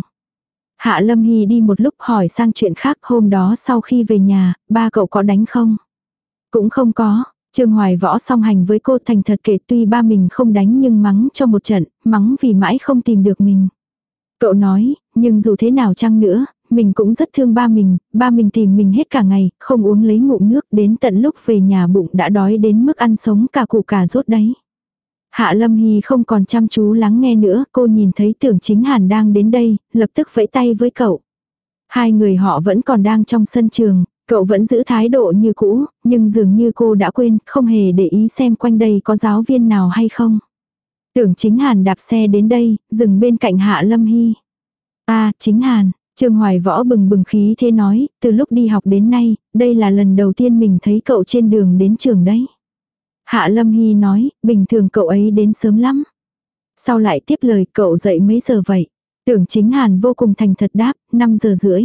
Hạ Lâm Hy đi một lúc hỏi sang chuyện khác, hôm đó sau khi về nhà, ba cậu có đánh không? Cũng không có. Trương Hoài Võ song hành với cô thành thật kể, tuy ba mình không đánh nhưng mắng cho một trận, mắng vì mãi không tìm được mình. Cậu nói, nhưng dù thế nào chăng nữa, mình cũng rất thương ba mình tìm mình hết cả ngày, không uống lấy ngụm nước, đến tận lúc về nhà bụng đã đói đến mức ăn sống cả củ cà rốt đấy. Hạ Lâm Hy không còn chăm chú lắng nghe nữa, cô nhìn thấy Tưởng Chính Hàn đang đến đây, lập tức vẫy tay với cậu. Hai người họ vẫn còn đang trong sân trường, cậu vẫn giữ thái độ như cũ, nhưng dường như cô đã quên, không hề để ý xem quanh đây có giáo viên nào hay không. Tưởng Chính Hàn đạp xe đến đây, dừng bên cạnh Hạ Lâm Hy. Chính Hàn, Trương Hoài Võ bừng bừng khí thế nói, từ lúc đi học đến nay, đây là lần đầu tiên mình thấy cậu trên đường đến trường đấy. Hạ Lâm Hy nói, bình thường cậu ấy đến sớm lắm. Sau lại tiếp lời, cậu dậy mấy giờ vậy? Tưởng Chính Hàn vô cùng thành thật đáp, 5 giờ rưỡi.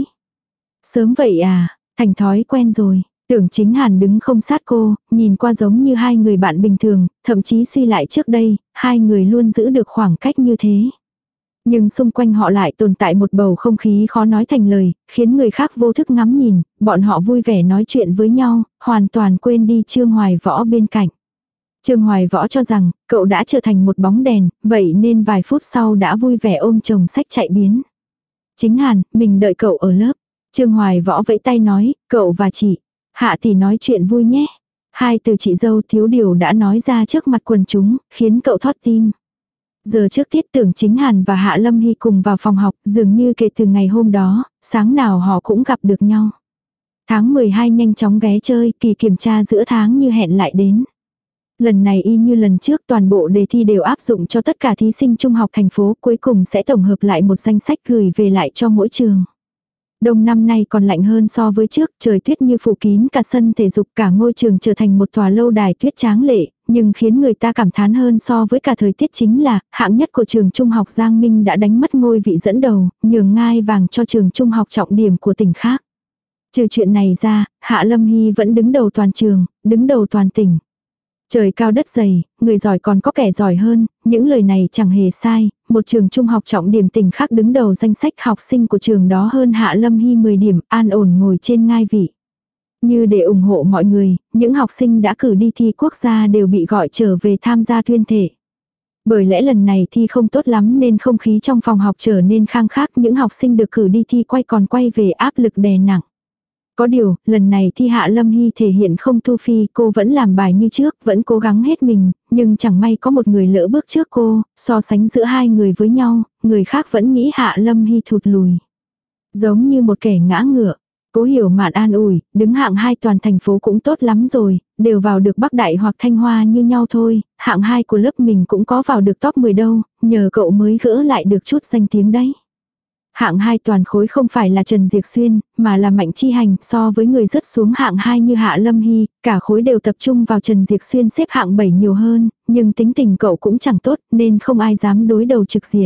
Sớm vậy à, thành thói quen rồi. Tưởng Chính Hàn đứng không sát cô, nhìn qua giống như hai người bạn bình thường, thậm chí suy lại trước đây, hai người luôn giữ được khoảng cách như thế. Nhưng xung quanh họ lại tồn tại một bầu không khí khó nói thành lời, khiến người khác vô thức ngắm nhìn, bọn họ vui vẻ nói chuyện với nhau, hoàn toàn quên đi Trương Hoài Võ bên cạnh. Trương Hoài Võ cho rằng, cậu đã trở thành một bóng đèn, vậy nên vài phút sau đã vui vẻ ôm chồng sách chạy biến. Chính Hàn, mình đợi cậu ở lớp. Trương Hoài Võ vẫy tay nói, cậu và chị. Hạ thì nói chuyện vui nhé. Hai từ chị dâu thiếu điều đã nói ra trước mặt quần chúng, khiến cậu thót tim. Giờ trước tiết Tưởng Chính Hàn và Hạ Lâm Hy cùng vào phòng học, dường như kể từ ngày hôm đó, sáng nào họ cũng gặp được nhau. Tháng 12 nhanh chóng ghé chơi, kỳ kiểm tra giữa tháng như hẹn lại đến. Lần này y như lần trước, toàn bộ đề thi đều áp dụng cho tất cả thí sinh trung học thành phố, cuối cùng sẽ tổng hợp lại một danh sách gửi về lại cho mỗi trường. Đông năm nay còn lạnh hơn so với trước, trời tuyết như phủ kín cả sân thể dục, cả ngôi trường trở thành một tòa lâu đài tuyết tráng lệ, nhưng khiến người ta cảm thán hơn so với cả thời tiết chính là, hạng nhất của trường trung học Giang Minh đã đánh mất ngôi vị dẫn đầu, nhường ngai vàng cho trường trung học trọng điểm của tỉnh khác. Trừ chuyện này ra, Hạ Lâm Hy vẫn đứng đầu toàn trường, đứng đầu toàn tỉnh. Trời cao đất dày, người giỏi còn có kẻ giỏi hơn, những lời này chẳng hề sai, một trường trung học trọng điểm tỉnh khác đứng đầu danh sách học sinh của trường đó hơn Hạ Lâm Hy 10 điểm, an ổn ngồi trên ngai vị. Như để ủng hộ mọi người, những học sinh đã cử đi thi quốc gia đều bị gọi trở về tham gia tuyên thể. Bởi lẽ lần này thi không tốt lắm nên không khí trong phòng học trở nên khang khác, những học sinh được cử đi thi quay về áp lực đè nặng. Có điều, lần này thi Hạ Lâm Hy thể hiện không thu phi, cô vẫn làm bài như trước, vẫn cố gắng hết mình, nhưng chẳng may có một người lỡ bước trước cô, so sánh giữa hai người với nhau, người khác vẫn nghĩ Hạ Lâm Hy thụt lùi. Giống như một kẻ ngã ngựa, Cố Hiểu Mạn an ủi, đứng hạng 2 toàn thành phố cũng tốt lắm rồi, đều vào được Bắc Đại hoặc Thanh Hoa như nhau thôi, hạng 2 của lớp mình cũng có vào được top 10 đâu, nhờ cậu mới gỡ lại được chút danh tiếng đấy. Hạng 2 toàn khối không phải là Trần Diệc Xuyên, mà là Mạnh Chi Hành, so với người rớt xuống hạng 2 như Hạ Lâm Hy, cả khối đều tập trung vào Trần Diệc Xuyên xếp hạng 7 nhiều hơn, nhưng tính tình cậu cũng chẳng tốt nên không ai dám đối đầu trực diện.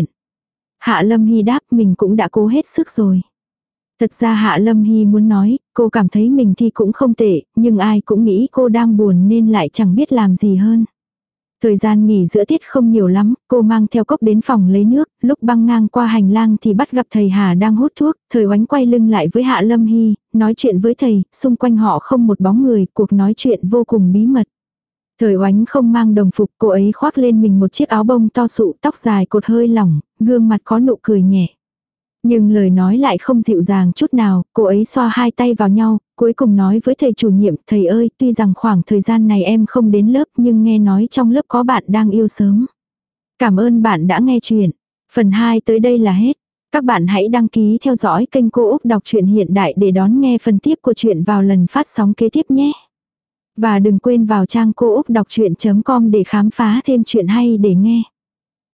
Hạ Lâm Hy đáp mình cũng đã cố hết sức rồi. Thật ra Hạ Lâm Hy muốn nói, cô cảm thấy mình thi cũng không tệ, nhưng ai cũng nghĩ cô đang buồn nên lại chẳng biết làm gì hơn. Thời gian nghỉ giữa tiết không nhiều lắm, cô mang theo cốc đến phòng lấy nước, lúc băng ngang qua hành lang thì bắt gặp thầy Hà đang hút thuốc, Thời Oánh quay lưng lại với Hạ Lâm Hy, nói chuyện với thầy, xung quanh họ không một bóng người, cuộc nói chuyện vô cùng bí mật. Thời Oánh không mang đồng phục, cô ấy khoác lên mình một chiếc áo bông to sụ, tóc dài cột hơi lỏng, gương mặt có nụ cười nhẹ. Nhưng lời nói lại không dịu dàng chút nào, cô ấy xoa hai tay vào nhau, cuối cùng nói với thầy chủ nhiệm, thầy ơi, tuy rằng khoảng thời gian này em không đến lớp nhưng nghe nói trong lớp có bạn đang yêu sớm. Cảm ơn bạn đã nghe chuyện. Phần 2 tới đây là hết. Các bạn hãy đăng ký theo dõi kênh Cô Úc Đọc truyện hiện đại để đón nghe phần tiếp của chuyện vào lần phát sóng kế tiếp nhé. Và đừng quên vào trang cô úc đọc chuyện.com để khám phá thêm chuyện hay để nghe.